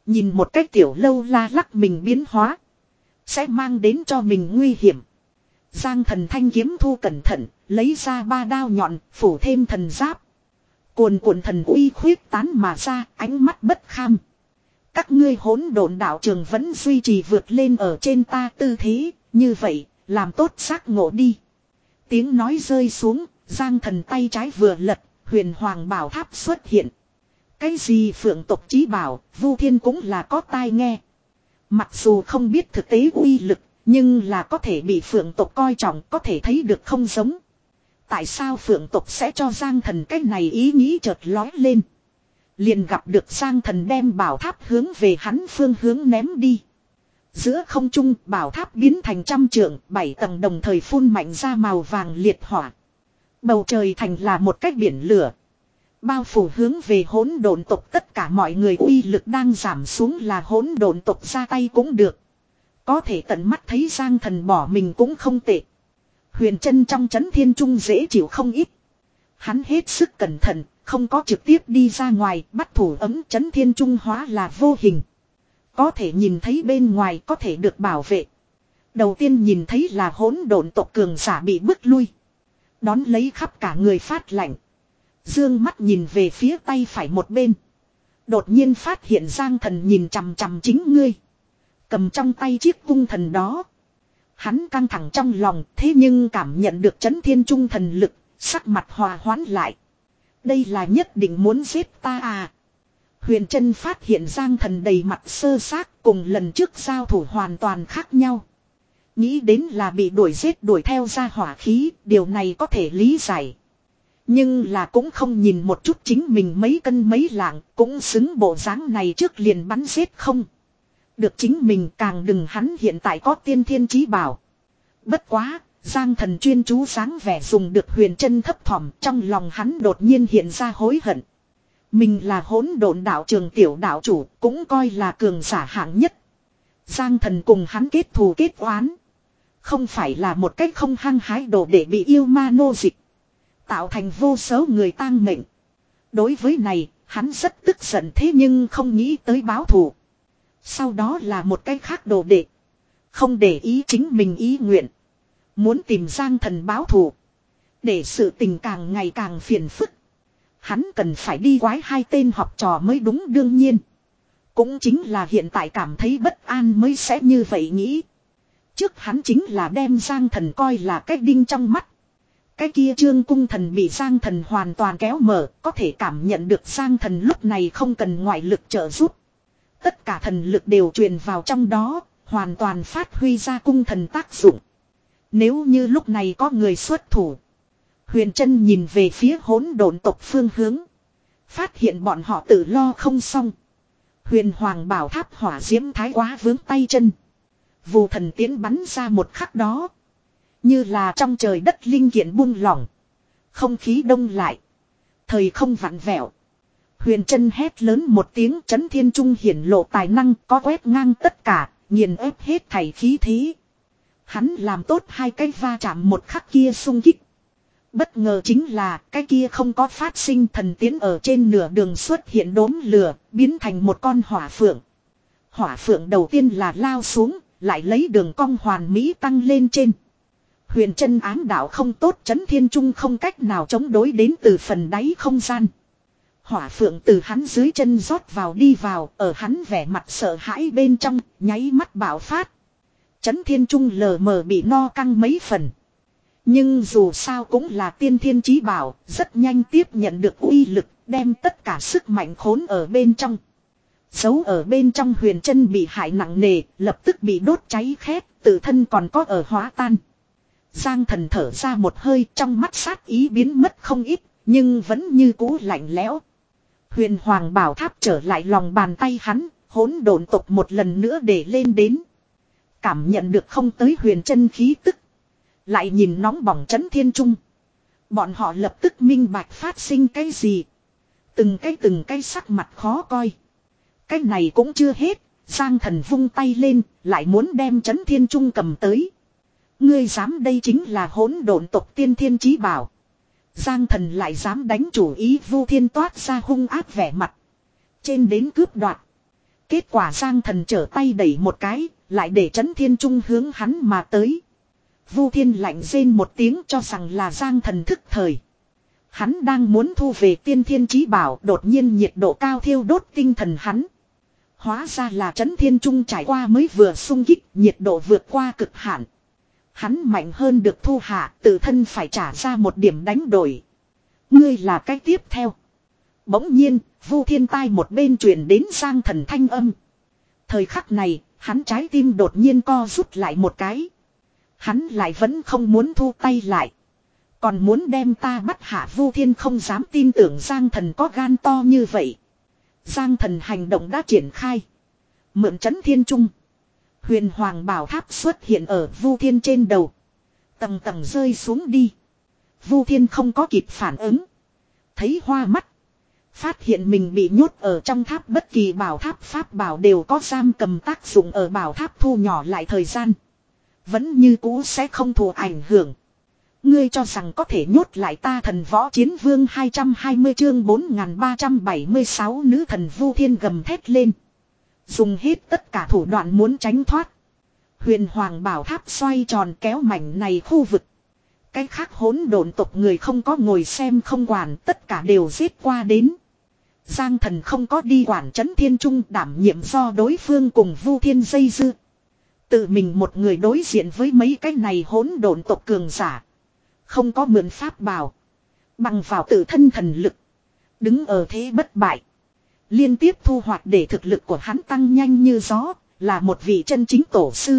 Nhìn một cách tiểu lâu la lắc mình biến hóa. Sẽ mang đến cho mình nguy hiểm. Giang thần thanh kiếm thu cẩn thận. Lấy ra ba đao nhọn. Phủ thêm thần giáp. Cuồn cuộn thần uy khuyết tán mà ra. Ánh mắt bất kham. Các ngươi hỗn độn đạo trường vẫn duy trì vượt lên ở trên ta tư thế. Như vậy làm tốt giác ngộ đi. Tiếng nói rơi xuống. Giang thần tay trái vừa lật. Huyền hoàng bảo tháp xuất hiện. Cái gì phượng tộc chí bảo, Vu Thiên cũng là có tai nghe. Mặc dù không biết thực tế uy lực, nhưng là có thể bị phượng tộc coi trọng, có thể thấy được không giống. Tại sao phượng tộc sẽ cho Giang thần cái này ý nghĩ chợt lói lên. Liền gặp được Giang thần đem bảo tháp hướng về hắn phương hướng ném đi. Giữa không trung bảo tháp biến thành trăm trượng, bảy tầng đồng thời phun mạnh ra màu vàng liệt hỏa. Bầu trời thành là một cái biển lửa. Bao phủ hướng về hỗn độn tộc tất cả mọi người uy lực đang giảm xuống là hỗn độn tộc ra tay cũng được. Có thể tận mắt thấy Giang thần bỏ mình cũng không tệ. Huyền chân trong chấn thiên trung dễ chịu không ít. Hắn hết sức cẩn thận, không có trực tiếp đi ra ngoài, bắt thủ ấm chấn thiên trung hóa là vô hình. Có thể nhìn thấy bên ngoài có thể được bảo vệ. Đầu tiên nhìn thấy là hỗn độn tộc cường giả bị bức lui. Đón lấy khắp cả người phát lạnh. Dương mắt nhìn về phía tay phải một bên. Đột nhiên phát hiện Giang thần nhìn chằm chằm chính ngươi. Cầm trong tay chiếc cung thần đó. Hắn căng thẳng trong lòng thế nhưng cảm nhận được chấn thiên trung thần lực. Sắc mặt hòa hoãn lại. Đây là nhất định muốn giết ta à. Huyền Trân phát hiện Giang thần đầy mặt sơ xác cùng lần trước giao thủ hoàn toàn khác nhau. Nghĩ đến là bị đuổi giết đuổi theo ra hỏa khí. Điều này có thể lý giải. Nhưng là cũng không nhìn một chút chính mình mấy cân mấy lạng, cũng xứng bộ dáng này trước liền bắn giết không. Được chính mình càng đừng hắn hiện tại có tiên thiên chí bảo. Bất quá, Giang thần chuyên chú dáng vẻ dùng được Huyền Trân thấp thỏm trong lòng hắn đột nhiên hiện ra hối hận. Mình là hỗn độn đạo trường tiểu đạo chủ, cũng coi là cường giả hạng nhất. Giang thần cùng hắn kết thù kết oán. Không phải là một cách không hăng hái đồ để bị yêu ma nô dịch. Tạo thành vô số người tang mệnh. Đối với này, hắn rất tức giận thế nhưng không nghĩ tới báo thù. Sau đó là một cái khác đồ đệ. Không để ý chính mình ý nguyện. Muốn tìm Giang thần báo thù. Để sự tình càng ngày càng phiền phức. Hắn cần phải đi quái hai tên học trò mới đúng đương nhiên. Cũng chính là hiện tại cảm thấy bất an mới sẽ như vậy nghĩ. Trước hắn chính là đem Giang thần coi là cái đinh trong mắt. Cái kia trương cung thần bị Giang thần hoàn toàn kéo mở, có thể cảm nhận được Giang thần lúc này không cần ngoại lực trợ giúp. Tất cả thần lực đều truyền vào trong đó, hoàn toàn phát huy ra cung thần tác dụng. Nếu như lúc này có người xuất thủ. Huyền Trân nhìn về phía hỗn độn tộc phương hướng. Phát hiện bọn họ tự lo không xong. Huyền Hoàng bảo tháp hỏa diễm thái quá vướng tay chân. Vù thần tiến bắn ra một khắc đó. Như là trong trời đất linh kiện buông lỏng. Không khí đông lại. Thời không vặn vẹo. Huyền Trân hét lớn một tiếng chấn thiên trung hiển lộ tài năng có quét ngang tất cả, nghiền ép hết thảy khí thế. Hắn làm tốt hai cái va chạm một khắc kia xung kích. Bất ngờ chính là cái kia không có phát sinh thần tiến ở trên nửa đường xuất hiện đốm lửa, biến thành một con hỏa phượng. Hỏa phượng đầu tiên là lao xuống, lại lấy đường cong hoàn mỹ tăng lên trên. Huyền Trân ám đạo không tốt chấn thiên trung không cách nào chống đối đến từ phần đáy không gian. Hỏa phượng từ hắn dưới chân rót vào đi vào, ở hắn vẻ mặt sợ hãi bên trong, nháy mắt bạo phát. Chấn thiên trung lờ mờ bị no căng mấy phần. Nhưng dù sao cũng là tiên thiên chí bảo, rất nhanh tiếp nhận được uy lực, đem tất cả sức mạnh khốn ở bên trong. Giấu ở bên trong Huyền Trân bị hại nặng nề, lập tức bị đốt cháy khét, tự thân còn có ở hóa tan. Giang thần thở ra một hơi trong mắt sát ý biến mất không ít, nhưng vẫn như cũ lạnh lẽo. Huyền Hoàng bảo tháp trở lại lòng bàn tay hắn, hỗn độn tộc một lần nữa để lên đến. Cảm nhận được không tới Huyền Trân khí tức. Lại nhìn nóng bỏng chấn thiên trung. Bọn họ lập tức minh bạch phát sinh cái gì. Từng cái từng cái sắc mặt khó coi. Cái này cũng chưa hết, Giang thần vung tay lên, lại muốn đem chấn thiên trung cầm tới. Ngươi dám đây chính là hỗn độn tộc tiên thiên chí bảo. Giang thần lại dám đánh chủ ý Vu Thiên toát ra hung ác vẻ mặt. Trên đến cướp đoạt. Kết quả Giang Thần trở tay đẩy một cái, lại để Trấn Thiên Trung hướng hắn mà tới. Vu Thiên lạnh rên một tiếng cho rằng là Giang Thần thức thời. Hắn đang muốn thu về tiên thiên chí bảo, đột nhiên nhiệt độ cao thiêu đốt tinh thần hắn. Hóa ra là Trấn Thiên Trung trải qua mới vừa xung kích, nhiệt độ vượt qua cực hạn. Hắn mạnh hơn được thu hạ, tự thân phải trả ra một điểm đánh đổi. Ngươi là cách tiếp theo. Bỗng nhiên, Vu Thiên tai một bên truyền đến Giang Thần thanh âm. Thời khắc này, hắn trái tim đột nhiên co rút lại một cái. Hắn lại vẫn không muốn thu tay lại. Còn muốn đem ta bắt hạ. Vu Thiên không dám tin tưởng Giang Thần có gan to như vậy. Giang Thần hành động đã triển khai. Mượn Trấn Thiên Trung. Huyền Hoàng Bảo Tháp xuất hiện ở Vu Thiên trên đầu. Tầng tầng rơi xuống đi. Vu Thiên không có kịp phản ứng. Thấy hoa mắt. Phát hiện mình bị nhốt ở trong tháp, bất kỳ bảo tháp pháp bảo đều có giam cầm tác dụng ở bảo tháp thu nhỏ lại thời gian. Vẫn như cũ sẽ không thụ ảnh hưởng. Ngươi cho rằng có thể nhốt lại ta? Thần Võ Chiến Vương hai trăm hai mươi chương bốn nghìn ba trăm bảy mươi sáu nữ thần Vu Thiên gầm thét lên. Dùng hết tất cả thủ đoạn muốn tránh thoát. Huyền Hoàng Bảo Tháp xoay tròn kéo mảnh này khu vực. Cái khác hỗn độn tộc người không có ngồi xem không quản, tất cả đều giết qua đến. Giang Thần không có đi quản Trấn Thiên Trung, đảm nhiệm do đối phương cùng Vu Thiên dây dưa. Tự mình một người đối diện với mấy cái này hỗn độn tộc cường giả. Không có mượn pháp bảo. Bằng vào tự thân thần lực. Đứng ở thế bất bại. Liên tiếp thu hoạch để thực lực của hắn tăng nhanh như gió. Là một vị chân chính tổ sư.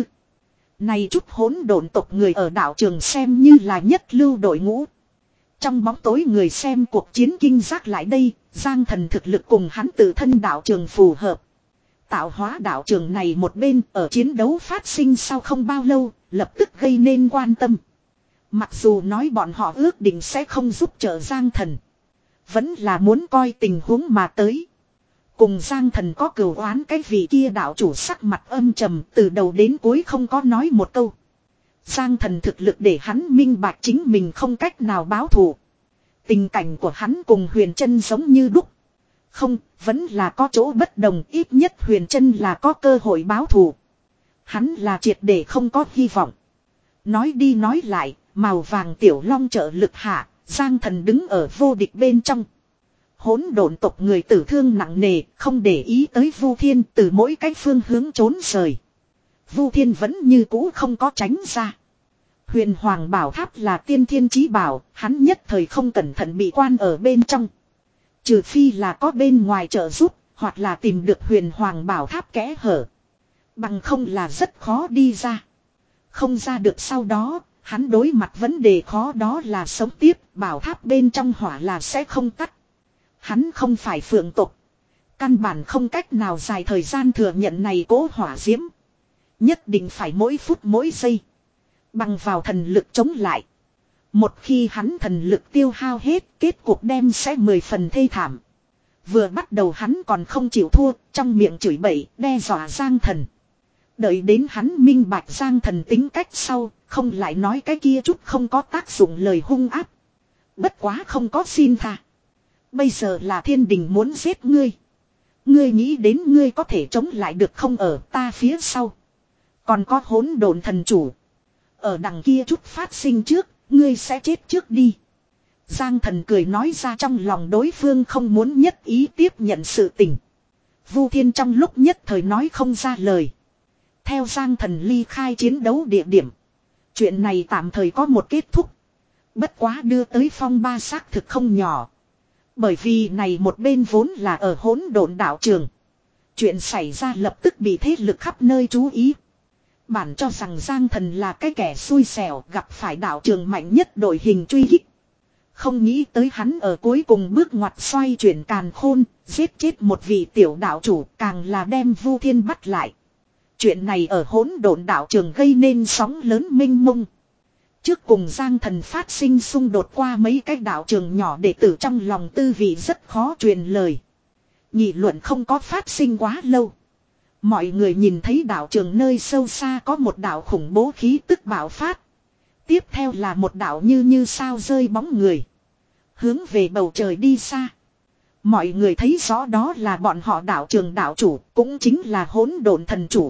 Này chút hỗn độn tộc người ở đạo trường xem như là nhất lưu đội ngũ. Trong bóng tối người xem cuộc chiến kinh giác lại đây. Giang Thần thực lực cùng hắn tự thân đạo trường phù hợp. Tạo hóa đạo trường này một bên ở chiến đấu phát sinh sau không bao lâu. Lập tức gây nên quan tâm. Mặc dù nói bọn họ ước định sẽ không giúp trợ Giang Thần. Vẫn là muốn coi tình huống mà tới. Cùng Giang Thần có cừu oán cái vị kia đạo chủ sắc mặt âm trầm, từ đầu đến cuối không có nói một câu. Giang Thần thực lực để hắn minh bạch chính mình không cách nào báo thù. Tình cảnh của hắn cùng Huyền Trân giống như đúc. Không, vẫn là có chỗ bất đồng, ít nhất Huyền Trân là có cơ hội báo thù. Hắn là triệt để không có hy vọng. Nói đi nói lại, màu vàng tiểu long trợ lực hạ, Giang Thần đứng ở vô địch bên trong. Hỗn độn tộc người tử thương nặng nề, không để ý tới Vu Thiên, từ mỗi cái phương hướng trốn rời. Vu Thiên vẫn như cũ không có tránh ra. Huyền Hoàng Bảo Tháp là tiên thiên chí bảo, hắn nhất thời không cẩn thận bị quan ở bên trong. Trừ phi là có bên ngoài trợ giúp, hoặc là tìm được Huyền Hoàng Bảo Tháp kẽ hở. Bằng không là rất khó đi ra. Không ra được sau đó, hắn đối mặt vấn đề khó đó là sống tiếp, bảo tháp bên trong hỏa là sẽ không tắt. Hắn không phải phượng tộc. Căn bản không cách nào dài thời gian thừa nhận này cố hỏa diễm. Nhất định phải mỗi phút mỗi giây. Bằng vào thần lực chống lại. Một khi hắn thần lực tiêu hao hết, kết cuộc đem sẽ mười phần thê thảm. Vừa bắt đầu hắn còn không chịu thua, trong miệng chửi bậy, đe dọa Giang Thần. Đợi đến hắn minh bạch Giang Thần tính cách sau, không lại nói cái kia chút không có tác dụng lời hung áp. Bất quá không có xin tha. Bây giờ là thiên đình muốn giết ngươi. Ngươi nghĩ đến ngươi có thể chống lại được không? Ở ta phía sau. Còn có hỗn độn thần chủ. Ở đằng kia chút phát sinh trước, ngươi sẽ chết trước đi. Giang Thần cười nói ra trong lòng đối phương không muốn nhất ý tiếp nhận sự tình. Vu Thiên trong lúc nhất thời nói không ra lời. Theo Giang Thần ly khai chiến đấu địa điểm. Chuyện này tạm thời có một kết thúc. Bất quá đưa tới phong ba xác thực không nhỏ. Bởi vì này một bên vốn là ở hỗn độn đạo trường. Chuyện xảy ra lập tức bị thế lực khắp nơi chú ý. Bản cho rằng Giang Thần là cái kẻ xui xẻo gặp phải đạo trường mạnh nhất đội hình truy kích. Không nghĩ tới hắn ở cuối cùng bước ngoặt xoay chuyển càn khôn, giết chết một vị tiểu đạo chủ, càng là đem Vu Thiên bắt lại. Chuyện này ở hỗn độn đạo trường gây nên sóng lớn mênh mông. Trước cùng Giang Thần phát sinh xung đột qua mấy cái đạo trường nhỏ đệ tử trong lòng tư vị rất khó truyền lời. Nghị luận không có phát sinh quá lâu. Mọi người nhìn thấy đạo trường nơi sâu xa có một đạo khủng bố khí tức bạo phát. Tiếp theo là một đạo như như sao rơi bóng người. Hướng về bầu trời đi xa. Mọi người thấy rõ đó là bọn họ đạo trường đạo chủ, cũng chính là hỗn độn thần chủ.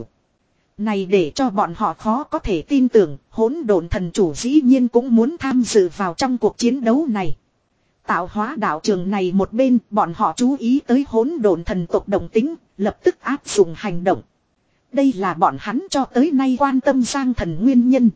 Này để cho bọn họ khó có thể tin tưởng, hỗn độn thần chủ dĩ nhiên cũng muốn tham dự vào trong cuộc chiến đấu này. Tạo hóa đạo trường này một bên, bọn họ chú ý tới hỗn độn thần tộc đồng tính, lập tức áp dụng hành động. Đây là bọn hắn cho tới nay quan tâm Giang Thần nguyên nhân.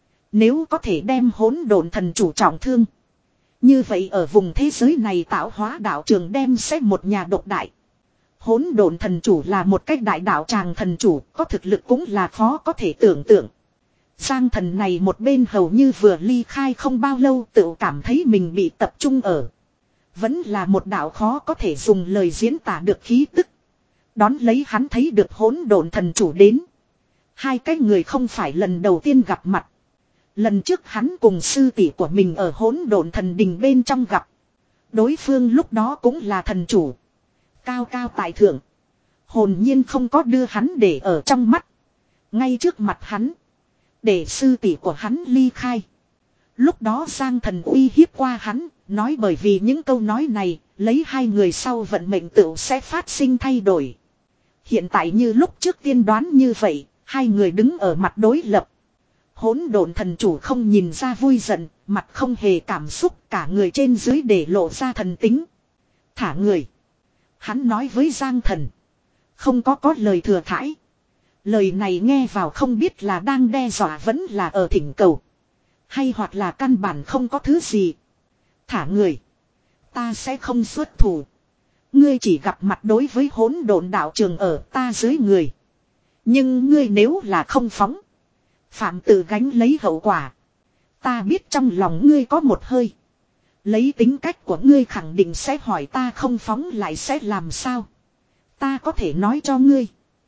Nếu có thể đem hỗn độn thần chủ trọng thương, như vậy ở vùng thế giới này tạo hóa đạo trường đem sẽ một nhà độc đại. Hỗn độn thần chủ là một cách đại đạo tràng thần chủ, có thực lực cũng là khó có thể tưởng tượng. Giang Thần này một bên hầu như vừa ly khai không bao lâu tự cảm thấy mình bị tập trung ở. Vẫn là một đạo khó có thể dùng lời diễn tả được khí tức. Đón lấy hắn thấy được hỗn độn thần chủ đến. Hai cái người không phải lần đầu tiên gặp mặt. Lần trước hắn cùng sư tỷ của mình ở hỗn độn thần đình bên trong gặp. Đối phương lúc đó cũng là thần chủ. Cao cao tại thượng. Hồn nhiên không có đưa hắn để ở trong mắt. Ngay trước mặt hắn. Để sư tỷ của hắn ly khai. Lúc đó Giang Thần uy hiếp qua hắn. Nói bởi vì những câu nói này. Lấy hai người sau vận mệnh tựu sẽ phát sinh thay đổi. Hiện tại như lúc trước tiên đoán như vậy. Hai người đứng ở mặt đối lập. Hỗn độn thần chủ không nhìn ra vui giận. Mặt không hề cảm xúc. Cả người trên dưới để lộ ra thần tính. Thả người. Hắn nói với Giang Thần. Không có có lời thừa thãi. Lời này nghe vào không biết là đang đe dọa vẫn là ở thỉnh cầu. Hay hoặc là căn bản không có thứ gì. Thả người. Ta sẽ không xuất thủ. Ngươi chỉ gặp mặt đối với hỗn độn đạo trường ở ta dưới người. Nhưng ngươi nếu là không phóng. Phạm tự gánh lấy hậu quả. Ta biết trong lòng ngươi có một hơi. Lấy tính cách của ngươi khẳng định sẽ hỏi ta không phóng lại sẽ làm sao. Ta có thể nói cho ngươi.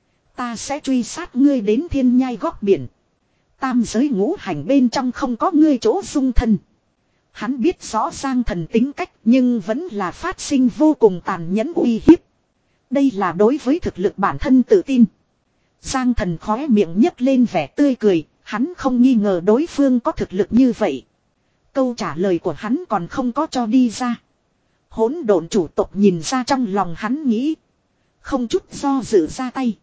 Ta sẽ truy sát ngươi đến thiên nhai góc biển. Tam giới ngũ hành bên trong không có ngươi chỗ dung thân. Hắn biết rõ Giang Thần tính cách nhưng vẫn là phát sinh vô cùng tàn nhẫn uy hiếp. Đây là đối với thực lực bản thân tự tin. Giang Thần khóe miệng nhếch lên vẻ tươi cười. Hắn không nghi ngờ đối phương có thực lực như vậy. Câu trả lời của hắn còn không có cho đi ra. Hỗn độn chủ tộc nhìn ra trong lòng hắn nghĩ. Không chút do dự ra tay.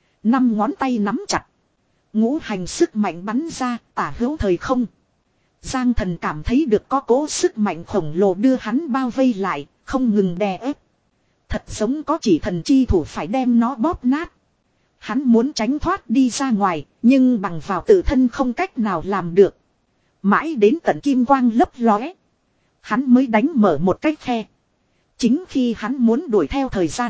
Năm ngón tay nắm chặt. Ngũ hành sức mạnh bắn ra tả hữu thời không. Giang Thần cảm thấy được có cố sức mạnh khổng lồ đưa hắn bao vây lại. Không ngừng đè ép. Thật giống có chỉ thần chi thủ phải đem nó bóp nát. Hắn muốn tránh thoát đi ra ngoài. Nhưng bằng vào tự thân không cách nào làm được. Mãi đến tận kim quang lấp lóe. Hắn mới đánh mở một cái khe. Chính khi hắn muốn đuổi theo thời gian.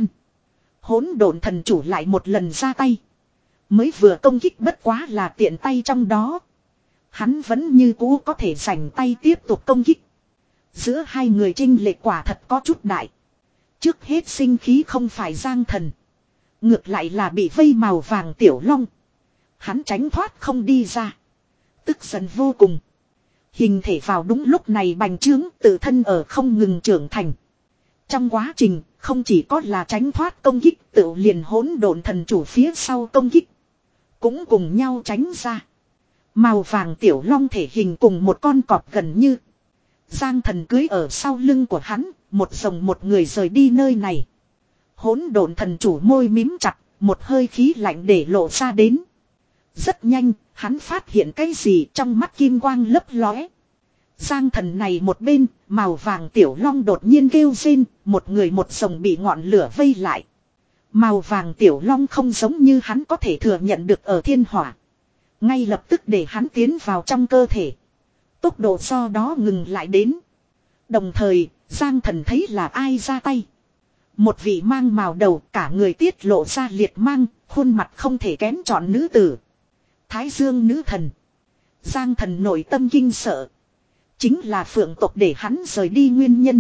Hỗn độn thần chủ lại một lần ra tay. Mới vừa công kích bất quá là tiện tay trong đó. Hắn vẫn như cũ có thể giành tay tiếp tục công kích. Giữa hai người chênh lệch quả thật có chút đại. Trước hết sinh khí không phải Giang Thần. Ngược lại là bị vây màu vàng Tiểu Long. Hắn tránh thoát không đi ra. Tức giận vô cùng. Hình thể vào đúng lúc này bành trướng tự thân ở không ngừng trưởng thành. Trong quá trình không chỉ có là tránh thoát công kích tự liền hỗn độn thần chủ phía sau công kích. Cũng cùng nhau tránh ra. Màu vàng Tiểu Long thể hình cùng một con cọp gần như. Giang Thần cưới ở sau lưng của hắn. Một dòng một người rời đi nơi này. Hỗn độn thần chủ môi mím chặt. Một hơi khí lạnh để lộ ra đến. Rất nhanh, hắn phát hiện cái gì trong mắt kim quang lấp lóe. Giang Thần này một bên, màu vàng Tiểu Long đột nhiên kêu rên, một người một dòng bị ngọn lửa vây lại. Màu vàng Tiểu Long không giống như hắn có thể thừa nhận được ở thiên hỏa. Ngay lập tức để hắn tiến vào trong cơ thể. Tốc độ do đó ngừng lại đến. Đồng thời, Giang Thần thấy là ai ra tay. Một vị mang màu đầu cả người tiết lộ ra liệt mang, khuôn mặt không thể kén chọn nữ tử. Thái Dương nữ thần. Giang Thần nội tâm kinh sợ. Chính là phượng tộc để hắn rời đi nguyên nhân.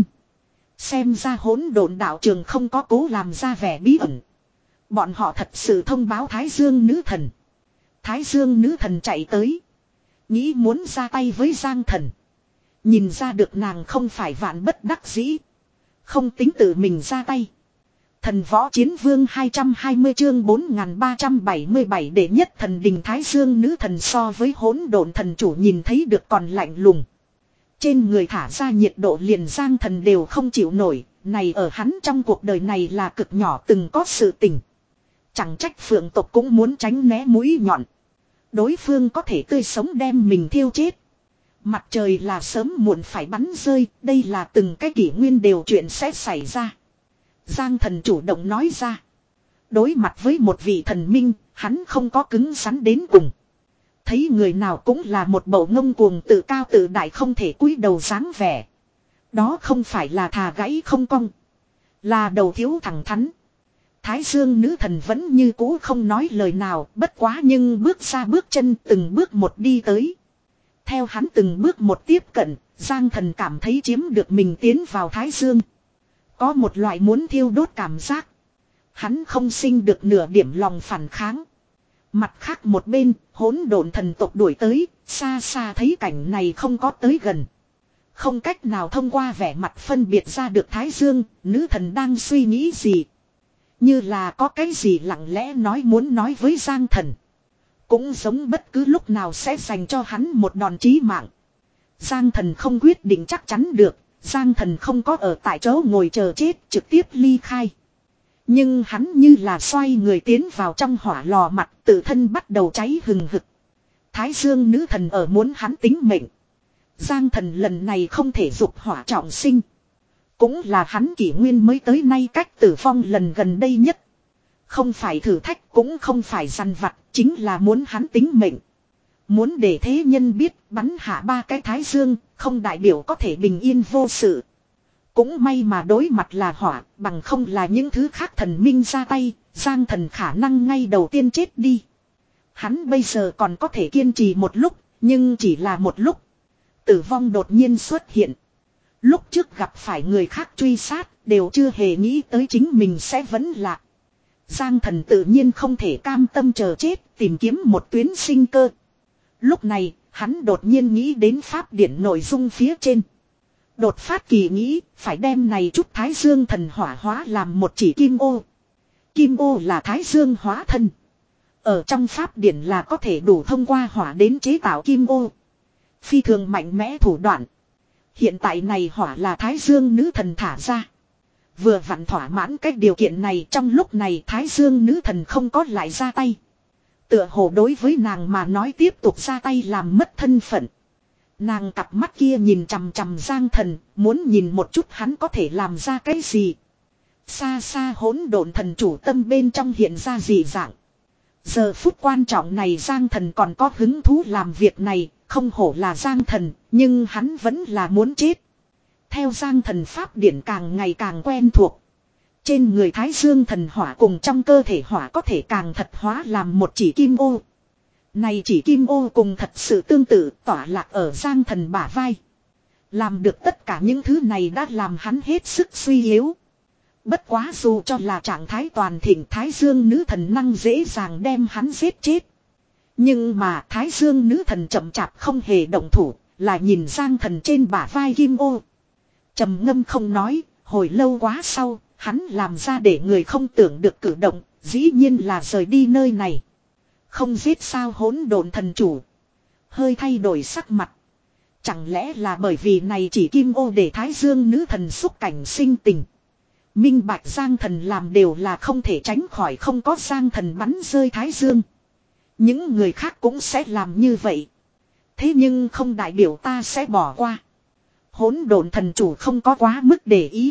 Xem ra hỗn độn đạo trường không có cố làm ra vẻ bí ẩn. Bọn họ thật sự thông báo Thái Dương nữ thần. Thái Dương nữ thần chạy tới. Nghĩ muốn ra tay với Giang Thần. Nhìn ra được nàng không phải vạn bất đắc dĩ. Không tính tự mình ra tay. Thần võ chiến vương hai trăm hai mươi chương bốn nghìn ba trăm bảy mươi bảy đệ nhất thần đình Thái Dương nữ thần so với hỗn độn thần chủ nhìn thấy được còn lạnh lùng. Trên người thả ra nhiệt độ liền Giang Thần đều không chịu nổi, này ở hắn trong cuộc đời này là cực nhỏ từng có sự tình. Chẳng trách phượng tộc cũng muốn tránh né mũi nhọn. Đối phương có thể tươi sống đem mình thiêu chết. Mặt trời là sớm muộn phải bắn rơi, đây là từng cái kỷ nguyên đều chuyện sẽ xảy ra. Giang thần chủ động nói ra. Đối mặt với một vị thần minh, hắn không có cứng rắn đến cùng. Thấy người nào cũng là một bầu ngông cuồng tự cao tự đại không thể cúi đầu dáng vẻ. Đó không phải là thà gãy không cong. Là đầu thiếu thẳng thắn. Thái Dương nữ thần vẫn như cũ không nói lời nào, bất quá nhưng bước ra bước chân từng bước một đi tới. Theo hắn từng bước một tiếp cận, Giang thần cảm thấy chiếm được mình tiến vào Thái Dương. Có một loại muốn thiêu đốt cảm giác. Hắn không sinh được nửa điểm lòng phản kháng. Mặt khác một bên, hỗn độn thần tộc đuổi tới, xa xa thấy cảnh này không có tới gần. Không cách nào thông qua vẻ mặt phân biệt ra được Thái Dương, nữ thần đang suy nghĩ gì. Như là có cái gì lặng lẽ nói muốn nói với Giang thần. Cũng giống bất cứ lúc nào sẽ dành cho hắn một đòn chí mạng. Giang thần không quyết định chắc chắn được, Giang thần không có ở tại chỗ ngồi chờ chết trực tiếp ly khai. Nhưng hắn như là xoay người tiến vào trong hỏa lò mặt tự thân bắt đầu cháy hừng hực. Thái Dương nữ thần ở muốn hắn tính mệnh. Giang thần lần này không thể dục hỏa trọng sinh. Cũng là hắn kỷ nguyên mới tới nay cách tử vong lần gần đây nhất. Không phải thử thách cũng không phải dằn vặt, chính là muốn hắn tính mệnh. Muốn để thế nhân biết bắn hạ ba cái Thái Dương, không đại biểu có thể bình yên vô sự. Cũng may mà đối mặt là hỏa, bằng không là những thứ khác thần minh ra tay, Giang thần khả năng ngay đầu tiên chết đi. Hắn bây giờ còn có thể kiên trì một lúc, nhưng chỉ là một lúc. Tử vong đột nhiên xuất hiện. Lúc trước gặp phải người khác truy sát, đều chưa hề nghĩ tới chính mình sẽ vẫn lạc. Giang thần tự nhiên không thể cam tâm chờ chết, tìm kiếm một tuyến sinh cơ. Lúc này, hắn đột nhiên nghĩ đến pháp điển nội dung phía trên. Đột phát kỳ nghĩ, phải đem này chút Thái Dương thần hỏa hóa làm một chỉ kim ô. Kim ô là Thái Dương hóa thân. Ở trong pháp điển là có thể đủ thông qua hỏa đến chế tạo kim ô. Phi thường mạnh mẽ thủ đoạn. Hiện tại này hỏa là Thái Dương nữ thần thả ra. Vừa vặn thỏa mãn cách điều kiện này, trong lúc này Thái Dương nữ thần không có lại ra tay. Tựa hồ đối với nàng mà nói tiếp tục ra tay làm mất thân phận. Nàng cặp mắt kia nhìn chằm chằm Giang thần, muốn nhìn một chút hắn có thể làm ra cái gì. Xa xa hỗn độn thần chủ tâm bên trong hiện ra dị dạng. Giờ phút quan trọng này Giang thần còn có hứng thú làm việc này, không hổ là Giang thần, nhưng hắn vẫn là muốn chết. Theo Giang thần pháp điển càng ngày càng quen thuộc. Trên người Thái Dương thần hỏa cùng trong cơ thể hỏa có thể càng thật hóa làm một chỉ kim ô. Này chỉ kim ô cùng thật sự tương tự tỏa lạc ở Giang thần bả vai. Làm được tất cả những thứ này đã làm hắn hết sức suy yếu. Bất quá dù cho là trạng thái toàn thịnh Thái Dương nữ thần năng dễ dàng đem hắn giết chết. Nhưng mà Thái Dương nữ thần chậm chạp không hề động thủ, là nhìn Giang thần trên bả vai kim ô. Trầm ngâm không nói, hồi lâu quá sau, hắn làm ra để người không tưởng được cử động, dĩ nhiên là rời đi nơi này. Không giết sao hỗn độn thần chủ. Hơi thay đổi sắc mặt. Chẳng lẽ là bởi vì này chỉ kim ô để Thái Dương nữ thần xúc cảnh sinh tình. Minh bạch Giang thần làm đều là không thể tránh khỏi không có Giang thần bắn rơi Thái Dương. Những người khác cũng sẽ làm như vậy. Thế nhưng không đại biểu ta sẽ bỏ qua. Hỗn độn thần chủ không có quá mức để ý.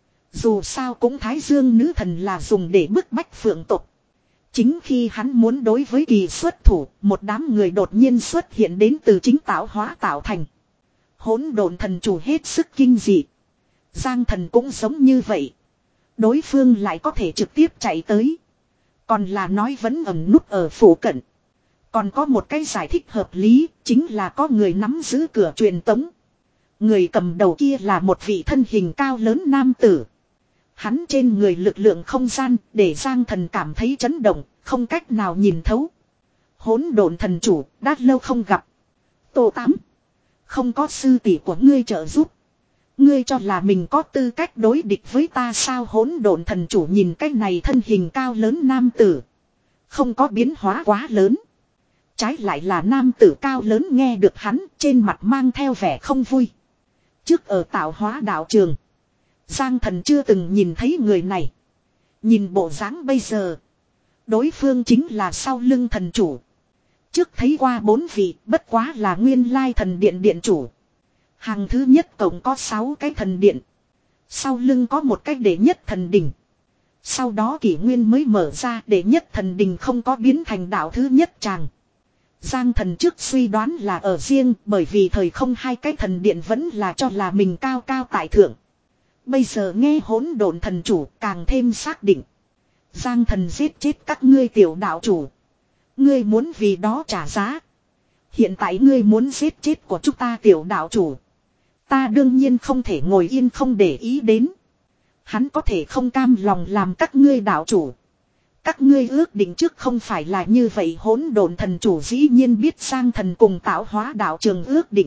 Dù sao cũng Thái Dương nữ thần là dùng để bức bách phượng tộc. Chính khi hắn muốn đối với kỳ xuất thủ, một đám người đột nhiên xuất hiện đến từ chính tạo hóa tạo thành. Hỗn độn thần chủ hết sức kinh dị. Giang thần cũng giống như vậy. Đối phương lại có thể trực tiếp chạy tới. Còn là nói vẫn ẩn nút ở phủ cận. Còn có một cái giải thích hợp lý, chính là có người nắm giữ cửa truyền tống. Người cầm đầu kia là một vị thân hình cao lớn nam tử. Hắn trên người lực lượng không gian để Giang thần cảm thấy chấn động, không cách nào nhìn thấu. Hỗn độn thần chủ, đã lâu không gặp. Tô Tám. Không có sư tỷ của ngươi trợ giúp. Ngươi cho là mình có tư cách đối địch với ta sao? Hỗn độn thần chủ nhìn cái này thân hình cao lớn nam tử. Không có biến hóa quá lớn. Trái lại là nam tử cao lớn nghe được hắn trên mặt mang theo vẻ không vui. Trước ở tạo hóa đạo trường. Giang Thần chưa từng nhìn thấy người này. Nhìn bộ dáng bây giờ. Đối phương chính là sau lưng thần chủ. Trước thấy qua bốn vị, bất quá là nguyên lai thần điện điện chủ. Hàng thứ nhất tổng có sáu cái thần điện. Sau lưng có một cái đệ nhất thần đình. Sau đó kỷ nguyên mới mở ra, đệ nhất thần đình không có biến thành đạo thứ nhất tràng. Giang Thần trước suy đoán là ở riêng, bởi vì thời không hai cái thần điện vẫn là cho là mình cao cao tại thượng. Bây giờ nghe hỗn độn thần chủ càng thêm xác định. Giang Thần giết chết các ngươi tiểu đạo chủ. Ngươi muốn vì đó trả giá. Hiện tại ngươi muốn giết chết của chúng ta tiểu đạo chủ. Ta đương nhiên không thể ngồi yên không để ý đến. Hắn có thể không cam lòng làm các ngươi đạo chủ. Các ngươi ước định trước không phải là như vậy. Hỗn độn thần chủ dĩ nhiên biết Giang Thần cùng tạo hóa đạo trường ước định.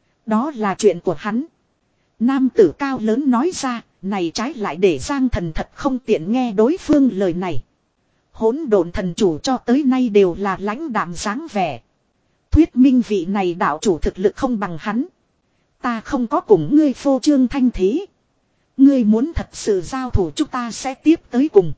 Đó là chuyện của hắn. Nam tử cao lớn nói ra, này trái lại để Giang Thần thật không tiện nghe đối phương lời này. Hỗn độn thần chủ cho tới nay đều là lãnh đạm dáng vẻ. Thuyết minh vị này đạo chủ thực lực không bằng hắn. Ta không có cùng ngươi phô trương thanh thế. Ngươi muốn thật sự giao thủ chúng ta sẽ tiếp tới cùng.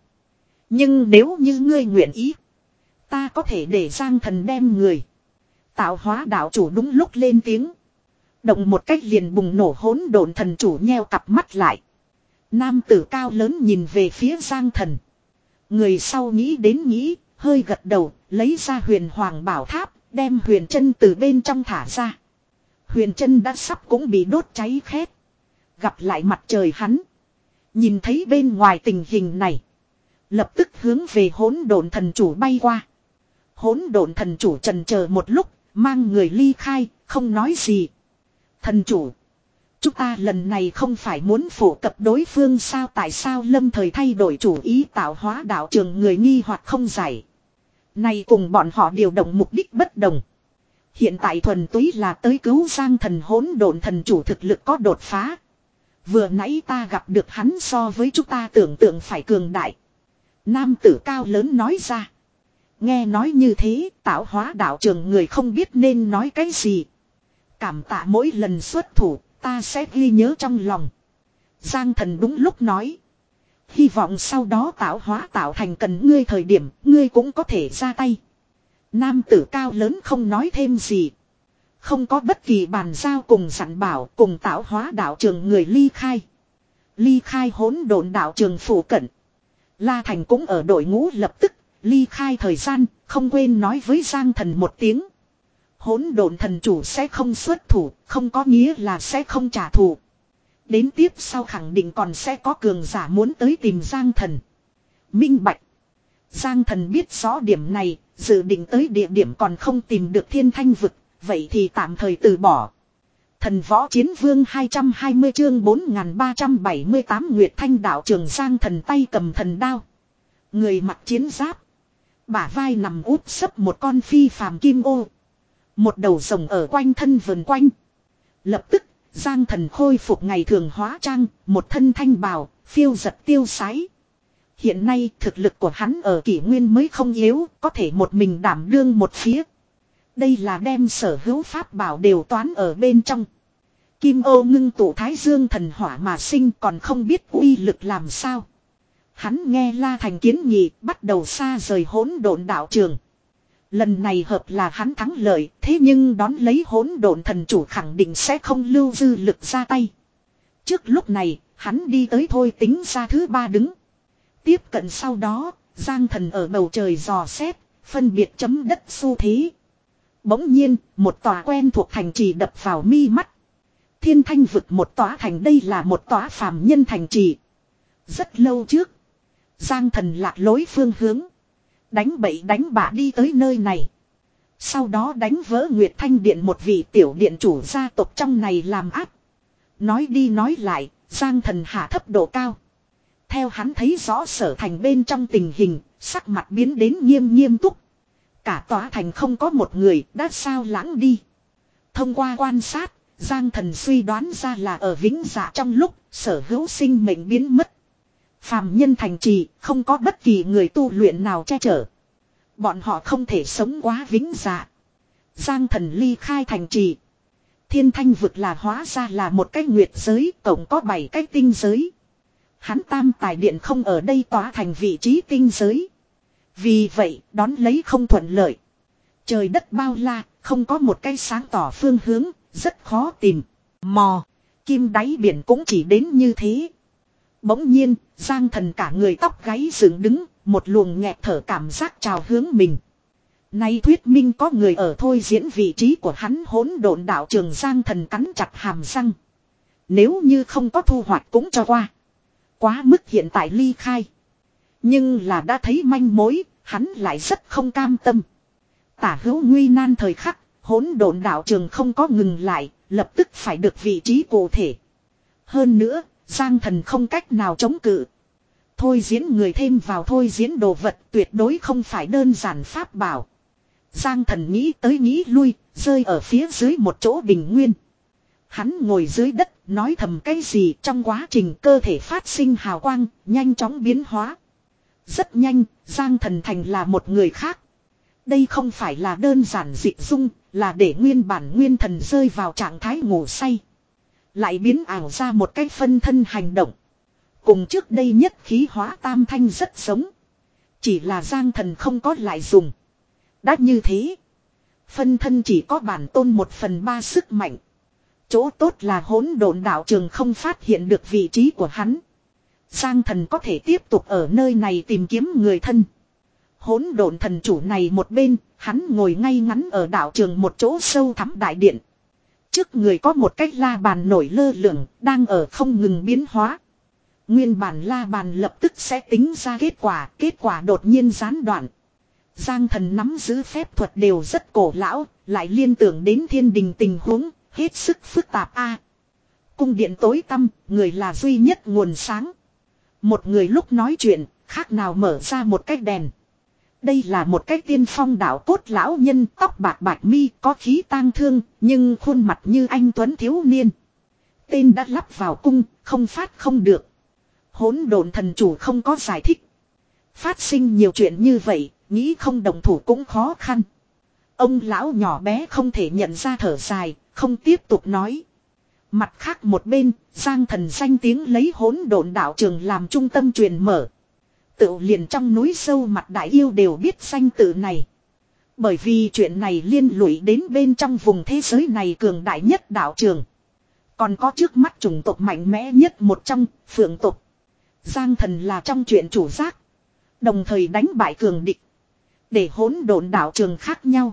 Nhưng nếu như ngươi nguyện ý, ta có thể để Giang Thần đem người. Tạo hóa đạo chủ đúng lúc lên tiếng. Động một cách liền bùng nổ hỗn độn thần chủ nheo cặp mắt lại. Nam tử cao lớn nhìn về phía Giang Thần. Người sau nghĩ đến nghĩ, hơi gật đầu, lấy ra huyền hoàng bảo tháp, đem huyền chân từ bên trong thả ra. Huyền chân đã sắp cũng bị đốt cháy khét. Gặp lại mặt trời hắn. Nhìn thấy bên ngoài tình hình này. Lập tức hướng về hỗn độn thần chủ bay qua. Hỗn độn thần chủ trần chờ một lúc, mang người ly khai, không nói gì. Thần chủ. Chúng ta lần này không phải muốn phổ cập đối phương sao, tại sao lâm thời thay đổi chủ ý tạo hóa đạo trường người nghi hoặc không giải. Này cùng bọn họ điều động mục đích bất đồng. Hiện tại thuần túy là tới cứu Giang Thần. Hỗn độn thần chủ thực lực có đột phá. Vừa nãy ta gặp được hắn so với chúng ta tưởng tượng phải cường đại. Nam tử cao lớn nói ra. Nghe nói như thế, tạo hóa đạo trường người không biết nên nói cái gì. Cảm tạ mỗi lần xuất thủ, ta sẽ ghi nhớ trong lòng. Giang Thần đúng lúc nói. Hy vọng sau đó tạo hóa tạo thành cần ngươi thời điểm, ngươi cũng có thể ra tay. Nam tử cao lớn không nói thêm gì. Không có bất kỳ bàn giao cùng dặn bảo cùng tạo hóa đạo trường người ly khai. Ly khai hỗn độn đạo trường phủ cận. La Thành cũng ở đội ngũ lập tức, ly khai thời gian, không quên nói với Giang Thần một tiếng. Hỗn độn thần chủ sẽ không xuất thủ, không có nghĩa là sẽ không trả thù. Đến tiếp sau khẳng định còn sẽ có cường giả muốn tới tìm Giang Thần. Minh bạch. Giang Thần biết rõ điểm này, dự định tới địa điểm còn không tìm được thiên thanh vực, vậy thì tạm thời từ bỏ. Thần võ chiến vương hai trăm hai mươi chương bốn nghìn ba trăm bảy mươi tám Nguyệt Thanh đạo trường. Giang Thần tay cầm thần đao. Người mặc chiến giáp. Bả vai nằm úp sấp một con phi phàm kim ô. Một đầu rồng ở quanh thân vần quanh. Lập tức, Giang Thần khôi phục ngày thường hóa trang, một thân thanh bào, phiêu giật tiêu sái. Hiện nay thực lực của hắn ở kỷ nguyên mới không yếu, có thể một mình đảm đương một phía. Đây là đem sở hữu pháp bảo đều toán ở bên trong. Kim ô ngưng tụ thái dương thần hỏa mà sinh còn không biết uy lực làm sao. Hắn nghe La Thành kiến nghị bắt đầu xa rời hỗn độn đạo trường. Lần này hợp là hắn thắng lợi, thế nhưng đón lấy hỗn độn thần chủ khẳng định sẽ không lưu dư lực ra tay. Trước lúc này, hắn đi tới thôi tính ra thứ ba đứng. Tiếp cận sau đó, Giang Thần ở bầu trời dò xét, phân biệt chấm đất xu thế. Bỗng nhiên, một tòa quen thuộc thành trì đập vào mi mắt. Thiên Thanh vực một tòa thành, đây là một tòa phàm nhân thành trì. Rất lâu trước, Giang Thần lạc lối phương hướng. Đánh bậy đánh bạ đi tới nơi này. Sau đó đánh vỡ Nguyệt Thanh điện một vị tiểu điện chủ gia tộc trong này làm áp. Nói đi nói lại, Giang Thần hạ thấp độ cao. Theo hắn thấy rõ sở thành bên trong tình hình, sắc mặt biến đến nghiêm nghiêm túc. Cả tòa thành không có một người, đã sao lãng đi. Thông qua quan sát, Giang Thần suy đoán ra là ở Vĩnh Dạ trong lúc sở hữu sinh mệnh biến mất. Phàm nhân thành trì, không có bất kỳ người tu luyện nào che chở. Bọn họ không thể sống quá Vĩnh Dạ. Giang Thần ly khai thành trì. Thiên Thanh vực là hóa ra là một cái nguyệt giới, tổng có bảy cái tinh giới. Hắn tam tài điện không ở đây tỏa thành vị trí tinh giới. Vì vậy đón lấy không thuận lợi. Trời đất bao la, không có một cái sáng tỏ phương hướng, rất khó tìm. Mò, kim đáy biển cũng chỉ đến như thế. Bỗng nhiên, Giang Thần cả người tóc gáy dựng đứng, một luồng nghẹt thở cảm giác trào hướng mình. Nay thuyết minh có người ở thôi diễn vị trí của hắn. Hỗn độn đạo trường. Giang Thần cắn chặt hàm răng. Nếu như không có thu hoạch cũng cho qua. Quá mức hiện tại ly khai. Nhưng là đã thấy manh mối, hắn lại rất không cam tâm. Tả hữu nguy nan thời khắc, hỗn độn đạo trường không có ngừng lại, lập tức phải được vị trí cụ thể. Hơn nữa, Giang Thần không cách nào chống cự. Thôi diễn người thêm vào thôi diễn đồ vật tuyệt đối không phải đơn giản pháp bảo. Giang Thần nghĩ tới nghĩ lui, rơi ở phía dưới một chỗ bình nguyên. Hắn ngồi dưới đất, nói thầm cái gì trong quá trình cơ thể phát sinh hào quang, nhanh chóng biến hóa. Rất nhanh, Giang Thần thành là một người khác. Đây không phải là đơn giản dị dung, là để nguyên bản nguyên thần rơi vào trạng thái ngủ say. Lại biến ảo ra một cái phân thân hành động. Cùng trước đây nhất khí hóa tam thanh rất giống. Chỉ là Giang Thần không có lại dùng. Đã như thế. Phân thân chỉ có bản tôn một phần ba sức mạnh. Chỗ tốt là hỗn độn đạo trường không phát hiện được vị trí của hắn. Giang Thần có thể tiếp tục ở nơi này tìm kiếm người thân. Hỗn độn thần chủ này một bên, hắn ngồi ngay ngắn ở đạo trường một chỗ sâu thẳm đại điện. Trước người có một cái la bàn nổi lơ lửng, đang ở không ngừng biến hóa. Nguyên bản la bàn lập tức sẽ tính ra kết quả, kết quả đột nhiên gián đoạn. Giang Thần nắm giữ phép thuật đều rất cổ lão, lại liên tưởng đến thiên đình tình huống, hết sức phức tạp a. Cung điện tối tăm, người là duy nhất nguồn sáng. Một người lúc nói chuyện, khác nào mở ra một cái đèn. Đây là một cái tiên phong đạo cốt lão nhân, tóc bạc bạch mi, có khí tang thương, nhưng khuôn mặt như anh tuấn thiếu niên. Tên đã lắp vào cung, không phát không được. Hỗn độn thần chủ không có giải thích. Phát sinh nhiều chuyện như vậy, nghĩ không đồng thủ cũng khó khăn. Ông lão nhỏ bé không thể nhận ra thở dài, không tiếp tục nói. Mặt khác một bên, Giang Thần danh tiếng lấy hỗn độn đạo trường làm trung tâm truyền mở. Tự liền trong núi sâu mặt đại yêu đều biết danh tự này. Bởi vì chuyện này liên lụy đến bên trong vùng thế giới này cường đại nhất đạo trường. Còn có trước mắt chủng tộc mạnh mẽ nhất một trong, Phượng tộc. Giang Thần là trong chuyện chủ giác. Đồng thời đánh bại cường địch. Để hỗn độn đạo trường khác nhau.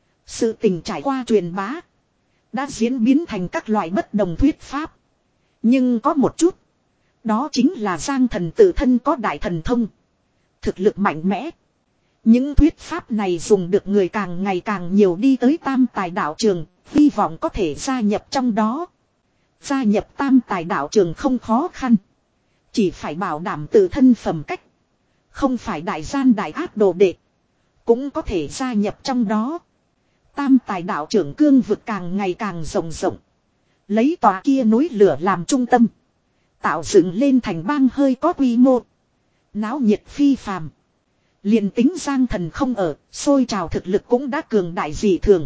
Sự tình trải qua truyền bá. Đã diễn biến thành các loại bất đồng thuyết pháp. Nhưng có một chút. Đó chính là Giang Thần tự thân có đại thần thông. Thực lực mạnh mẽ. Những thuyết pháp này dùng được người càng ngày càng nhiều đi tới tam tài đạo trường. Hy vọng có thể gia nhập trong đó. Gia nhập tam tài đạo trường không khó khăn. Chỉ phải bảo đảm tự thân phẩm cách. Không phải đại gian đại ác đồ đệ. Cũng có thể gia nhập trong đó. Tam tài đạo trưởng cương vực càng ngày càng rộng rộng. Lấy tòa kia núi lửa làm trung tâm. Tạo dựng lên thành bang hơi có quy mô. Náo nhiệt phi phàm. Liền tính Giang Thần không ở, sôi trào thực lực cũng đã cường đại dị thường.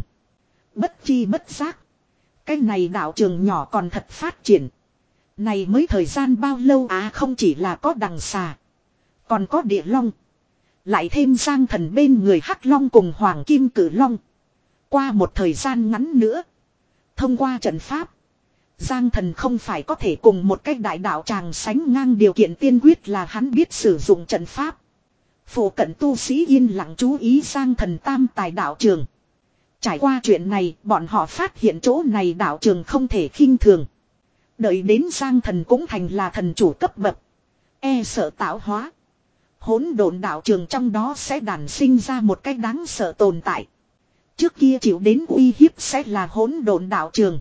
Bất chi bất giác. Cái này đạo trường nhỏ còn thật phát triển. Này mới thời gian bao lâu à, không chỉ là có đằng xà. Còn có địa long. Lại thêm Giang Thần bên người hắc long cùng hoàng kim cử long. Qua một thời gian ngắn nữa. Thông qua trận pháp. Giang Thần không phải có thể cùng một cách đại đạo tràng sánh ngang, điều kiện tiên quyết là hắn biết sử dụng trận pháp. Phổ cận tu sĩ yên lặng chú ý Giang Thần tam tài đạo trường. Trải qua chuyện này, bọn họ phát hiện chỗ này đạo trường không thể khinh thường. Đợi đến Giang Thần cũng thành là thần chủ cấp bậc. E sợ tạo hóa. Hỗn độn đạo trường trong đó sẽ đản sinh ra một cách đáng sợ tồn tại. Trước kia chịu đến uy hiếp sẽ là hỗn độn đạo trường.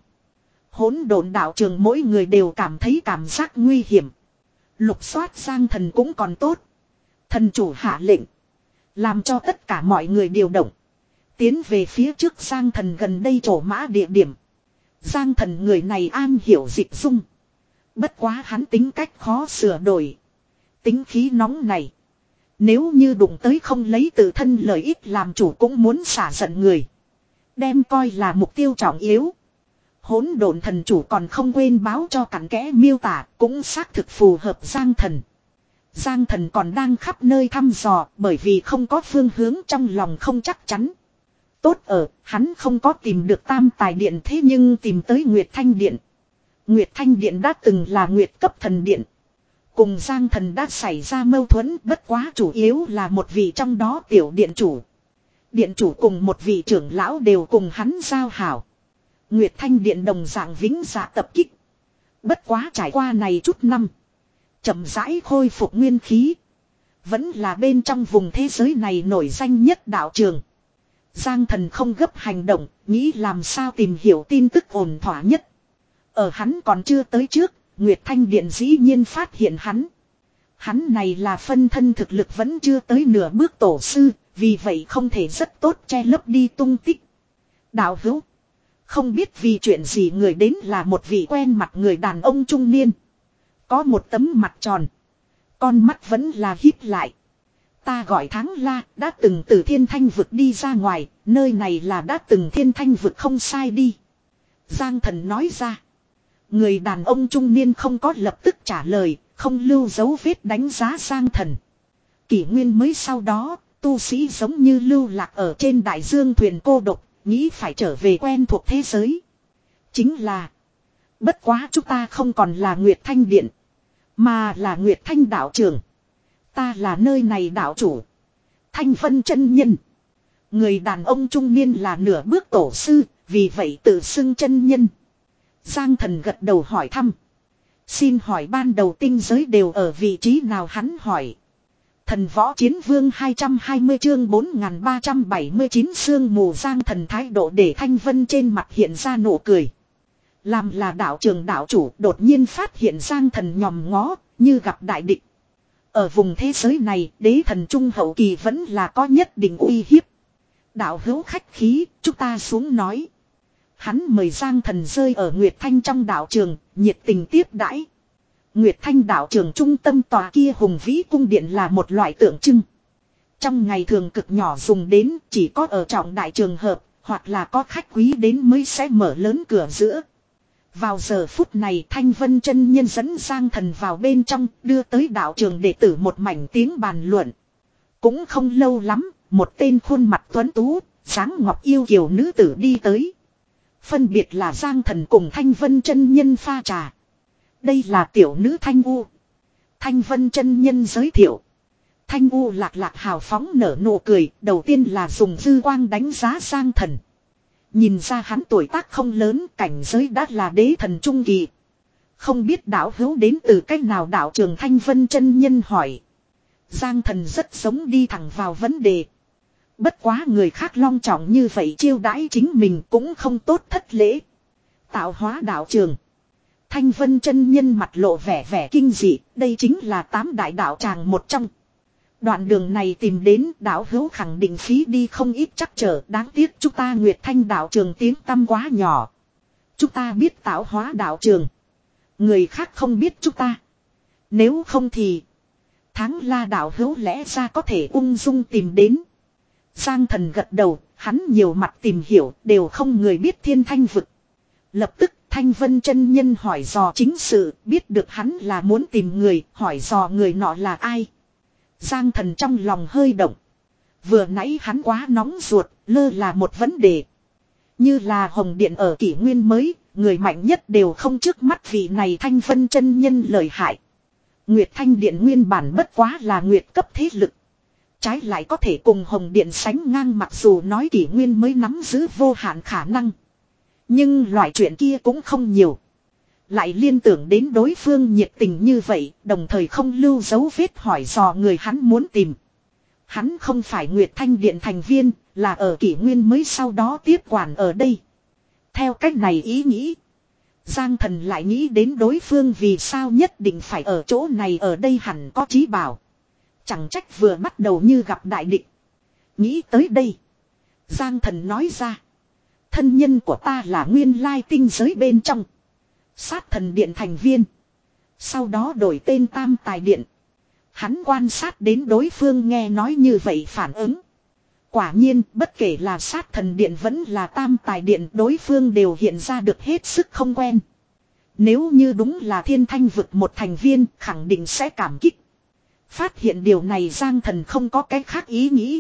Hỗn độn đạo trường mỗi người đều cảm thấy cảm giác nguy hiểm. Lục soát Giang Thần cũng còn tốt. Thần chủ hạ lệnh. Làm cho tất cả mọi người điều động. Tiến về phía trước Giang Thần gần đây trổ mã địa điểm. Giang Thần người này an hiểu dịch dung. Bất quá hắn tính cách khó sửa đổi. Tính khí nóng này. Nếu như đụng tới không lấy tự thân lợi ích làm chủ cũng muốn xả giận người. Đem coi là mục tiêu trọng yếu. Hỗn độn thần chủ còn không quên báo cho cặn kẽ miêu tả, cũng xác thực phù hợp Giang Thần. Giang Thần còn đang khắp nơi thăm dò, bởi vì không có phương hướng trong lòng không chắc chắn. Tốt ở, hắn không có tìm được Tam Tài Điện, thế nhưng tìm tới Nguyệt Thanh Điện. Nguyệt Thanh Điện đã từng là Nguyệt cấp thần điện. Cùng Giang Thần đã xảy ra mâu thuẫn, bất quá chủ yếu là một vị trong đó tiểu điện chủ. Điện chủ cùng một vị trưởng lão đều cùng hắn giao hảo. Nguyệt Thanh Điện đồng dạng vĩnh dạ tập kích. Bất quá trải qua này chút năm, chậm rãi khôi phục nguyên khí. Vẫn là bên trong vùng thế giới này nổi danh nhất đạo trường. Giang Thần không gấp hành động, nghĩ làm sao tìm hiểu tin tức ổn thỏa nhất. Ở hắn còn chưa tới trước, Nguyệt Thanh Điện dĩ nhiên phát hiện hắn. Hắn này là phân thân thực lực vẫn chưa tới nửa bước tổ sư, vì vậy không thể rất tốt che lấp đi tung tích. Đạo hữu, không biết vì chuyện gì người đến là một vị quen mặt người đàn ông trung niên. Có một tấm mặt tròn, con mắt vẫn là híp lại. Ta gọi Tháng La, đã từng từ Thiên Thanh vực đi ra ngoài, nơi này là đã từng Thiên Thanh vực không sai đi. Giang Thần nói ra. Người đàn ông trung niên không có lập tức trả lời, không lưu dấu vết đánh giá Giang Thần. Kỷ nguyên mới sau đó, tu sĩ giống như lưu lạc ở trên đại dương thuyền cô độc, nghĩ phải trở về quen thuộc thế giới. Chính là, bất quá chúng ta không còn là Nguyệt Thanh Điện, mà là Nguyệt Thanh đạo trường. Ta là nơi này đạo chủ, Thanh Vân chân nhân. Người đàn ông trung niên là nửa bước tổ sư, vì vậy tự xưng chân nhân. Giang Thần gật đầu hỏi thăm. Xin hỏi ban đầu tinh giới đều ở vị trí nào, hắn hỏi. Thần võ chiến vương hai trăm hai mươi chương bốn nghìn ba trăm bảy mươi chín sương mù. Giang Thần thái độ để Thanh Vân trên mặt hiện ra nụ cười. Làm là đạo trường đạo chủ đột nhiên phát hiện Giang Thần nhòm ngó, như gặp đại địch. Ở vùng thế giới này, đế thần trung hậu kỳ vẫn là có nhất định uy hiếp. Đạo hữu khách khí, chúng ta xuống nói. Hắn mời Giang Thần rơi ở Nguyệt Thanh trong đạo trường, nhiệt tình tiếp đãi. Nguyệt Thanh đạo trường trung tâm tòa kia hùng vĩ cung điện là một loại tượng trưng. Trong ngày thường cực nhỏ dùng đến, chỉ có ở trọng đại trường hợp, hoặc là có khách quý đến mới sẽ mở lớn cửa giữa. Vào giờ phút này Thanh Vân chân nhân dẫn Giang Thần vào bên trong, đưa tới đạo trường đệ tử một mảnh tiếng bàn luận. Cũng không lâu lắm, một tên khuôn mặt tuấn tú, dáng ngọc yêu kiều nữ tử đi tới. Phân biệt là Giang Thần cùng Thanh Vân chân nhân pha trà. Đây là tiểu nữ Thanh U. Thanh Vân chân nhân giới thiệu. Thanh U lạc lạc hào phóng nở nụ cười, đầu tiên là dùng dư quang đánh giá Giang Thần. Nhìn ra hắn tuổi tác không lớn, cảnh giới đã là đế thần trung kỳ. Không biết đạo hữu đến từ cách nào, đạo trường Thanh Vân chân nhân hỏi. Giang Thần rất giống đi thẳng vào vấn đề. Bất quá người khác long trọng như vậy chiêu đãi chính mình cũng không tốt thất lễ. Tạo hóa đạo trường. Thanh Vân chân nhân mặt lộ vẻ vẻ kinh dị, đây chính là tám đại đạo tràng một trong. Đoạn đường này tìm đến đạo hữu khẳng định phí đi không ít trắc trở, đáng tiếc chúng ta Nguyệt Thanh đạo trường tiếng tăm quá nhỏ. Chúng ta biết tạo hóa đạo trường, người khác không biết chúng ta. Nếu không thì Tháng La đạo hữu lẽ ra có thể ung dung tìm đến. Giang Thần gật đầu, hắn nhiều mặt tìm hiểu, đều không người biết Thiên Thanh vực. Lập tức Thanh Vân chân nhân hỏi dò chính sự, biết được hắn là muốn tìm người, hỏi dò người nọ là ai. Giang Thần trong lòng hơi động. Vừa nãy hắn quá nóng ruột, lơ là một vấn đề. Như là Hồng Điện ở kỷ nguyên mới, người mạnh nhất đều không trước mắt vị này Thanh Vân chân nhân lợi hại. Nguyệt Thanh Điện nguyên bản bất quá là Nguyệt cấp thế lực. Trái lại có thể cùng Hồng Điện sánh ngang, mặc dù nói kỷ nguyên mới nắm giữ vô hạn khả năng. Nhưng loại chuyện kia cũng không nhiều. Lại liên tưởng đến đối phương nhiệt tình như vậy, đồng thời không lưu dấu vết hỏi dò người hắn muốn tìm. Hắn không phải Nguyệt Thanh Điện thành viên, là ở kỷ nguyên mới sau đó tiếp quản ở đây. Theo cách này ý nghĩ, Giang Thần lại nghĩ đến đối phương vì sao nhất định phải ở chỗ này, ở đây hẳn có trí bảo. Chẳng trách vừa bắt đầu như gặp đại địch. Nghĩ tới đây, Giang Thần nói ra. Thân nhân của ta là nguyên lai tinh giới bên trong Sát Thần Điện thành viên. Sau đó đổi tên Tam Tài Điện. Hắn quan sát đến đối phương nghe nói như vậy phản ứng. Quả nhiên, bất kể là sát thần điện vẫn là tam tài điện, đối phương đều hiện ra được hết sức không quen. Nếu như đúng là thiên thanh vực một thành viên, khẳng định sẽ cảm kích. Phát hiện điều này Giang Thần không có cái khác ý nghĩ.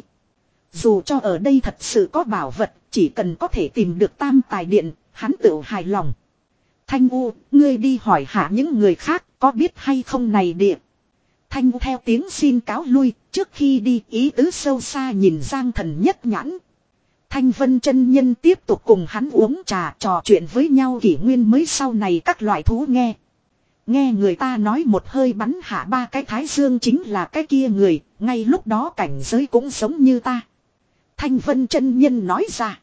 Dù cho ở đây thật sự có bảo vật, chỉ cần có thể tìm được tam tài điện, hắn tự hài lòng. Thanh U, ngươi đi hỏi hạ những người khác, có biết hay không này địa. Thanh U theo tiếng xin cáo lui, trước khi đi ý tứ sâu xa nhìn Giang Thần nhất nhãn. Thanh Vân chân nhân tiếp tục cùng hắn uống trà trò chuyện với nhau kỷ nguyên mới sau này các loại thú nghe. Nghe người ta nói một hơi bắn hạ ba cái thái dương chính là cái kia người, ngay lúc đó cảnh giới cũng giống như ta. Thanh Vân chân nhân nói ra.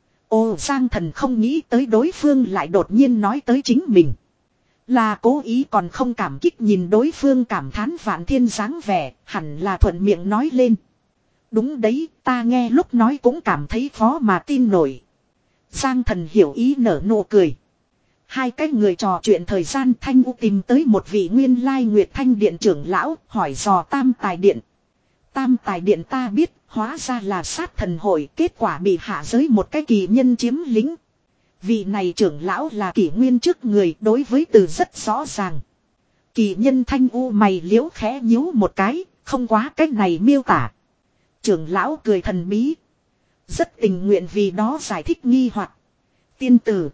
Ồ, Giang Thần không nghĩ tới đối phương lại đột nhiên nói tới chính mình. Là cố ý còn không cảm kích nhìn đối phương cảm thán vạn thiên dáng vẻ, hẳn là thuận miệng nói lên. Đúng đấy, ta nghe lúc nói cũng cảm thấy khó mà tin nổi. Giang Thần hiểu ý nở nụ cười. Hai cái người trò chuyện thời gian Thanh U tìm tới một vị nguyên lai Nguyệt Thanh Điện trưởng lão, hỏi dò tam tài điện. Tam tài điện ta biết, hóa ra là sát thần hội, kết quả bị hạ giới một cái kỳ nhân chiếm lính. Vị này trưởng lão là kỷ nguyên trước người, đối với từ rất rõ ràng. Kỳ nhân Thanh U mày liễu khẽ nhíu một cái, không quá cách này miêu tả. Trưởng lão cười thần bí. Rất tình nguyện vì đó giải thích nghi hoặc. Tiên tử.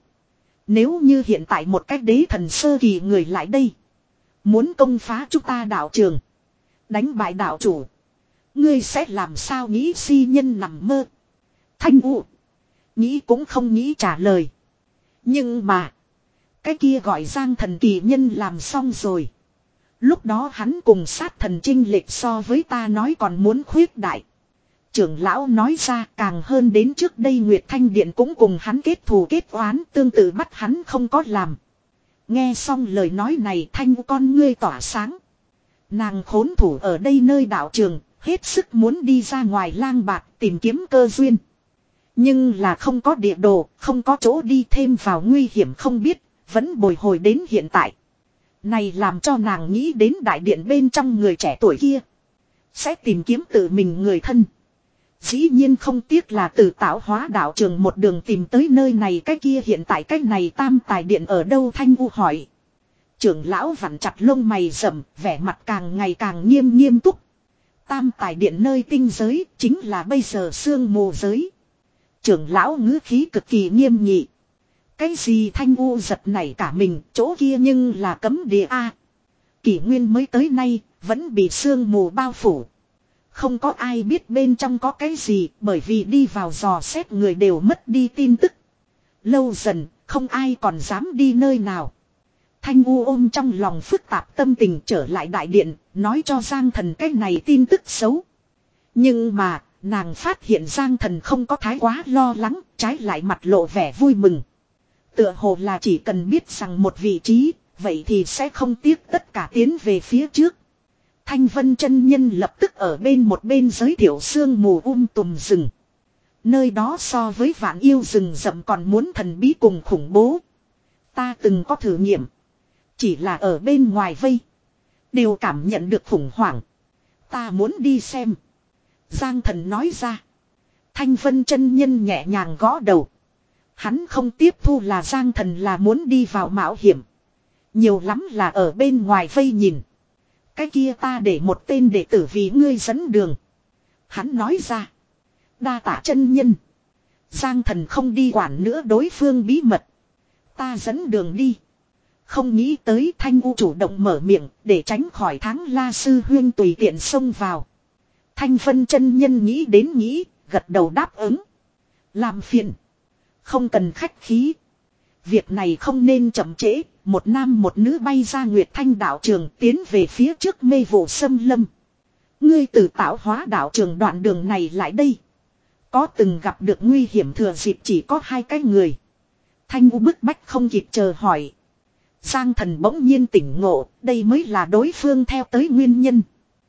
Nếu như hiện tại một cách đế thần sơ kỳ người lại đây. Muốn công phá chúng ta đạo trường. Đánh bại đạo chủ. Ngươi sẽ làm sao nghĩ si nhân nằm mơ. Thanh U. Nghĩ cũng không nghĩ trả lời. Nhưng mà. Cái kia gọi Giang Thần kỳ nhân làm xong rồi. Lúc đó hắn cùng sát thần chinh lệch so với ta nói còn muốn khuyết đại. Trưởng lão nói ra càng hơn đến trước đây Nguyệt Thanh Điện cũng cùng hắn kết thù kết oán tương tự bắt hắn không có làm. Nghe xong lời nói này Thanh con ngươi tỏa sáng. Nàng khốn thủ ở đây nơi đạo trường, hết sức muốn đi ra ngoài lang bạc tìm kiếm cơ duyên. Nhưng là không có địa đồ, không có chỗ đi thêm vào nguy hiểm không biết, vẫn bồi hồi đến hiện tại. Này làm cho nàng nghĩ đến đại điện bên trong người trẻ tuổi kia. Sẽ tìm kiếm tự mình người thân. Dĩ nhiên không tiếc là từ tạo hóa đạo trường một đường tìm tới nơi này cái kia hiện tại cái này tam tài điện ở đâu Thanh U hỏi. Trưởng lão vặn chặt lông mày rậm, vẻ mặt càng ngày càng nghiêm nghiêm túc. Tam tài điện nơi tinh giới chính là bây giờ sương mù giới. Trưởng lão ngữ khí cực kỳ nghiêm nghị. Cái gì Thanh U giật nảy cả mình, chỗ kia nhưng là cấm địa A. Kỷ nguyên mới tới nay, vẫn bị sương mù bao phủ. Không có ai biết bên trong có cái gì, bởi vì đi vào dò xét người đều mất đi tin tức. Lâu dần, không ai còn dám đi nơi nào. Thanh U ôm trong lòng phức tạp tâm tình trở lại đại điện, nói cho Giang Thần cái này tin tức xấu. Nhưng mà, nàng phát hiện Giang Thần không có thái quá lo lắng, trái lại mặt lộ vẻ vui mừng. Tựa hồ là chỉ cần biết rằng một vị trí, vậy thì sẽ không tiếc tất cả tiến về phía trước. Thanh Vân chân nhân lập tức ở bên một bên giới thiệu sương mù um tùm rừng. Nơi đó so với vạn yêu rừng rậm còn muốn thần bí cùng khủng bố. Ta từng có thử nghiệm. Chỉ là ở bên ngoài vây. Đều cảm nhận được khủng hoảng. Ta muốn đi xem. Giang Thần nói ra. Thanh Vân chân nhân nhẹ nhàng gõ đầu. Hắn không tiếp thu là Giang Thần là muốn đi vào mạo hiểm. Nhiều lắm là ở bên ngoài vây nhìn. Cái kia ta để một tên đệ tử vì ngươi dẫn đường. Hắn nói ra. Đa tạ chân nhân. Giang Thần không đi quản nữa đối phương bí mật. Ta dẫn đường đi. Không nghĩ tới Thanh U chủ động mở miệng để tránh khỏi Tháng La Sư Huyên tùy tiện xông vào. Thanh Vân chân nhân nghĩ đến nghĩ, gật đầu đáp ứng. Làm phiền. Không cần khách khí. Việc này không nên chậm trễ, một nam một nữ bay ra Nguyệt Thanh đạo trường tiến về phía trước mê vụ xâm lâm. Ngươi từ tạo hóa đạo trường đoạn đường này lại đây. Có từng gặp được nguy hiểm thừa dịp chỉ có hai cái người. Thanh U bức bách không kịp chờ hỏi. Giang Thần bỗng nhiên tỉnh ngộ, đây mới là đối phương theo tới nguyên nhân.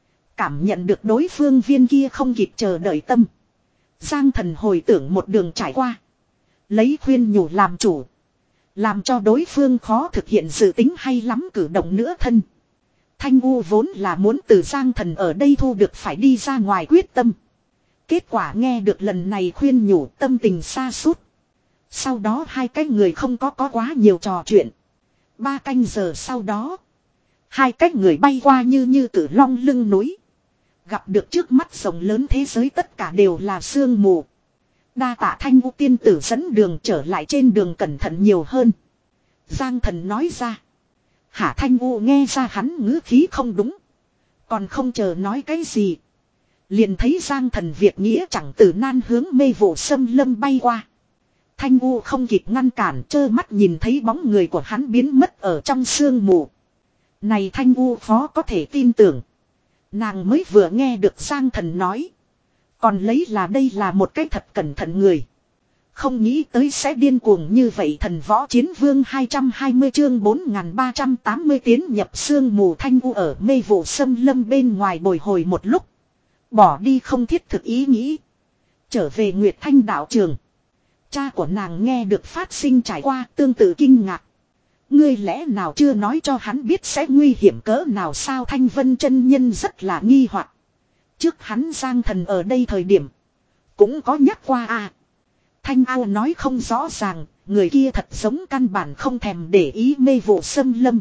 Cảm nhận được đối phương viên kia không kịp chờ đợi tâm. Giang Thần hồi tưởng một đường trải qua. Lấy khuyên nhủ làm chủ. Làm cho đối phương khó thực hiện dự tính hay lắm cử động nữa thân. Thanh U vốn là muốn từ Giang Thần ở đây thu được phải đi ra ngoài quyết tâm. Kết quả nghe được lần này khuyên nhủ, tâm tình sa sút. Sau đó hai cái người không có có quá nhiều trò chuyện. Ba canh giờ sau đó, hai cái người bay qua như như tử long lưng núi. Gặp được trước mắt rộng lớn thế giới tất cả đều là sương mù. Đa tạ Thanh U tiên tử dẫn đường, trở lại trên đường cẩn thận nhiều hơn. Giang Thần nói ra. Hả Thanh U nghe ra hắn ngữ khí không đúng. Còn không chờ nói cái gì. Liền thấy Giang Thần việc nghĩa chẳng từ nan hướng mê vụ xâm lâm bay qua. Thanh U không kịp ngăn cản, trơ mắt nhìn thấy bóng người của hắn biến mất ở trong sương mù. Này Thanh U khó có thể tin tưởng. Nàng mới vừa nghe được Giang Thần nói. Còn lấy là đây là một cái thật cẩn thận người. Không nghĩ tới sẽ điên cuồng như vậy. Thần Võ Chiến Vương hai trăm hai mươi chương bốn nghìn ba trăm tám mươi tiến nhập sương mù. Thanh U ở mê vụ xâm lâm bên ngoài bồi hồi một lúc. Bỏ đi không thiết thực ý nghĩ. Trở về Nguyệt Thanh đạo trường. Cha của nàng nghe được phát sinh trải qua tương tự kinh ngạc. Ngươi lẽ nào chưa nói cho hắn biết sẽ nguy hiểm cỡ nào sao? Thanh Vân chân nhân rất là nghi hoặc. Trước hắn Giang Thần ở đây thời điểm cũng có nhắc qua à. Thanh Ao nói không rõ ràng, người kia thật giống căn bản không thèm để ý mê vụ xâm lâm.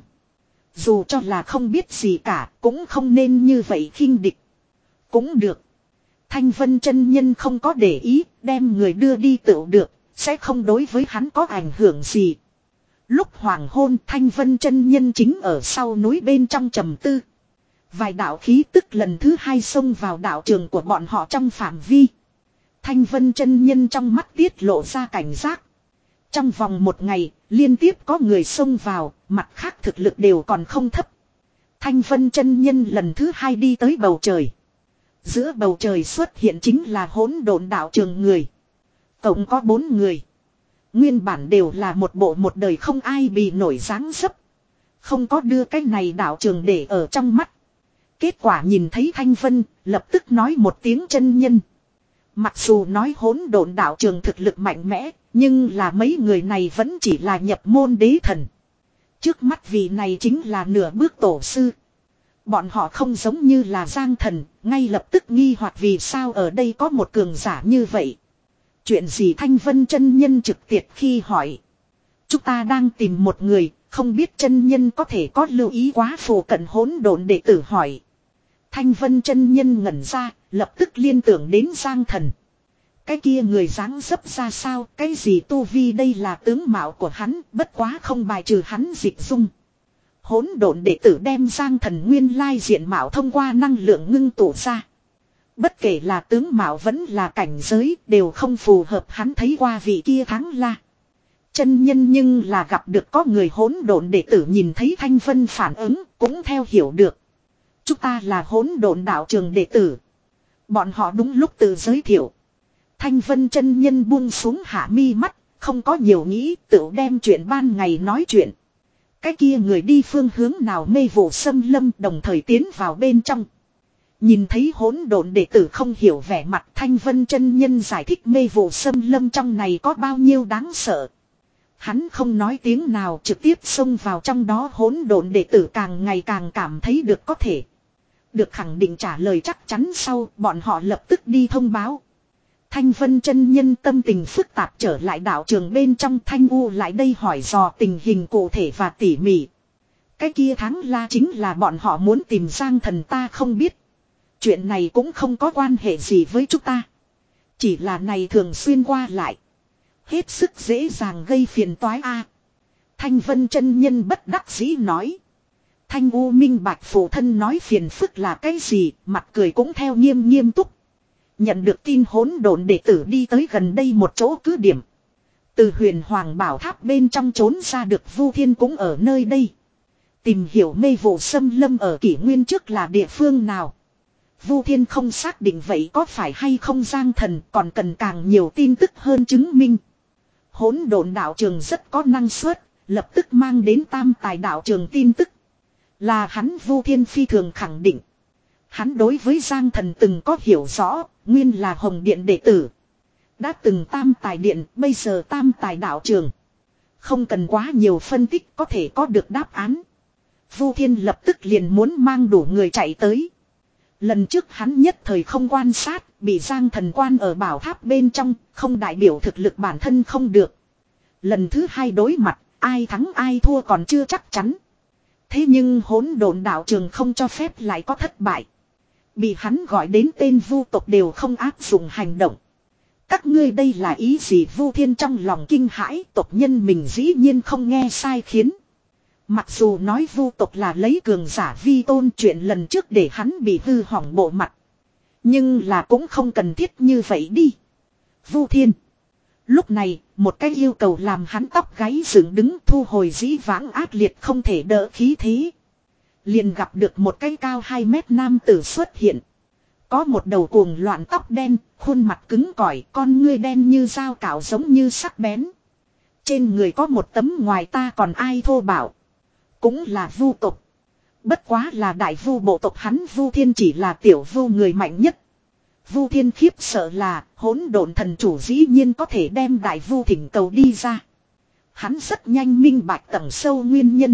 Dù cho là không biết gì cả, cũng không nên như vậy khinh địch. Cũng được. Thanh Vân chân nhân không có để ý, đem người đưa đi tựu được, sẽ không đối với hắn có ảnh hưởng gì. Lúc hoàng hôn, Thanh Vân chân nhân chính ở sau núi bên trong trầm tư. Vài đạo khí tức lần thứ hai xông vào đạo trường của bọn họ trong phạm vi. Thanh Vân chân nhân trong mắt tiết lộ ra cảnh giác. Trong vòng một ngày, liên tiếp có người xông vào, mặt khác thực lực đều còn không thấp. Thanh Vân chân nhân lần thứ hai đi tới bầu trời. Giữa bầu trời xuất hiện chính là hỗn độn đạo trường người. Cộng có bốn người. Nguyên bản đều là một bộ một đời không ai bị nổi dáng dấp. Không có đưa cái này đạo trường để ở trong mắt. Kết quả nhìn thấy Thanh Vân, lập tức nói một tiếng chân nhân. Mặc dù nói hỗn độn đạo trường thực lực mạnh mẽ, nhưng là mấy người này vẫn chỉ là nhập môn đế thần. Trước mắt vị này chính là nửa bước tổ sư. Bọn họ không giống như là Giang Thần, ngay lập tức nghi hoặc vì sao ở đây có một cường giả như vậy. Chuyện gì? Thanh Vân chân nhân trực tiệt khi hỏi. Chúng ta đang tìm một người, không biết chân nhân có thể có lưu ý quá phù cận hỗn độn đệ tử hỏi. Thanh Vân chân nhân ngẩn ra, lập tức liên tưởng đến Giang Thần. Cái kia người dáng dấp ra sao, cái gì tu vi, đây là tướng mạo của hắn, bất quá không bài trừ hắn dịch dung. Hỗn độn đệ tử đem Giang Thần nguyên lai diện mạo thông qua năng lượng ngưng tụ ra. Bất kể là tướng mạo vẫn là cảnh giới, đều không phù hợp hắn thấy qua vị kia thắng la. Chân nhân nhưng là gặp được có người hỗn độn đệ tử nhìn thấy Thanh Vân phản ứng, cũng theo hiểu được. Chúng ta là hỗn độn đạo trường đệ tử. Bọn họ đúng lúc tự giới thiệu. Thanh Vân chân nhân buông xuống hạ mi mắt, không có nhiều nghĩ, tự đem chuyện ban ngày nói chuyện. Cái kia người đi phương hướng nào mê vụ xâm lâm, đồng thời tiến vào bên trong. Nhìn thấy hỗn độn đệ tử không hiểu vẻ mặt, Thanh Vân chân nhân giải thích mê vụ xâm lâm trong này có bao nhiêu đáng sợ. Hắn không nói tiếng nào, trực tiếp xông vào trong đó. Hỗn độn đệ tử càng ngày càng cảm thấy được có thể. Được khẳng định trả lời chắc chắn sau, bọn họ lập tức đi thông báo. Thanh Vân chân nhân tâm tình phức tạp trở lại đạo trường bên trong. Thanh U lại đây hỏi dò tình hình cụ thể và tỉ mỉ. Cái kia thắng la chính là bọn họ muốn tìm Giang Thần, ta không biết. Chuyện này cũng không có quan hệ gì với chúng ta. Chỉ là này thường xuyên qua lại. Hết sức dễ dàng gây phiền toái a. Thanh Vân chân nhân bất đắc dĩ nói. Thanh U minh bạch phụ thân nói phiền phức là cái gì, mặt cười cũng theo nghiêm nghiêm túc. Nhận được tin hỗn độn đệ tử đi tới gần đây một chỗ cứ điểm. Từ Huyền Hoàng Bảo Tháp bên trong trốn ra được Vu Thiên cũng ở nơi đây. Tìm hiểu mê vụ xâm lâm ở kỷ nguyên trước là địa phương nào. Vu Thiên không xác định vậy có phải hay không Giang Thần, còn cần càng nhiều tin tức hơn chứng minh. Hỗn độn đạo trường rất có năng suất, lập tức mang đến tam tài đạo trường tin tức. Là hắn Vu Thiên phi thường khẳng định. Hắn đối với Giang Thần từng có hiểu rõ, nguyên là Hồng Điện đệ tử. Đã từng tam tài điện, bây giờ tam tài đạo trường. Không cần quá nhiều phân tích có thể có được đáp án. Vu Thiên lập tức liền muốn mang đủ người chạy tới. Lần trước hắn nhất thời không quan sát, bị Giang Thần quan ở bảo tháp bên trong, không đại biểu thực lực bản thân không được. Lần thứ hai đối mặt, ai thắng ai thua còn chưa chắc chắn. Thế nhưng hỗn độn đạo trường không cho phép lại có thất bại. Bị hắn gọi đến tên vu tộc đều không áp dụng hành động. Các ngươi đây là ý gì? Vu Thiên trong lòng kinh hãi, tộc nhân mình dĩ nhiên không nghe sai khiến. Mặc dù nói vu tộc là lấy cường giả vi tôn, chuyện lần trước để hắn bị hư hỏng bộ mặt. Nhưng là cũng không cần thiết như vậy đi. Vu Thiên. Lúc này, một cái yêu cầu làm hắn tóc gáy dựng đứng, thu hồi dĩ vãng ác liệt không thể đỡ khí thế. Liền gặp được một cái cao hai mét nam tử xuất hiện. Có một đầu cuồng loạn tóc đen, khuôn mặt cứng cỏi, con ngươi đen như dao cạo giống như sắc bén. Trên người có một tấm ngoài ta còn ai thô bảo. Cũng là vu tộc. Bất quá là đại vu bộ tộc, hắn Vu Thiên chỉ là tiểu vu người mạnh nhất. Vu Thiên khiếp sợ là hỗn độn thần chủ dĩ nhiên có thể đem đại vu thỉnh cầu đi ra. Hắn rất nhanh minh bạch tầng sâu nguyên nhân.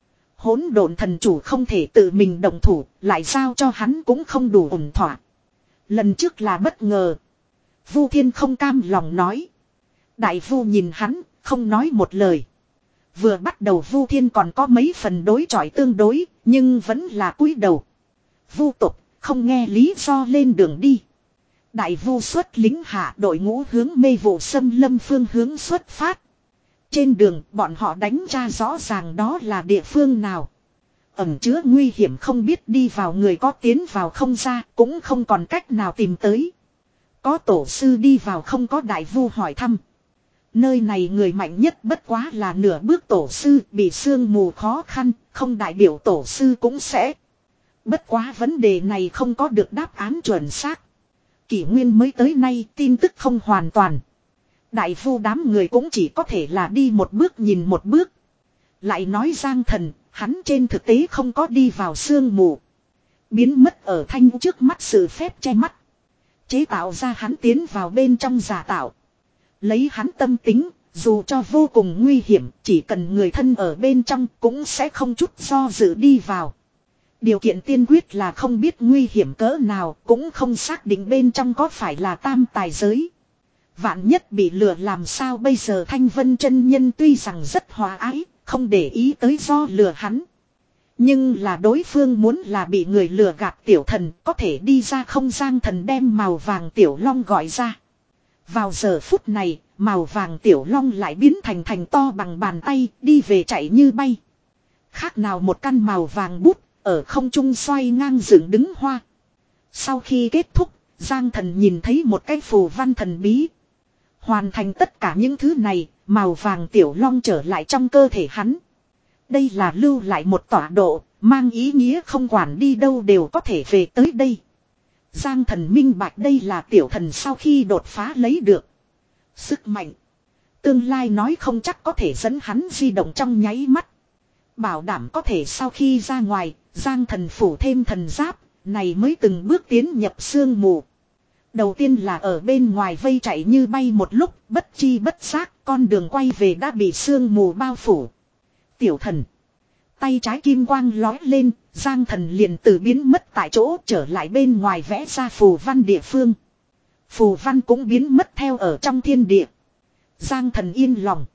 Hỗn độn thần chủ không thể tự mình động thủ, lại giao cho hắn cũng không đủ ổn thỏa. Lần trước là bất ngờ. Vu Thiên không cam lòng nói. Đại vu nhìn hắn, không nói một lời. Vừa bắt đầu Vu Thiên còn có mấy phần đối chọi tương đối, nhưng vẫn là cúi đầu. Vu tộc không nghe lý do lên đường đi. Đại vu xuất lính hạ đội ngũ hướng mê vụ xâm lâm phương hướng xuất phát. Trên đường bọn họ đánh ra rõ ràng đó là địa phương nào. Ẩn chứa nguy hiểm không biết đi vào người có tiến vào không ra, cũng không còn cách nào tìm tới. Có tổ sư đi vào không có đại vu hỏi thăm. Nơi này người mạnh nhất bất quá là nửa bước tổ sư, bị sương mù khó khăn, không đại biểu tổ sư cũng sẽ. Bất quá vấn đề này không có được đáp án chuẩn xác. Kỷ nguyên mới tới nay tin tức không hoàn toàn. Đại vu đám người cũng chỉ có thể là đi một bước nhìn một bước. Lại nói Giang Thần, hắn trên thực tế không có đi vào sương mù. Biến mất ở thanh trước mắt sự phép che mắt. Chế tạo ra hắn tiến vào bên trong giả tạo. Lấy hắn tâm tính, dù cho vô cùng nguy hiểm, chỉ cần người thân ở bên trong cũng sẽ không chút do dự đi vào. Điều kiện tiên quyết là không biết nguy hiểm cỡ nào, cũng không xác định bên trong có phải là tam tài giới. Vạn nhất bị lừa làm sao bây giờ? Thanh Vân chân nhân tuy rằng rất hòa ái, không để ý tới do lừa hắn. Nhưng là đối phương muốn là bị người lừa gạt tiểu thần, có thể đi ra không? Giang Thần đem màu vàng tiểu long gọi ra. Vào giờ phút này, màu vàng tiểu long lại biến thành thành to bằng bàn tay, đi về chạy như bay. Khác nào một căn màu vàng bút, ở không trung xoay ngang dựng đứng hoa. Sau khi kết thúc, Giang Thần nhìn thấy một cái phù văn thần bí. Hoàn thành tất cả những thứ này, màu vàng tiểu long trở lại trong cơ thể hắn. Đây là lưu lại một tọa độ, mang ý nghĩa không quản đi đâu đều có thể về tới đây. Giang Thần minh bạch đây là tiểu thần sau khi đột phá lấy được. Sức mạnh. Tương lai nói không chắc có thể dẫn hắn di động trong nháy mắt. Bảo đảm có thể sau khi ra ngoài, Giang Thần phủ thêm thần giáp, này mới từng bước tiến nhập sương mù. Đầu tiên là ở bên ngoài vây chạy như bay một lúc, bất chi bất giác, con đường quay về đã bị sương mù bao phủ. Tiểu thần. Tay trái kim quang lói lên, Giang Thần liền từ biến mất tại chỗ trở lại bên ngoài vẽ ra phù văn địa phương. Phù văn cũng biến mất theo ở trong thiên địa. Giang Thần yên lòng.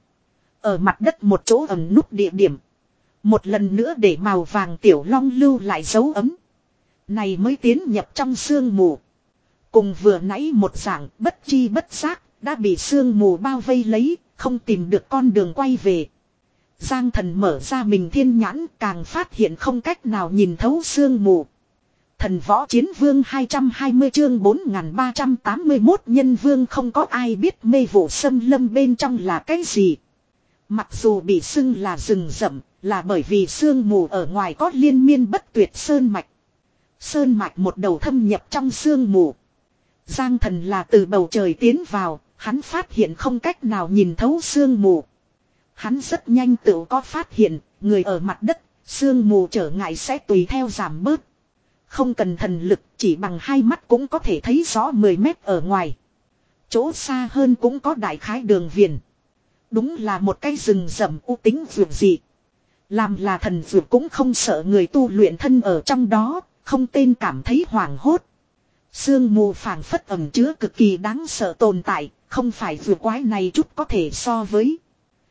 Ở mặt đất một chỗ ẩn nút địa điểm. Một lần nữa để màu vàng tiểu long lưu lại dấu ấm. Này mới tiến nhập trong sương mù. Cùng vừa nãy một dạng bất chi bất giác đã bị sương mù bao vây lấy, không tìm được con đường quay về. Giang Thần mở ra mình thiên nhãn, càng phát hiện không cách nào nhìn thấu sương mù. Thần võ chiến vương hai trăm hai mươi chương bốn nghìn ba trăm tám mươi mốt nhân vương. Không có ai biết mê vụ xâm lâm bên trong là cái gì. Mặc dù bị xưng là rừng rậm, là bởi vì sương mù ở ngoài có liên miên bất tuyệt sơn mạch. Sơn mạch một đầu thâm nhập trong sương mù. Giang Thần là từ bầu trời tiến vào, hắn phát hiện không cách nào nhìn thấu sương mù. Hắn rất nhanh tự có phát hiện, người ở mặt đất, sương mù trở ngại sẽ tùy theo giảm bớt. Không cần thần lực, chỉ bằng hai mắt cũng có thể thấy rõ mười mét ở ngoài. Chỗ xa hơn cũng có đại khái đường viền. Đúng là một cái rừng rậm u tính vượt dị. Làm là thần vượt cũng không sợ người tu luyện thân ở trong đó, không tên cảm thấy hoảng hốt. Sương mù phảng phất ẩn chứa cực kỳ đáng sợ tồn tại, không phải vừa quái này chút có thể so với.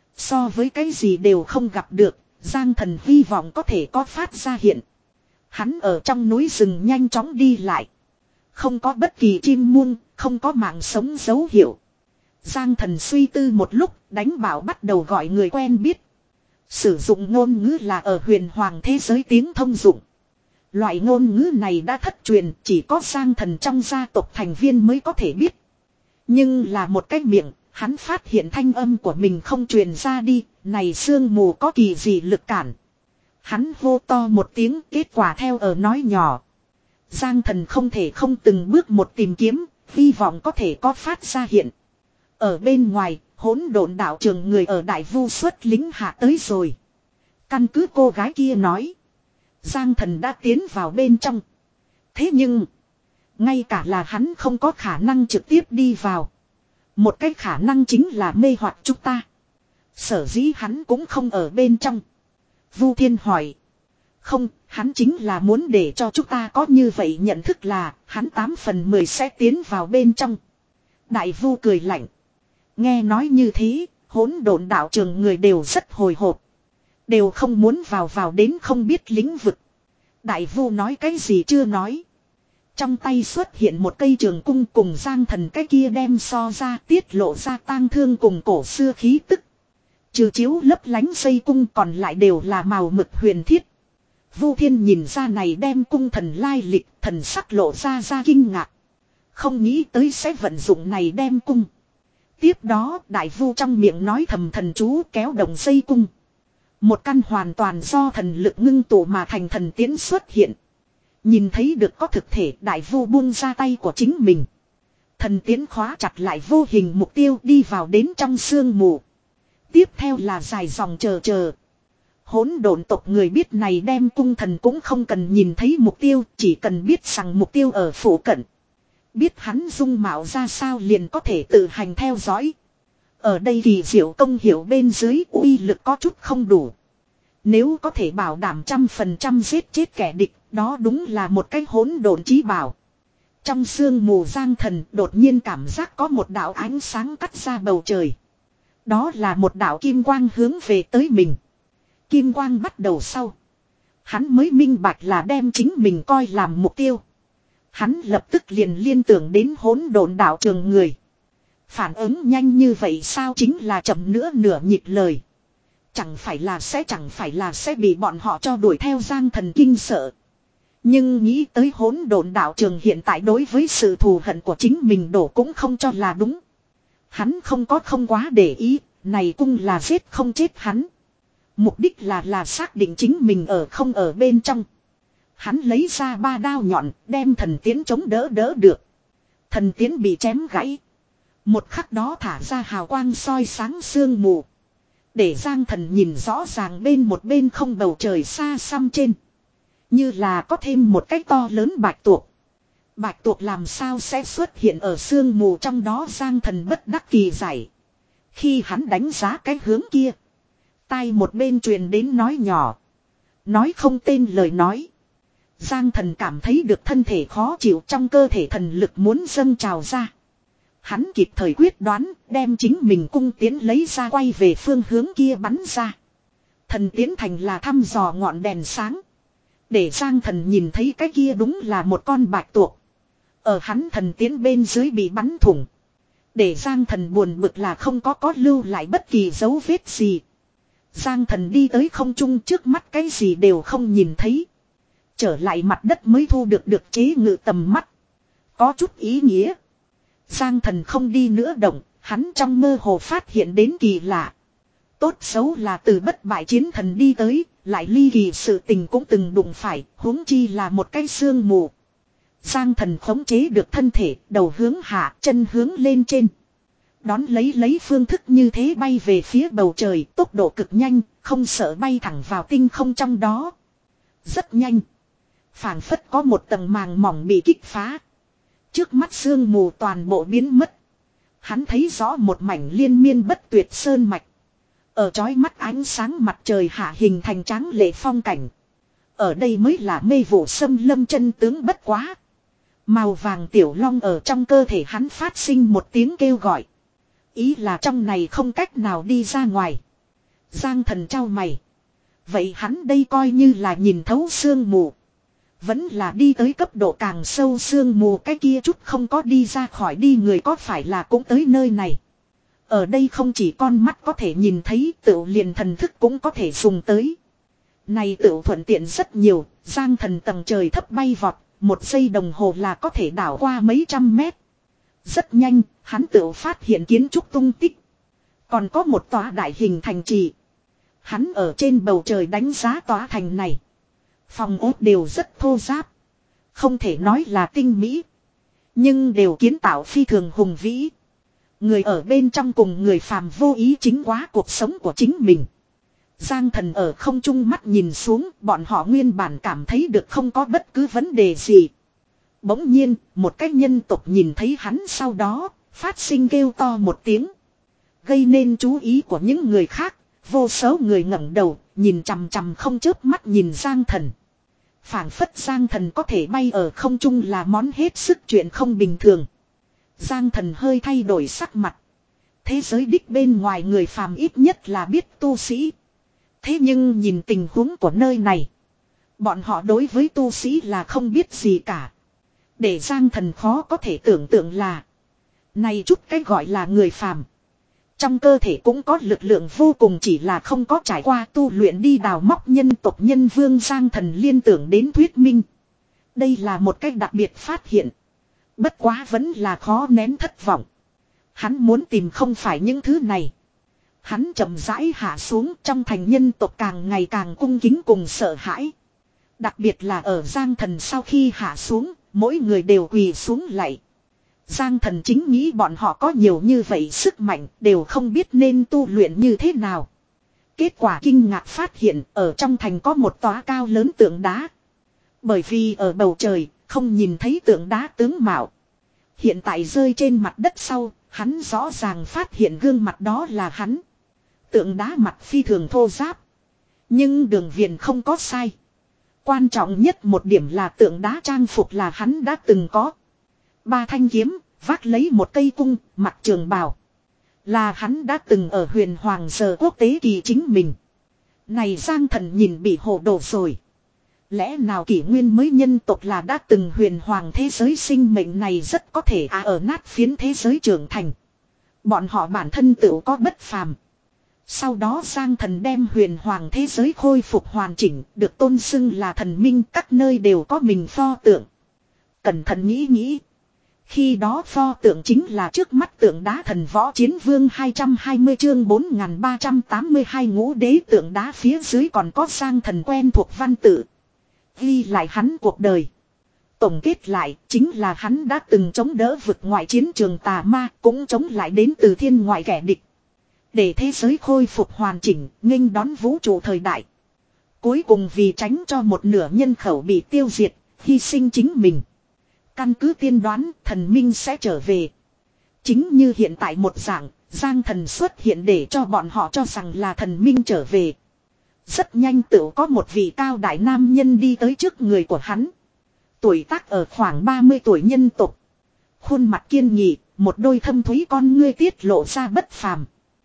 So với cái gì đều không gặp được, Giang Thần hy vọng có thể có phát ra hiện. Hắn ở trong núi rừng nhanh chóng đi lại. Không có bất kỳ chim muông, không có mạng sống dấu hiệu. Giang Thần suy tư một lúc, đánh bảo bắt đầu gọi người quen biết. Sử dụng ngôn ngữ là ở huyền hoàng thế giới tiếng thông dụng. Loại ngôn ngữ này đã thất truyền, chỉ có Giang Thần trong gia tộc thành viên mới có thể biết. Nhưng là một cái miệng, hắn phát hiện thanh âm của mình không truyền ra đi, này sương mù có kỳ gì lực cản. Hắn hô to một tiếng, kết quả theo ở nói nhỏ. Giang Thần không thể không từng bước một tìm kiếm, hy vọng có thể có phát ra hiện. Ở bên ngoài, hỗn độn đạo trường người ở Đại Vu xuất lính hạ tới rồi. Căn cứ cô gái kia nói, Giang Thần đã tiến vào bên trong. Thế nhưng, ngay cả là hắn không có khả năng trực tiếp đi vào. Một cái khả năng chính là mê hoặc chúng ta. Sở dĩ hắn cũng không ở bên trong. Vu Thiên hỏi. Không, hắn chính là muốn để cho chúng ta có như vậy nhận thức là hắn tám phần mười sẽ tiến vào bên trong. Đại Vu cười lạnh. Nghe nói như thế, hỗn độn đạo trường người đều rất hồi hộp. Đều không muốn vào vào đến không biết lĩnh vực. Đại Vu nói cái gì chưa nói. Trong tay xuất hiện một cây trường cung cùng Giang Thần cái kia đem so ra tiết lộ ra tang thương cùng cổ xưa khí tức. Trừ chiếu lấp lánh dây cung còn lại đều là màu mực huyền thiết. Vu Thiên nhìn ra này đem cung thần lai lịch, thần sắc lộ ra ra kinh ngạc. Không nghĩ tới sẽ vận dụng này đem cung. Tiếp đó Đại Vu trong miệng nói thầm thần chú kéo động dây cung. Một căn hoàn toàn do thần lực ngưng tụ mà thành thần tiễn xuất hiện. Nhìn thấy được có thực thể, Đại Vu buông ra tay của chính mình. Thần tiễn khóa chặt lại vô hình mục tiêu đi vào đến trong sương mù. Tiếp theo là dài dòng chờ chờ. Hỗn độn tộc người biết này đem cung thần cũng không cần nhìn thấy mục tiêu, chỉ cần biết rằng mục tiêu ở phủ cận. Biết hắn dung mạo ra sao liền có thể tự hành theo dõi. Ở đây kỳ diệu công hiểu bên dưới uy lực có chút không đủ. Nếu có thể bảo đảm trăm phần trăm giết chết kẻ địch, đó đúng là một cái hỗn độn chí bảo. Trong sương mù Giang Thần đột nhiên cảm giác có một đạo ánh sáng cắt ra bầu trời. Đó là một đạo kim quang hướng về tới mình. Kim quang bắt đầu sau. Hắn mới minh bạch là đem chính mình coi làm mục tiêu. Hắn lập tức liền liên tưởng đến hỗn độn đạo trường người. Phản ứng nhanh như vậy sao chính là chậm nữa nửa nhịp lời. Chẳng phải là sẽ chẳng phải là sẽ bị bọn họ cho đuổi theo Giang Thần kinh sợ. Nhưng nghĩ tới hỗn độn đạo trường hiện tại đối với sự thù hận của chính mình đổ cũng không cho là đúng. Hắn không có không quá để ý, này cung là giết không chết hắn. Mục đích là là xác định chính mình ở không ở bên trong. Hắn lấy ra ba đao nhọn, đem thần tiến chống đỡ đỡ được. Thần tiến bị chém gãy. Một khắc đó thả ra hào quang soi sáng sương mù. Để Giang Thần nhìn rõ ràng bên một bên không bầu trời xa xăm trên. Như là có thêm một cái to lớn bạch tuộc. Bạch tuộc làm sao sẽ xuất hiện ở sương mù trong đó Giang Thần bất đắc kỳ giải. Khi hắn đánh giá cái hướng kia. Tai một bên truyền đến nói nhỏ. Nói không tên lời nói. Giang Thần cảm thấy được thân thể khó chịu trong cơ thể thần lực muốn dâng trào ra. Hắn kịp thời quyết đoán đem chính mình cung tiến lấy ra quay về phương hướng kia bắn ra. Thần tiến thành là thăm dò ngọn đèn sáng. Để Giang Thần nhìn thấy cái kia đúng là một con bạch tuộc. Ở hắn thần tiến bên dưới bị bắn thủng. Để Giang Thần buồn bực là không có có lưu lại bất kỳ dấu vết gì. Giang Thần đi tới không trung trước mắt cái gì đều không nhìn thấy. Trở lại mặt đất mới thu được được chế ngự tầm mắt. Có chút ý nghĩa. Giang Thần không đi nữa động, hắn trong mơ hồ phát hiện đến kỳ lạ. Tốt xấu là từ bất bại chiến thần đi tới, lại ly kỳ sự tình cũng từng đụng phải, huống chi là một cái sương mù. Giang Thần khống chế được thân thể, đầu hướng hạ, chân hướng lên trên. Đón lấy lấy phương thức như thế bay về phía bầu trời, tốc độ cực nhanh, không sợ bay thẳng vào tinh không trong đó. Rất nhanh. Phảng phất có một tầng màng mỏng bị kích phá. Trước mắt sương mù toàn bộ biến mất. Hắn thấy rõ một mảnh liên miên bất tuyệt sơn mạch. Ở chói mắt ánh sáng mặt trời hạ hình thành tráng lệ phong cảnh. Ở đây mới là mê vụ xâm lâm chân tướng bất quá. Màu vàng tiểu long ở trong cơ thể hắn phát sinh một tiếng kêu gọi. Ý là trong này không cách nào đi ra ngoài. Giang Thần trao mày. Vậy hắn đây coi như là nhìn thấu sương mù. Vẫn là đi tới cấp độ càng sâu sương mù, cái kia chút không có đi ra khỏi đi người có phải là cũng tới nơi này. Ở đây không chỉ con mắt có thể nhìn thấy, tựu liền thần thức cũng có thể dùng tới. Này tựu thuận tiện rất nhiều, Giang Thần tầng trời thấp bay vọt, một giây đồng hồ là có thể đảo qua mấy trăm mét. Rất nhanh, hắn tựu phát hiện kiến trúc tung tích. Còn có một tòa đại hình thành trì. Hắn ở trên bầu trời đánh giá tòa thành này. Phòng ốt đều rất thô ráp. Không thể nói là tinh mỹ. Nhưng đều kiến tạo phi thường hùng vĩ. Người ở bên trong cùng người phàm vô ý chính quá cuộc sống của chính mình. Giang Thần ở không trung mắt nhìn xuống, bọn họ nguyên bản cảm thấy được không có bất cứ vấn đề gì. Bỗng nhiên, một cái nhân tộc nhìn thấy hắn sau đó, phát sinh kêu to một tiếng. Gây nên chú ý của những người khác, vô số người ngẩng đầu, nhìn chằm chằm không chớp mắt nhìn Giang Thần. Phảng phất Giang Thần có thể bay ở không trung là món hết sức chuyện không bình thường. Giang Thần hơi thay đổi sắc mặt. Thế giới đích bên ngoài người phàm ít nhất là biết tu sĩ. Thế nhưng nhìn tình huống của nơi này, bọn họ đối với tu sĩ là không biết gì cả. Để Giang Thần khó có thể tưởng tượng là, này chút cái gọi là người phàm, trong cơ thể cũng có lực lượng vô cùng, chỉ là không có trải qua tu luyện đi đào móc nhân tộc nhân vương. Giang Thần liên tưởng đến thuyết minh. Đây là một cách đặc biệt phát hiện. Bất quá vẫn là khó nén thất vọng. Hắn muốn tìm không phải những thứ này. Hắn chậm rãi hạ xuống, trong thành nhân tộc càng ngày càng cung kính cùng sợ hãi. Đặc biệt là ở Giang Thần sau khi hạ xuống, mỗi người đều quỳ xuống lạy. Giang Thần chính nghĩ bọn họ có nhiều như vậy sức mạnh, đều không biết nên tu luyện như thế nào. Kết quả kinh ngạc phát hiện ở trong thành có một tòa cao lớn tượng đá. Bởi vì ở bầu trời, không nhìn thấy tượng đá tướng mạo. Hiện tại rơi trên mặt đất sau, hắn rõ ràng phát hiện gương mặt đó là hắn. Tượng đá mặt phi thường thô ráp. Nhưng đường viền không có sai. Quan trọng nhất một điểm là tượng đá trang phục là hắn đã từng có. Ba thanh kiếm, vác lấy một cây cung, mặc trường bào. Là hắn đã từng ở huyền hoàng giờ quốc tế kỳ chính mình. Này Giang Thần nhìn bị hồ đồ rồi. Lẽ nào kỷ nguyên mới nhân tộc là đã từng huyền hoàng thế giới sinh mệnh này rất có thể à ở nát phiến thế giới trưởng thành. Bọn họ bản thân tự có bất phàm. Sau đó Giang Thần đem huyền hoàng thế giới khôi phục hoàn chỉnh, được tôn xưng là thần minh, các nơi đều có mình pho tượng. Cẩn thận nghĩ nghĩ. Khi đó pho tượng chính là trước mắt tượng đá thần võ chiến vương hai trăm hai mươi chương bốn nghìn ba trăm tám mươi hai ngũ đế tượng đá phía dưới còn có Giang Thần quen thuộc văn tự. Ghi lại hắn cuộc đời. Tổng kết lại chính là hắn đã từng chống đỡ vực ngoại chiến trường tà ma, cũng chống lại đến từ thiên ngoại kẻ địch. Để thế giới khôi phục hoàn chỉnh, nghênh đón vũ trụ thời đại. Cuối cùng vì tránh cho một nửa nhân khẩu bị tiêu diệt, hy sinh chính mình. Căn cứ tiên đoán, thần minh sẽ trở về. Chính như hiện tại một dạng, Giang Thần xuất hiện để cho bọn họ cho rằng là thần minh trở về. Rất nhanh tự có một vị cao đại nam nhân đi tới trước người của hắn. Tuổi tác ở khoảng ba mươi tuổi nhân tộc. Khuôn mặt kiên nghị, một đôi thâm thúy con ngươi tiết lộ ra bất phàm.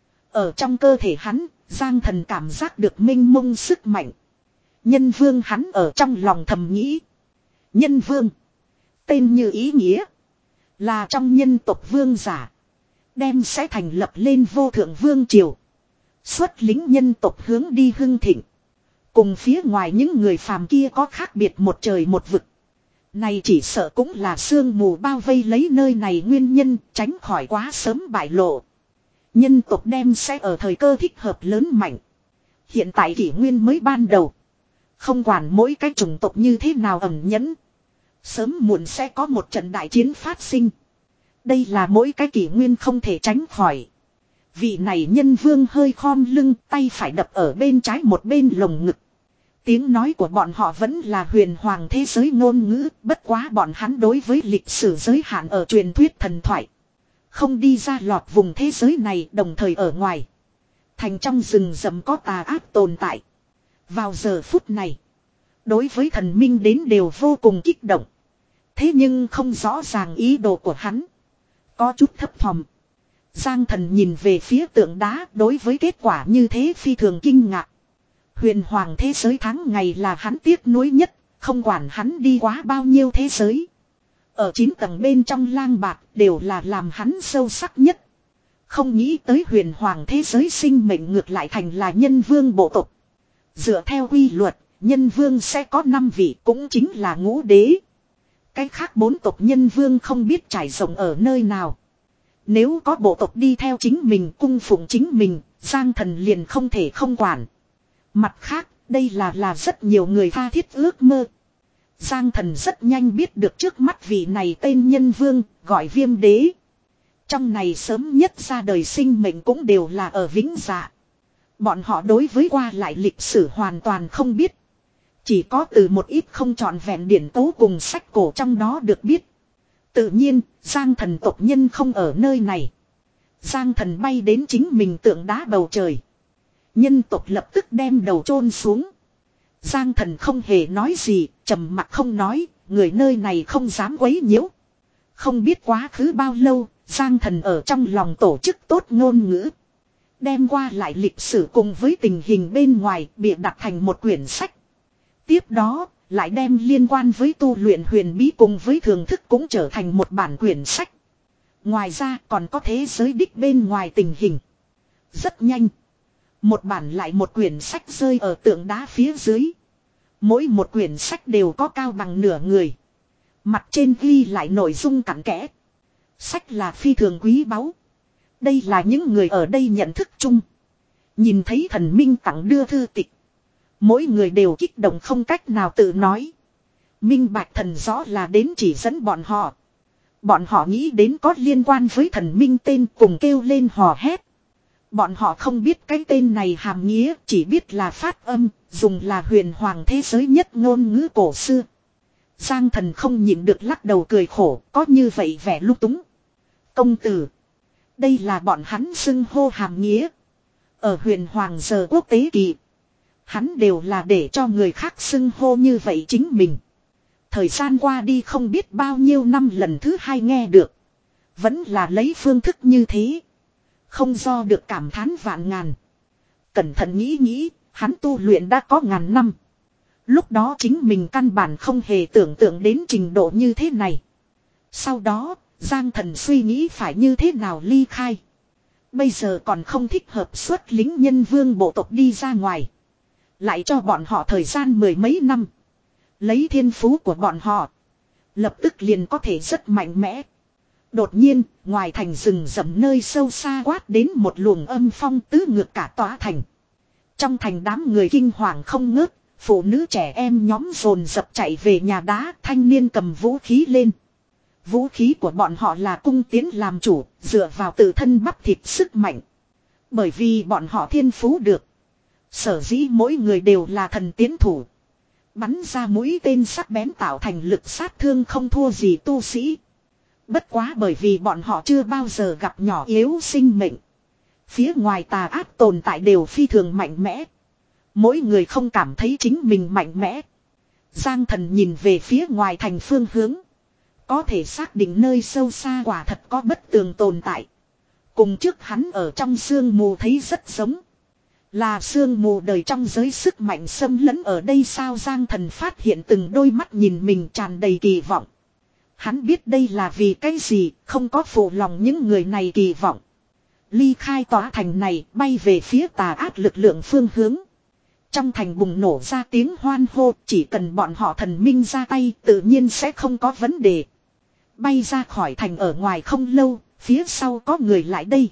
Ở trong cơ thể hắn, Giang Thần cảm giác được mênh mông sức mạnh. Nhân vương hắn ở trong lòng thầm nghĩ. Nhân vương. Tên như ý nghĩa. Là trong nhân tộc vương giả. Đem sẽ thành lập lên vô thượng vương triều. Xuất lính nhân tộc hướng đi hưng thịnh. Cùng phía ngoài những người phàm kia có khác biệt một trời một vực. Này chỉ sợ cũng là sương mù bao vây lấy nơi này nguyên nhân, tránh khỏi quá sớm bại lộ. Nhân tộc đem sẽ ở thời cơ thích hợp lớn mạnh. Hiện tại kỷ nguyên mới ban đầu. Không quản mỗi cái chủng tộc như thế nào ẩn nhẫn. Sớm muộn sẽ có một trận đại chiến phát sinh. Đây là mỗi cái kỷ nguyên không thể tránh khỏi. Vị này nhân vương hơi khom lưng, tay phải đập ở bên trái một bên lồng ngực. Tiếng nói của bọn họ vẫn là huyền hoàng thế giới ngôn ngữ, bất quá bọn hắn đối với lịch sử giới hạn ở truyền thuyết thần thoại. Không đi ra lọt vùng thế giới này, đồng thời ở ngoài. Thành trong rừng rậm có tà ác tồn tại. Vào giờ phút này, Đối với thần minh đến đều vô cùng kích động. Thế nhưng không rõ ràng ý đồ của hắn. Có chút thấp thỏm. Giang thần nhìn về phía tượng đá, đối với kết quả như thế phi thường kinh ngạc. Huyền hoàng thế giới tháng ngày là hắn tiếc nuối nhất, không quản hắn đi quá bao nhiêu thế giới. Ở chín tầng bên trong lang bạc đều là làm hắn sâu sắc nhất. Không nghĩ tới huyền hoàng thế giới sinh mệnh ngược lại thành là nhân vương bộ tộc. Dựa theo quy luật, nhân vương sẽ có năm vị, cũng chính là ngũ đế. Cái khác bốn tộc nhân vương không biết trải rộng ở nơi nào. Nếu có bộ tộc đi theo chính mình cung phụng chính mình, Giang thần liền không thể không quản. Mặt khác, đây là là rất nhiều người tha thiết ước mơ. Giang thần rất nhanh biết được trước mắt vị này tên nhân vương, gọi viêm đế. Trong này sớm nhất ra đời sinh mệnh cũng đều là ở Vĩnh Dạ. Bọn họ đối với qua lại lịch sử hoàn toàn không biết. Chỉ có từ một ít không trọn vẹn điển tố cùng sách cổ trong đó được biết. Tự nhiên, Giang thần tộc nhân không ở nơi này. Giang thần bay đến chính mình tượng đá bầu trời. Nhân tộc lập tức đem đầu chôn xuống. Giang thần không hề nói gì, trầm mặc không nói, người nơi này không dám quấy nhiễu. Không biết quá khứ bao lâu, Giang thần ở trong lòng tổ chức tốt ngôn ngữ. Đem qua lại lịch sử cùng với tình hình bên ngoài bịa đặt thành một quyển sách. Tiếp đó, lại đem liên quan với tu luyện huyền bí cùng với thưởng thức cũng trở thành một bản quyển sách. Ngoài ra còn có thế giới đích bên ngoài tình hình. Rất nhanh. Một bản lại một quyển sách rơi ở tượng đá phía dưới. Mỗi một quyển sách đều có cao bằng nửa người. Mặt trên ghi lại nội dung cặn kẽ. Sách là phi thường quý báu. Đây là những người ở đây nhận thức chung. Nhìn thấy thần minh tặng đưa thư tịch. Mỗi người đều kích động không cách nào tự nói. Minh bạch thần rõ là đến chỉ dẫn bọn họ. Bọn họ nghĩ đến có liên quan với thần minh tên cùng kêu lên hò hét. Bọn họ không biết cái tên này hàm nghĩa, chỉ biết là phát âm, dùng là huyền hoàng thế giới nhất ngôn ngữ cổ xưa. Giang thần không nhịn được lắc đầu cười khổ, có như vậy vẻ lúc túng. Công tử. Đây là bọn hắn xưng hô hàm nghĩa. Ở huyền hoàng giờ quốc tế kỳ. Hắn đều là để cho người khác xưng hô như vậy chính mình. Thời gian qua đi không biết bao nhiêu năm lần thứ hai nghe được. Vẫn là lấy phương thức như thế. Không do được cảm thán vạn ngàn. Cẩn thận nghĩ nghĩ, hắn tu luyện đã có ngàn năm. Lúc đó chính mình căn bản không hề tưởng tượng đến trình độ như thế này. Sau đó, Giang thần suy nghĩ phải như thế nào ly khai. Bây giờ còn không thích hợp xuất lính nhân vương bộ tộc đi ra ngoài. Lại cho bọn họ thời gian mười mấy năm. Lấy thiên phú của bọn họ. Lập tức liền có thể rất mạnh mẽ. Đột nhiên, ngoài thành rừng rậm nơi sâu xa quát đến một luồng âm phong tứ ngược cả tòa thành. Trong thành đám người kinh hoàng không ngớt, phụ nữ trẻ em nhóm dồn dập chạy về nhà đá, thanh niên cầm vũ khí lên. Vũ khí của bọn họ là cung tiến làm chủ, dựa vào tự thân bắp thịt sức mạnh. Bởi vì bọn họ thiên phú được. Sở dĩ mỗi người đều là thần tiến thủ. Bắn ra mũi tên sắc bén tạo thành lực sát thương không thua gì tu sĩ. Bất quá bởi vì bọn họ chưa bao giờ gặp nhỏ yếu sinh mệnh. Phía ngoài tà ác tồn tại đều phi thường mạnh mẽ. Mỗi người không cảm thấy chính mình mạnh mẽ. Giang thần nhìn về phía ngoài thành phương hướng. Có thể xác định nơi sâu xa quả thật có bất tường tồn tại. Cùng trước hắn ở trong sương mù thấy rất giống. Là sương mù đời trong giới sức mạnh xâm lấn ở đây sao? Giang thần phát hiện từng đôi mắt nhìn mình tràn đầy kỳ vọng. Hắn biết đây là vì cái gì, không có phụ lòng những người này kỳ vọng. Ly khai tòa thành này, bay về phía tà ác lực lượng phương hướng. Trong thành bùng nổ ra tiếng hoan hô, chỉ cần bọn họ thần minh ra tay tự nhiên sẽ không có vấn đề. Bay ra khỏi thành ở ngoài không lâu, phía sau có người lại đây.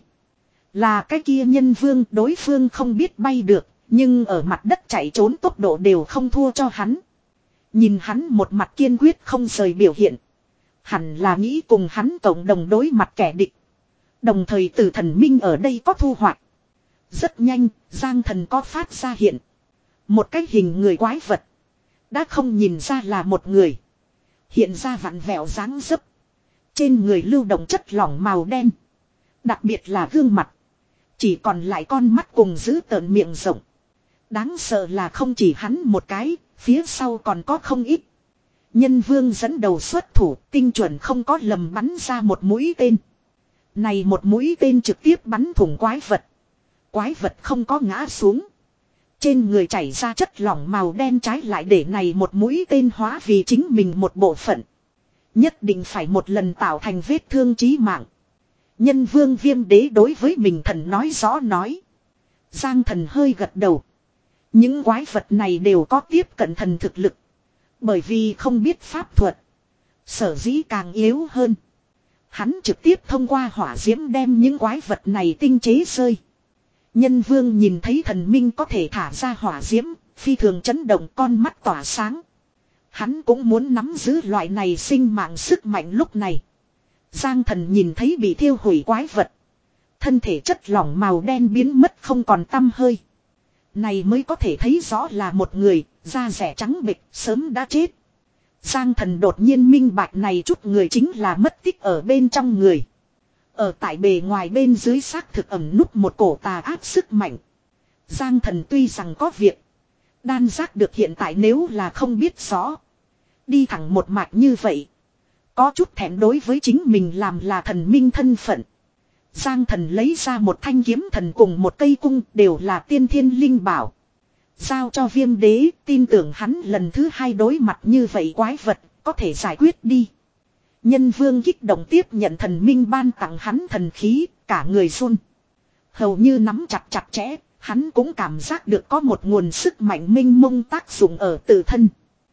Là cái kia nhân vương, đối phương không biết bay được, nhưng ở mặt đất chạy trốn tốc độ đều không thua cho hắn. Nhìn hắn một mặt kiên quyết không rời biểu hiện. Hẳn là nghĩ cùng hắn cộng đồng đối mặt kẻ địch. Đồng thời từ thần minh ở đây có thu hoạch. Rất nhanh, Giang thần có phát ra hiện. Một cái hình người quái vật. Đã không nhìn ra là một người. Hiện ra vặn vẹo dáng dấp. Trên người lưu động chất lỏng màu đen. Đặc biệt là gương mặt. Chỉ còn lại con mắt cùng giữ tợn miệng rộng. Đáng sợ là không chỉ hắn một cái. Phía sau còn có không ít. Nhân vương dẫn đầu xuất thủ, tinh chuẩn không có lầm bắn ra một mũi tên. Này một mũi tên trực tiếp bắn thủng quái vật. Quái vật không có ngã xuống. Trên người chảy ra chất lỏng màu đen, trái lại để này một mũi tên hóa vì chính mình một bộ phận. Nhất định phải một lần tạo thành vết thương chí mạng. Nhân vương Viêm Đế đối với mình thần nói rõ nói. Giang Thần hơi gật đầu. Những quái vật này đều có tiếp cận thần thực lực. Bởi vì không biết pháp thuật. Sở dĩ càng yếu hơn. Hắn trực tiếp thông qua hỏa diễm đem những quái vật này tinh chế rơi. Nhân vương nhìn thấy thần minh có thể thả ra hỏa diễm, phi thường chấn động, con mắt tỏa sáng. Hắn cũng muốn nắm giữ loại này sinh mạng sức mạnh lúc này. Giang Thần nhìn thấy bị thiêu hủy quái vật. Thân thể chất lỏng màu đen biến mất không còn tăm hơi. Này mới có thể thấy rõ là một người, da rẻ trắng bệch, sớm đã chết. Giang Thần đột nhiên minh bạch này chút người chính là mất tích ở bên trong người. Ở tại bề ngoài bên dưới xác thực ẩn núp một cổ tà ác sức mạnh. Giang Thần tuy rằng có việc. Đan giác được hiện tại nếu là không biết rõ. Đi thẳng một mạch như vậy. Có chút thẹn đối với chính mình làm là thần minh thân phận. Giang Thần lấy ra một thanh kiếm thần cùng một cây cung đều là tiên thiên linh bảo. Giao cho Viêm Đế, tin tưởng hắn lần thứ hai đối mặt như vậy quái vật, có thể giải quyết đi. Nhân vương kích động tiếp nhận thần minh ban tặng hắn thần khí, cả người run. Hầu như nắm chặt chặt chẽ, hắn cũng cảm giác được có một nguồn sức mạnh minh mông tác dụng ở tự thân.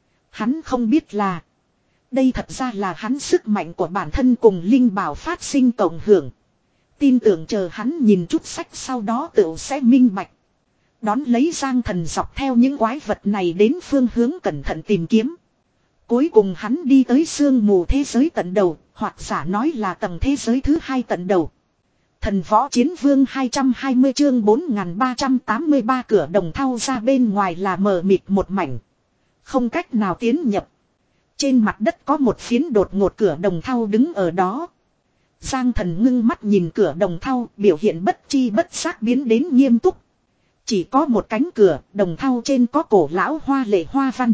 Hắn không biết là, đây thật ra là hắn sức mạnh của bản thân cùng linh bảo phát sinh cộng hưởng. Tin tưởng chờ hắn nhìn chút sách sau đó tự sẽ minh bạch. Đón lấy Giang Thần dọc theo những quái vật này đến phương hướng cẩn thận tìm kiếm. Cuối cùng hắn đi tới sương mù thế giới tận đầu, hoặc giả nói là tầng thế giới thứ hai tận đầu. Thần Võ Chiến Vương hai trăm hai mươi chương bốn nghìn ba trăm tám mươi ba cửa đồng thau ra bên ngoài là mờ mịt một mảnh. Không cách nào tiến nhập. Trên mặt đất có một phiến đột ngột cửa đồng thau đứng ở đó. Giang Thần ngưng mắt nhìn cửa đồng thau, biểu hiện bất chi bất giác biến đến nghiêm túc. Chỉ có một cánh cửa, đồng thau trên có cổ lão hoa lệ hoa văn.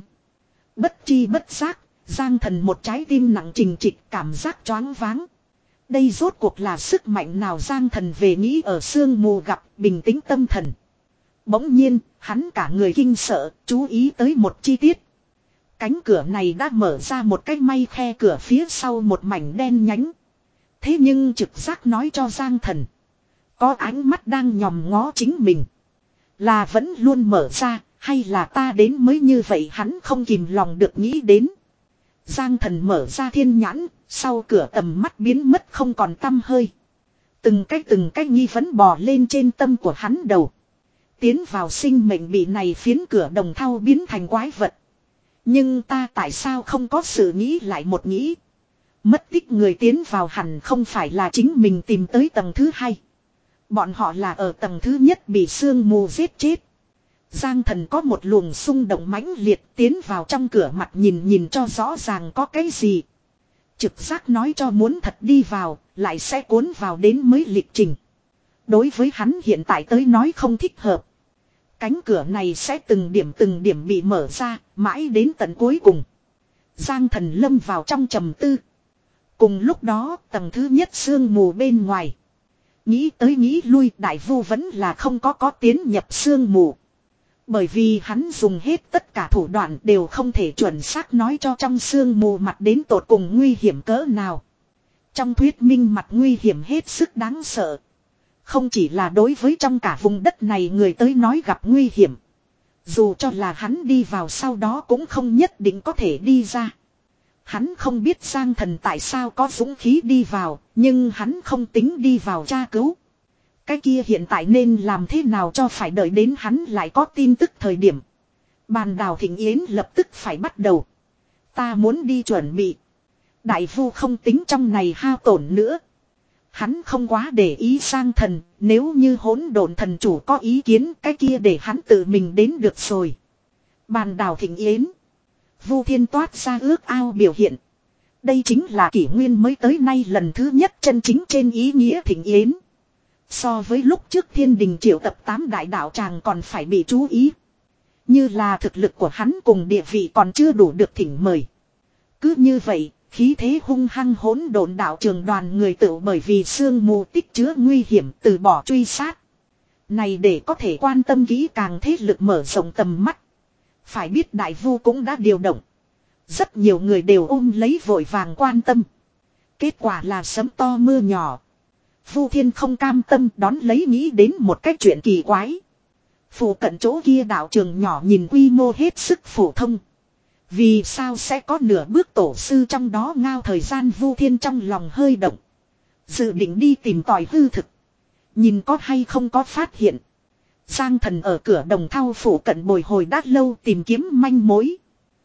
Bất chi bất giác, Giang Thần một trái tim nặng trình trịch, cảm giác choáng váng. Đây rốt cuộc là sức mạnh nào? Giang Thần về nghĩ ở sương mù gặp, bình tĩnh tâm thần. Bỗng nhiên, hắn cả người kinh sợ, chú ý tới một chi tiết. Cánh cửa này đã mở ra một cái may khe, cửa phía sau một mảnh đen nhánh. Thế nhưng trực giác nói cho Giang Thần, có ánh mắt đang nhòm ngó chính mình. Là vẫn luôn mở ra, hay là ta đến mới như vậy? Hắn không kìm lòng được nghĩ đến. Giang Thần mở ra thiên nhãn, sau cửa tầm mắt biến mất không còn tăm hơi. Từng cái từng cái nghi vấn bò lên trên tâm của hắn đầu. Tiến vào sinh mệnh bị này phiến cửa đồng thau biến thành quái vật. Nhưng ta tại sao không có sự nghĩ lại một nghĩ. Mất tích người tiến vào hẳn không phải là chính mình tìm tới tầng thứ hai. Bọn họ là ở tầng thứ nhất bị sương mù giết chết. Giang Thần có một luồng xung động mãnh liệt, tiến vào trong cửa mặt nhìn nhìn cho rõ ràng có cái gì. Trực giác nói cho muốn thật đi vào, lại sẽ cuốn vào đến mới lịch trình. Đối với hắn hiện tại tới nói không thích hợp. Cánh cửa này sẽ từng điểm từng điểm bị mở ra, mãi đến tận cuối cùng. Giang Thần lâm vào trong trầm tư. Cùng lúc đó, tầng thứ nhất sương mù bên ngoài. Nghĩ tới nghĩ lui, Đại Vu vẫn là không có có tiến nhập sương mù. Bởi vì hắn dùng hết tất cả thủ đoạn đều không thể chuẩn xác nói cho trong sương mù mặt đến tột cùng nguy hiểm cỡ nào. Trong thuyết minh mặt nguy hiểm hết sức đáng sợ. Không chỉ là đối với trong cả vùng đất này người tới nói gặp nguy hiểm. Dù cho là hắn đi vào sau đó cũng không nhất định có thể đi ra. Hắn không biết Giang Thần tại sao có dũng khí đi vào, nhưng hắn không tính đi vào tra cứu. Cái kia hiện tại nên làm thế nào cho phải đợi đến hắn lại có tin tức thời điểm. Bàn đào thịnh yến lập tức phải bắt đầu. Ta muốn đi chuẩn bị. Đại Vu không tính trong này hao tổn nữa. Hắn không quá để ý Giang Thần, nếu như hỗn độn thần chủ có ý kiến cái kia để hắn tự mình đến được rồi. Bàn đào thịnh yến. Vu Thiên toát ra ước ao biểu hiện. Đây chính là kỷ nguyên mới tới nay lần thứ nhất chân chính trên ý nghĩa thịnh yến. So với lúc trước thiên đình triệu tập tám đại đạo tràng còn phải bị chú ý. Như là thực lực của hắn cùng địa vị còn chưa đủ được thỉnh mời. Cứ như vậy, khí thế hung hăng hỗn độn đạo trường đoàn người tự bởi vì sương mù tích chứa nguy hiểm từ bỏ truy sát. Này để có thể quan tâm kỹ càng thế lực mở rộng tầm mắt. Phải biết đại vu cũng đã điều động. Rất nhiều người đều ôm lấy vội vàng quan tâm. Kết quả là sấm to mưa nhỏ. Vu Thiên không cam tâm đón lấy nghĩ đến một cách chuyện kỳ quái. Phủ cận chỗ kia đạo trường nhỏ nhìn quy mô hết sức phổ thông. Vì sao sẽ có nửa bước tổ sư trong đó ngao thời gian Vu Thiên trong lòng hơi động. Dự định đi tìm tòi hư thực. Nhìn có hay không có phát hiện. Giang Thần ở cửa đồng thau phủ cận bồi hồi đã lâu tìm kiếm manh mối.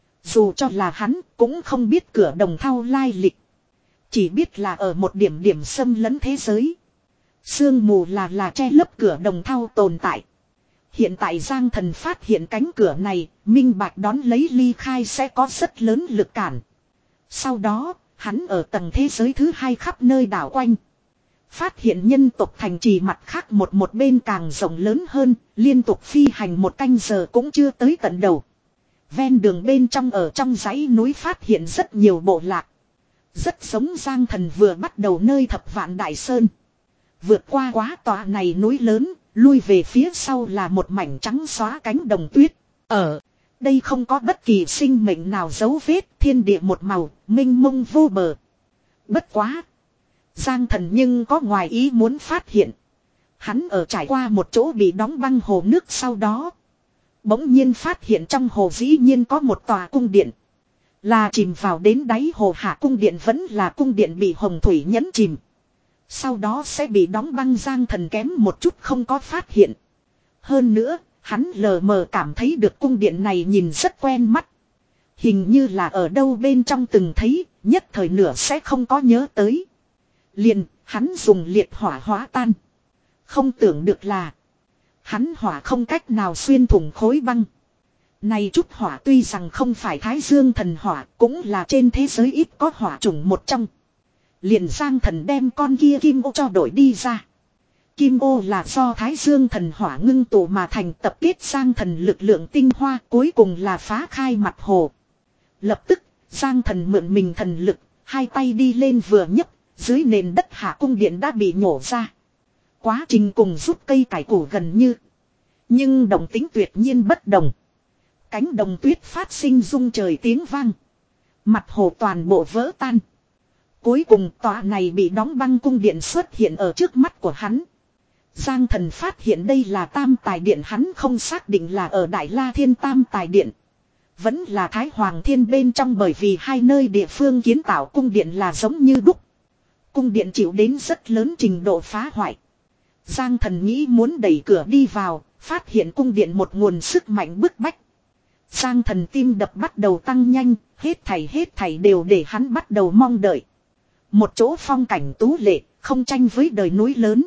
Dù cho là hắn cũng không biết cửa đồng thau lai lịch. Chỉ biết là ở một điểm điểm xâm lấn thế giới. Sương mù là là che lấp cửa đồng thau tồn tại. Hiện tại Giang Thần phát hiện cánh cửa này, minh bạch đón lấy ly khai sẽ có rất lớn lực cản. Sau đó, hắn ở tầng thế giới thứ hai khắp nơi đảo quanh. Phát hiện nhân tộc thành trì mặt khác một một bên càng rộng lớn hơn, liên tục phi hành một canh giờ cũng chưa tới tận đầu. Ven đường bên trong ở trong dãy núi phát hiện rất nhiều bộ lạc. Rất giống Giang Thần vừa bắt đầu nơi Thập Vạn Đại Sơn. Vượt qua quá tòa này núi lớn, lui về phía sau là một mảnh trắng xóa cánh đồng tuyết. Ở đây không có bất kỳ sinh mệnh nào dấu vết, thiên địa một màu, mênh mông vô bờ. Bất quá. Giang Thần nhưng có ngoài ý muốn phát hiện. Hắn ở trải qua một chỗ bị đóng băng hồ nước sau đó. Bỗng nhiên phát hiện trong hồ dĩ nhiên có một tòa cung điện. Là chìm vào đến đáy hồ hạ cung điện vẫn là cung điện bị hồng thủy nhấn chìm. Sau đó sẽ bị đóng băng. Giang Thần kém một chút không có phát hiện. Hơn nữa, hắn lờ mờ cảm thấy được cung điện này nhìn rất quen mắt. Hình như là ở đâu bên trong từng thấy, nhất thời nửa sẽ không có nhớ tới. Liền, hắn dùng liệt hỏa hóa tan. Không tưởng được là, hắn hỏa không cách nào xuyên thủng khối băng. Này chút hỏa tuy rằng không phải Thái Dương thần hỏa, cũng là trên thế giới ít có hỏa chủng một trong. Liền Giang Thần đem con kia kim ô cho đổi đi ra. Kim ô là do Thái Dương thần hỏa ngưng tụ mà thành, tập kết Giang Thần lực lượng tinh hoa, cuối cùng là phá khai mặt hồ. Lập tức, Giang Thần mượn mình thần lực, hai tay đi lên vừa nhấc, dưới nền đất hạ cung điện đã bị nhổ ra. Quá trình cùng rút cây cải củ gần như. Nhưng động tính tuyệt nhiên bất đồng. Cánh đồng tuyết phát sinh rung trời tiếng vang. Mặt hồ toàn bộ vỡ tan. Cuối cùng tòa này bị đóng băng cung điện xuất hiện ở trước mắt của hắn. Giang Thần phát hiện đây là Tam Tài Điện, hắn không xác định là ở Đại La Thiên Tam Tài Điện. Vẫn là Thái Hoàng Thiên bên trong, bởi vì hai nơi địa phương kiến tạo cung điện là giống như đúc. Cung điện chịu đến rất lớn trình độ phá hoại. Giang Thần nghĩ muốn đẩy cửa đi vào, phát hiện cung điện một nguồn sức mạnh bức bách. Giang Thần tim đập bắt đầu tăng nhanh, hết thảy hết thảy đều để hắn bắt đầu mong đợi. Một chỗ phong cảnh tú lệ, không tranh với đời núi lớn.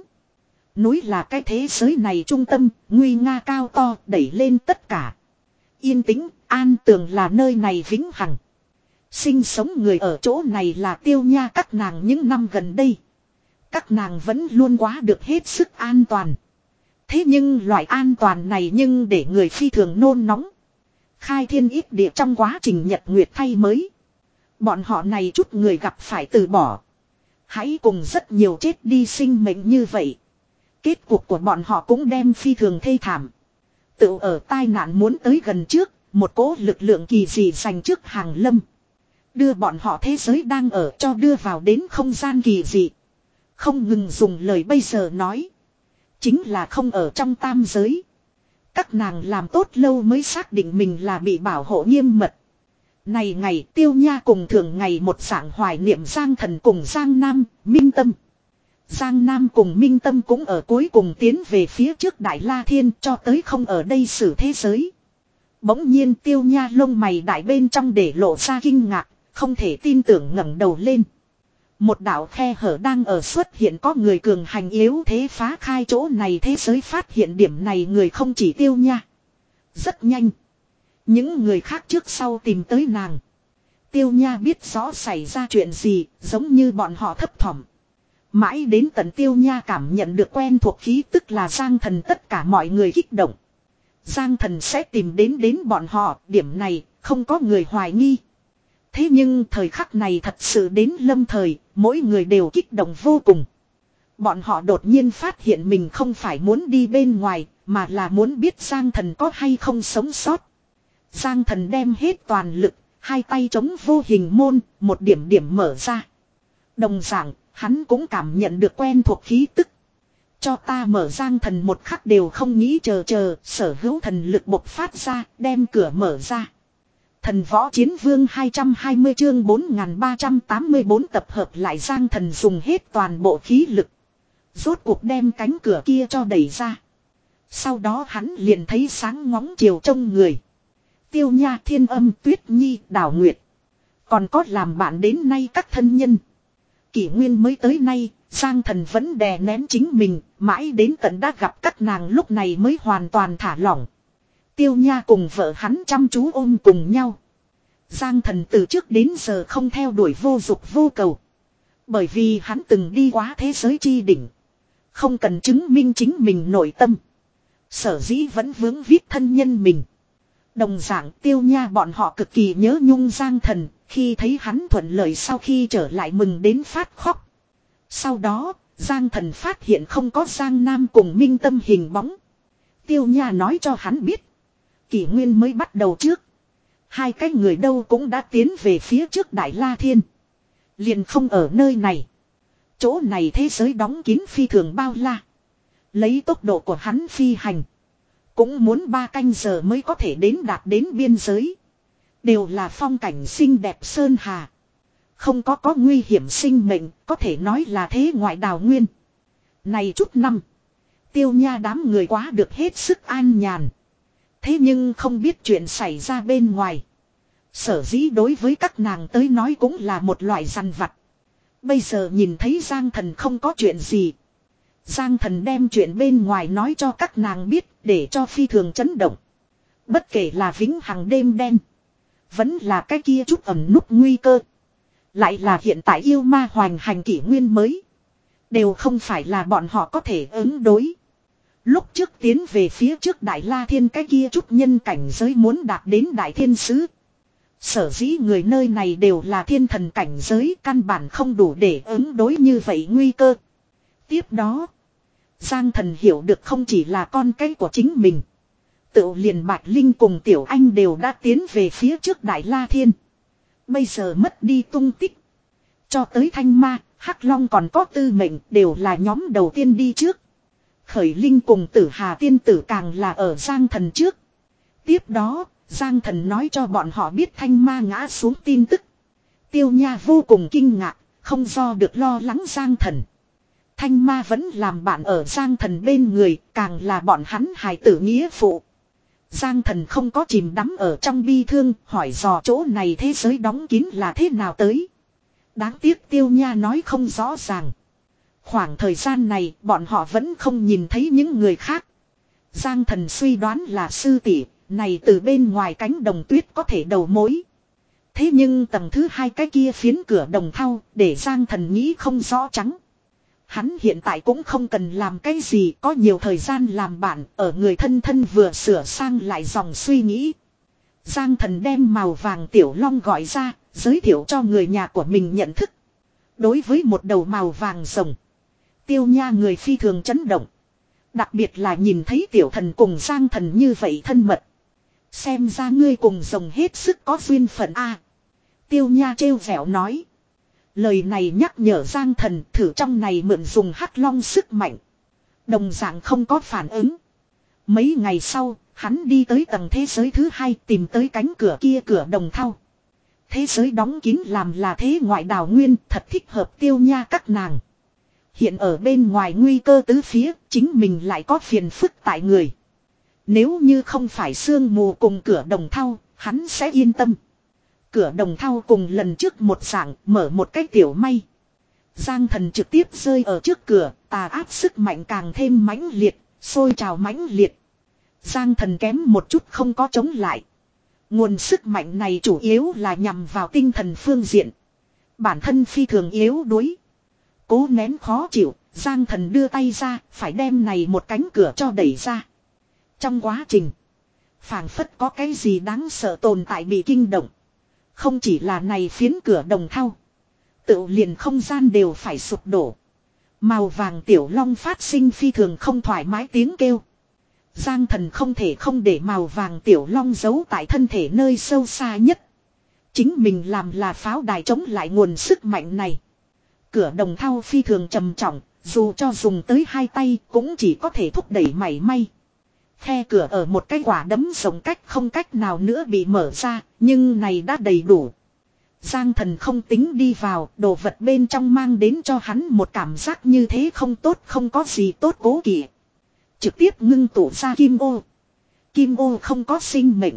Núi là cái thế giới này trung tâm, nguy nga cao to, đẩy lên tất cả. Yên tĩnh, an tường là nơi này vĩnh hằng. Sinh sống người ở chỗ này là Tiêu Nha các nàng những năm gần đây. Các nàng vẫn luôn quá được hết sức an toàn. Thế nhưng loại an toàn này nhưng để người phi thường nôn nóng. Khai thiên ít địa trong quá trình nhật nguyệt thay mới. Bọn họ này chút người gặp phải từ bỏ. Hãy cùng rất nhiều chết đi sinh mệnh như vậy. Kết cục của bọn họ cũng đem phi thường thê thảm. Tự ở tai nạn muốn tới gần trước, một cỗ lực lượng kỳ dị dành trước hàng lâm. Đưa bọn họ thế giới đang ở cho đưa vào đến không gian kỳ dị. Không ngừng dùng lời bây giờ nói. Chính là không ở trong tam giới. Các nàng làm tốt lâu mới xác định mình là bị bảo hộ nghiêm mật. Này ngày Tiêu Nha cùng thường ngày một dạng hoài niệm Giang Thần cùng Giang Nam, Minh Tâm. Giang Nam cùng Minh Tâm cũng ở cuối cùng tiến về phía trước Đại La Thiên cho tới không ở đây xử thế giới. Bỗng nhiên Tiêu Nha lông mày đại bên trong để lộ ra kinh ngạc, không thể tin tưởng ngẩng đầu lên. Một đạo khe hở đang ở xuất hiện, có người cường hành yếu thế phá khai chỗ này thế giới. Phát hiện điểm này người không chỉ Tiêu Nha. Rất nhanh. Những người khác trước sau tìm tới nàng. Tiêu Nha biết rõ xảy ra chuyện gì, giống như bọn họ thấp thỏm. Mãi đến tận Tiêu Nha cảm nhận được quen thuộc khí tức là Giang Thần, tất cả mọi người kích động. Giang Thần sẽ tìm đến đến bọn họ, điểm này không có người hoài nghi. Thế nhưng thời khắc này thật sự đến lâm thời, mỗi người đều kích động vô cùng. Bọn họ đột nhiên phát hiện mình không phải muốn đi bên ngoài, mà là muốn biết Giang Thần có hay không sống sót. Giang Thần đem hết toàn lực, hai tay chống vô hình môn, một điểm điểm mở ra. Đồng dạng, hắn cũng cảm nhận được quen thuộc khí tức. Cho ta mở. Giang Thần một khắc đều không nghĩ chờ chờ, sở hữu thần lực bộc phát ra, đem cửa mở ra. Thần võ chiến vương hai trăm hai mươi chương bốn nghìn ba trăm tám mươi bốn tập hợp lại. Giang Thần dùng hết toàn bộ khí lực. Rốt cuộc đem cánh cửa kia cho đẩy ra. Sau đó hắn liền thấy sáng ngóng chiều trông người. Tiêu Nha, Thiên Âm, Tuyết Nhi, Đào Nguyệt. Còn có làm bạn đến nay các thân nhân. Kỷ nguyên mới tới nay, Giang Thần vẫn đè nén chính mình, mãi đến tận đã gặp các nàng lúc này mới hoàn toàn thả lỏng. Tiêu Nha cùng vợ hắn chăm chú ôm cùng nhau. Giang Thần từ trước đến giờ không theo đuổi vô dục vô cầu. Bởi vì hắn từng đi qua thế giới chi đỉnh. Không cần chứng minh chính mình nội tâm. Sở dĩ vẫn vướng viết thân nhân mình. Đồng dạng Tiêu Nha bọn họ cực kỳ nhớ nhung Giang Thần, khi thấy hắn thuận lợi sau khi trở lại mừng đến phát khóc. Sau đó, Giang Thần phát hiện không có Giang Nam cùng Minh Tâm hình bóng. Tiêu Nha nói cho hắn biết. Kỷ nguyên mới bắt đầu trước. Hai cái người đâu cũng đã tiến về phía trước Đại La Thiên. Liền không ở nơi này. Chỗ này thế giới đóng kín phi thường bao la. Lấy tốc độ của hắn phi hành. Cũng muốn ba canh giờ mới có thể đến đạt đến biên giới. Đều là phong cảnh xinh đẹp sơn hà. Không có có nguy hiểm sinh mệnh, có thể nói là thế ngoại đào nguyên. Này chút năm. Tiêu Nha đám người quá được hết sức an nhàn. Thế nhưng không biết chuyện xảy ra bên ngoài. Sở dĩ đối với các nàng tới nói cũng là một loại dằn vặt. Bây giờ nhìn thấy Giang Thần không có chuyện gì. Giang Thần đem chuyện bên ngoài nói cho các nàng biết để cho phi thường chấn động. Bất kể là vĩnh hằng đêm đen. Vẫn là cái kia chút ẩn nút nguy cơ. Lại là hiện tại yêu ma hoành hành kỷ nguyên mới. Đều không phải là bọn họ có thể ứng đối. Lúc trước tiến về phía trước Đại La Thiên cái kia chút nhân cảnh giới muốn đạt đến Đại Thiên Sứ. Sở dĩ người nơi này đều là thiên thần cảnh giới, căn bản không đủ để ứng đối như vậy nguy cơ. Tiếp đó, Giang Thần hiểu được không chỉ là con cái của chính mình. Tự liền Bạch Linh cùng Tiểu Anh đều đã tiến về phía trước Đại La Thiên. Bây giờ mất đi tung tích. Cho tới Thanh Ma, Hắc Long còn có Tư Mệnh đều là nhóm đầu tiên đi trước. Khởi Linh cùng Tử Hà tiên tử càng là ở Giang Thần trước. Tiếp đó, Giang Thần nói cho bọn họ biết Thanh Ma ngã xuống tin tức. Tiêu Nha vô cùng kinh ngạc, không do được lo lắng Giang Thần. Thanh Ma vẫn làm bạn ở Giang Thần bên người, càng là bọn hắn hài tử nghĩa phụ. Giang Thần không có chìm đắm ở trong bi thương, hỏi dò chỗ này thế giới đóng kín là thế nào tới. Đáng tiếc Tiêu Nha nói không rõ ràng. Khoảng thời gian này bọn họ vẫn không nhìn thấy những người khác. Giang Thần suy đoán là sư tỷ này từ bên ngoài cánh đồng tuyết có thể đầu mối. Thế nhưng tầng thứ hai cái kia phiến cửa đồng thau để Giang Thần nghĩ không rõ trắng. Hắn hiện tại cũng không cần làm cái gì, có nhiều thời gian làm bạn, ở người thân thân vừa sửa sang lại dòng suy nghĩ. Giang Thần đem màu vàng tiểu long gọi ra, giới thiệu cho người nhà của mình nhận thức. Đối với một đầu màu vàng rồng, Tiêu Nha người phi thường chấn động. Đặc biệt là nhìn thấy tiểu thần cùng Giang Thần như vậy thân mật. Xem ra ngươi cùng rồng hết sức có duyên phận a. Tiêu Nha trêu vẻo nói. Lời này nhắc nhở Giang Thần thử trong này mượn dùng Hắc Long sức mạnh. Đồng dạng không có phản ứng. Mấy ngày sau, hắn đi tới tầng thế giới thứ hai tìm tới cánh cửa kia cửa đồng thau. Thế giới đóng kín làm là thế ngoại đào nguyên thật thích hợp Tiêu Nha các nàng. Hiện ở bên ngoài nguy cơ tứ phía, chính mình lại có phiền phức tại người. Nếu như không phải sương mù cùng cửa đồng thau, hắn sẽ yên tâm. Cửa đồng thau cùng lần trước một dạng mở một cái tiểu may. Giang Thần trực tiếp rơi ở trước cửa, tà áp sức mạnh càng thêm mãnh liệt, sôi trào mãnh liệt. Giang Thần kém một chút không có chống lại. Nguồn sức mạnh này chủ yếu là nhằm vào tinh thần phương diện. Bản thân phi thường yếu đuối. Cố nén khó chịu, Giang Thần đưa tay ra, phải đem này một cánh cửa cho đẩy ra. Trong quá trình, Phảng phất có cái gì đáng sợ tồn tại bị kinh động. Không chỉ là này phiến cửa đồng thau. Tự liền không gian đều phải sụp đổ. Màu vàng tiểu long phát sinh phi thường không thoải mái tiếng kêu. Giang thần không thể không để màu vàng tiểu long giấu tại thân thể nơi sâu xa nhất. Chính mình làm là pháo đài chống lại nguồn sức mạnh này. Cửa đồng thau phi thường trầm trọng, dù cho dùng tới hai tay cũng chỉ có thể thúc đẩy mảy may. Khe cửa ở một cái quả đấm rộng cách không cách nào nữa bị mở ra, nhưng này đã đầy đủ. Giang thần không tính đi vào, đồ vật bên trong mang đến cho hắn một cảm giác như thế không tốt, không có gì tốt cố kỵ. Trực tiếp ngưng tụ ra kim ô. Kim ô không có sinh mệnh.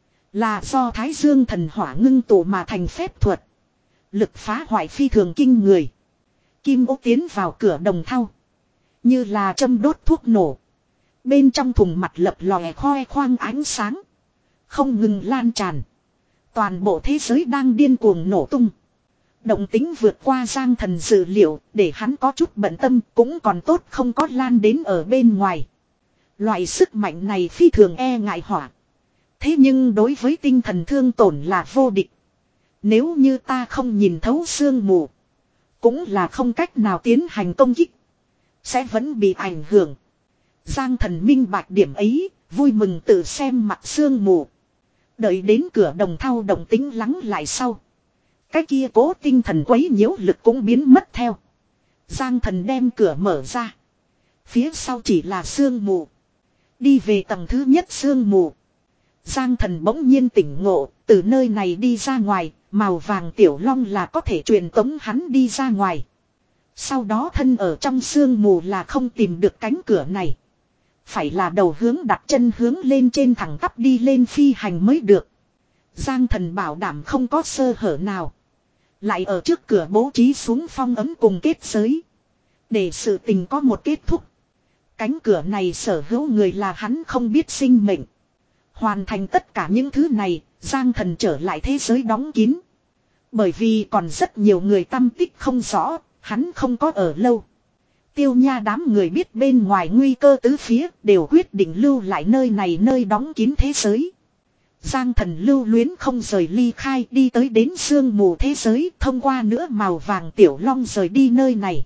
Là do Thái Dương thần hỏa ngưng tụ mà thành phép thuật. Lực phá hoại phi thường kinh người. Kim ô tiến vào cửa đồng thau. Như là châm đốt thuốc nổ. Bên trong thùng mặt lập lòe khoe khoang ánh sáng. Không ngừng lan tràn. Toàn bộ thế giới đang điên cuồng nổ tung. Động tính vượt qua Giang thần dự liệu, để hắn có chút bận tâm, cũng còn tốt không có lan đến ở bên ngoài. Loại sức mạnh này phi thường e ngại hỏa. Thế nhưng đối với tinh thần thương tổn là vô địch. Nếu như ta không nhìn thấu sương mù, cũng là không cách nào tiến hành công kích. Sẽ vẫn bị ảnh hưởng. Giang thần minh bạch điểm ấy, vui mừng tự xem mặt sương mù. Đợi đến cửa đồng thau động tính lắng lại sau. Cái kia cố tinh thần quấy nhiễu lực cũng biến mất theo. Giang thần đem cửa mở ra. Phía sau chỉ là sương mù. Đi về tầng thứ nhất sương mù. Giang thần bỗng nhiên tỉnh ngộ, từ nơi này đi ra ngoài, màu vàng tiểu long là có thể truyền tống hắn đi ra ngoài. Sau đó thân ở trong sương mù là không tìm được cánh cửa này. Phải là đầu hướng đặt chân hướng lên trên thẳng tắp đi lên phi hành mới được. Giang thần bảo đảm không có sơ hở nào. Lại ở trước cửa bố trí xuống phong ấm cùng kết giới. Để sự tình có một kết thúc. Cánh cửa này sở hữu người là hắn không biết sinh mệnh. Hoàn thành tất cả những thứ này, Giang thần trở lại thế giới đóng kín. Bởi vì còn rất nhiều người tâm tích không rõ, hắn không có ở lâu. Tiêu nha đám người biết bên ngoài nguy cơ tứ phía đều quyết định lưu lại nơi này nơi đóng kín thế giới. Giang thần lưu luyến không rời ly khai đi tới đến sương mù thế giới thông qua nữa màu vàng tiểu long rời đi nơi này.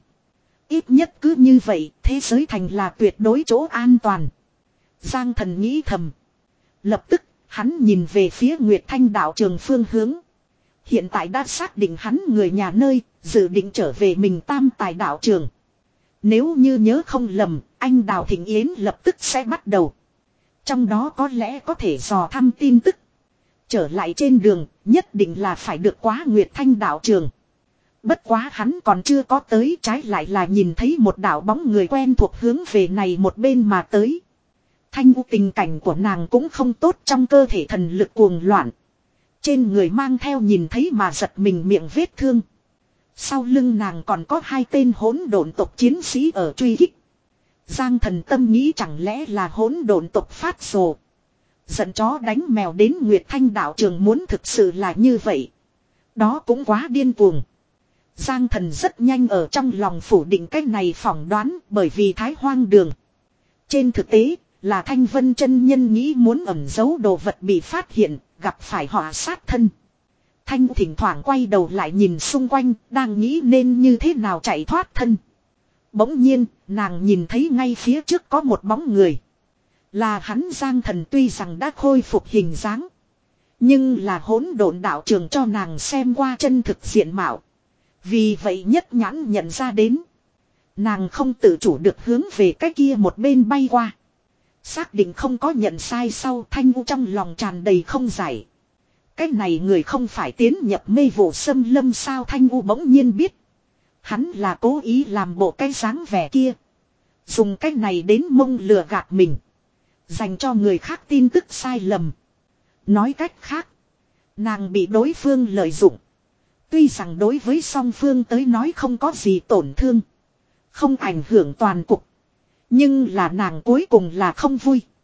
Ít nhất cứ như vậy thế giới thành là tuyệt đối chỗ an toàn. Giang thần nghĩ thầm. Lập tức hắn nhìn về phía Nguyệt Thanh đạo trường phương hướng. Hiện tại đã xác định hắn người nhà nơi dự định trở về mình tam tài đạo trường. Nếu như nhớ không lầm, anh Đào Thịnh Yến lập tức sẽ bắt đầu. Trong đó có lẽ có thể dò thăm tin tức. Trở lại trên đường, nhất định là phải được quá Nguyệt Thanh đạo trường. Bất quá hắn còn chưa có tới, trái lại là nhìn thấy một đạo bóng người quen thuộc hướng về này một bên mà tới. Thanh U tình cảnh của nàng cũng không tốt, trong cơ thể thần lực cuồng loạn. Trên người mang theo nhìn thấy mà giật mình miệng vết thương. Sau lưng nàng còn có hai tên hỗn độn tộc chiến sĩ ở truy kích. Giang thần tâm nghĩ chẳng lẽ là hỗn độn tộc phát rồ. Giận chó đánh mèo đến Nguyệt Thanh đạo trường muốn thực sự là như vậy. Đó cũng quá điên cuồng. Giang thần rất nhanh ở trong lòng phủ định cái này phỏng đoán bởi vì Thái Hoang Đường. Trên thực tế là Thanh Vân chân nhân nghĩ muốn ẩn giấu đồ vật bị phát hiện, gặp phải họa sát thân. Thanh thỉnh thoảng quay đầu lại nhìn xung quanh, đang nghĩ nên như thế nào chạy thoát thân. Bỗng nhiên, nàng nhìn thấy ngay phía trước có một bóng người. Là hắn Giang thần tuy rằng đã khôi phục hình dáng. Nhưng là hỗn độn đạo trường cho nàng xem qua chân thực diện mạo. Vì vậy nhất nhãn nhận ra đến. Nàng không tự chủ được hướng về cái kia một bên bay qua. Xác định không có nhận sai sau Thanh U trong lòng tràn đầy không giải. Cái này người không phải tiến nhập mê vụ xâm lâm sao Thanh U bỗng nhiên biết. Hắn là cố ý làm bộ cái dáng vẻ kia. Dùng cái này đến mông lừa gạt mình. Dành cho người khác tin tức sai lầm. Nói cách khác. Nàng bị đối phương lợi dụng. Tuy rằng đối với song phương tới nói không có gì tổn thương. Không ảnh hưởng toàn cục. Nhưng là nàng cuối cùng là không vui.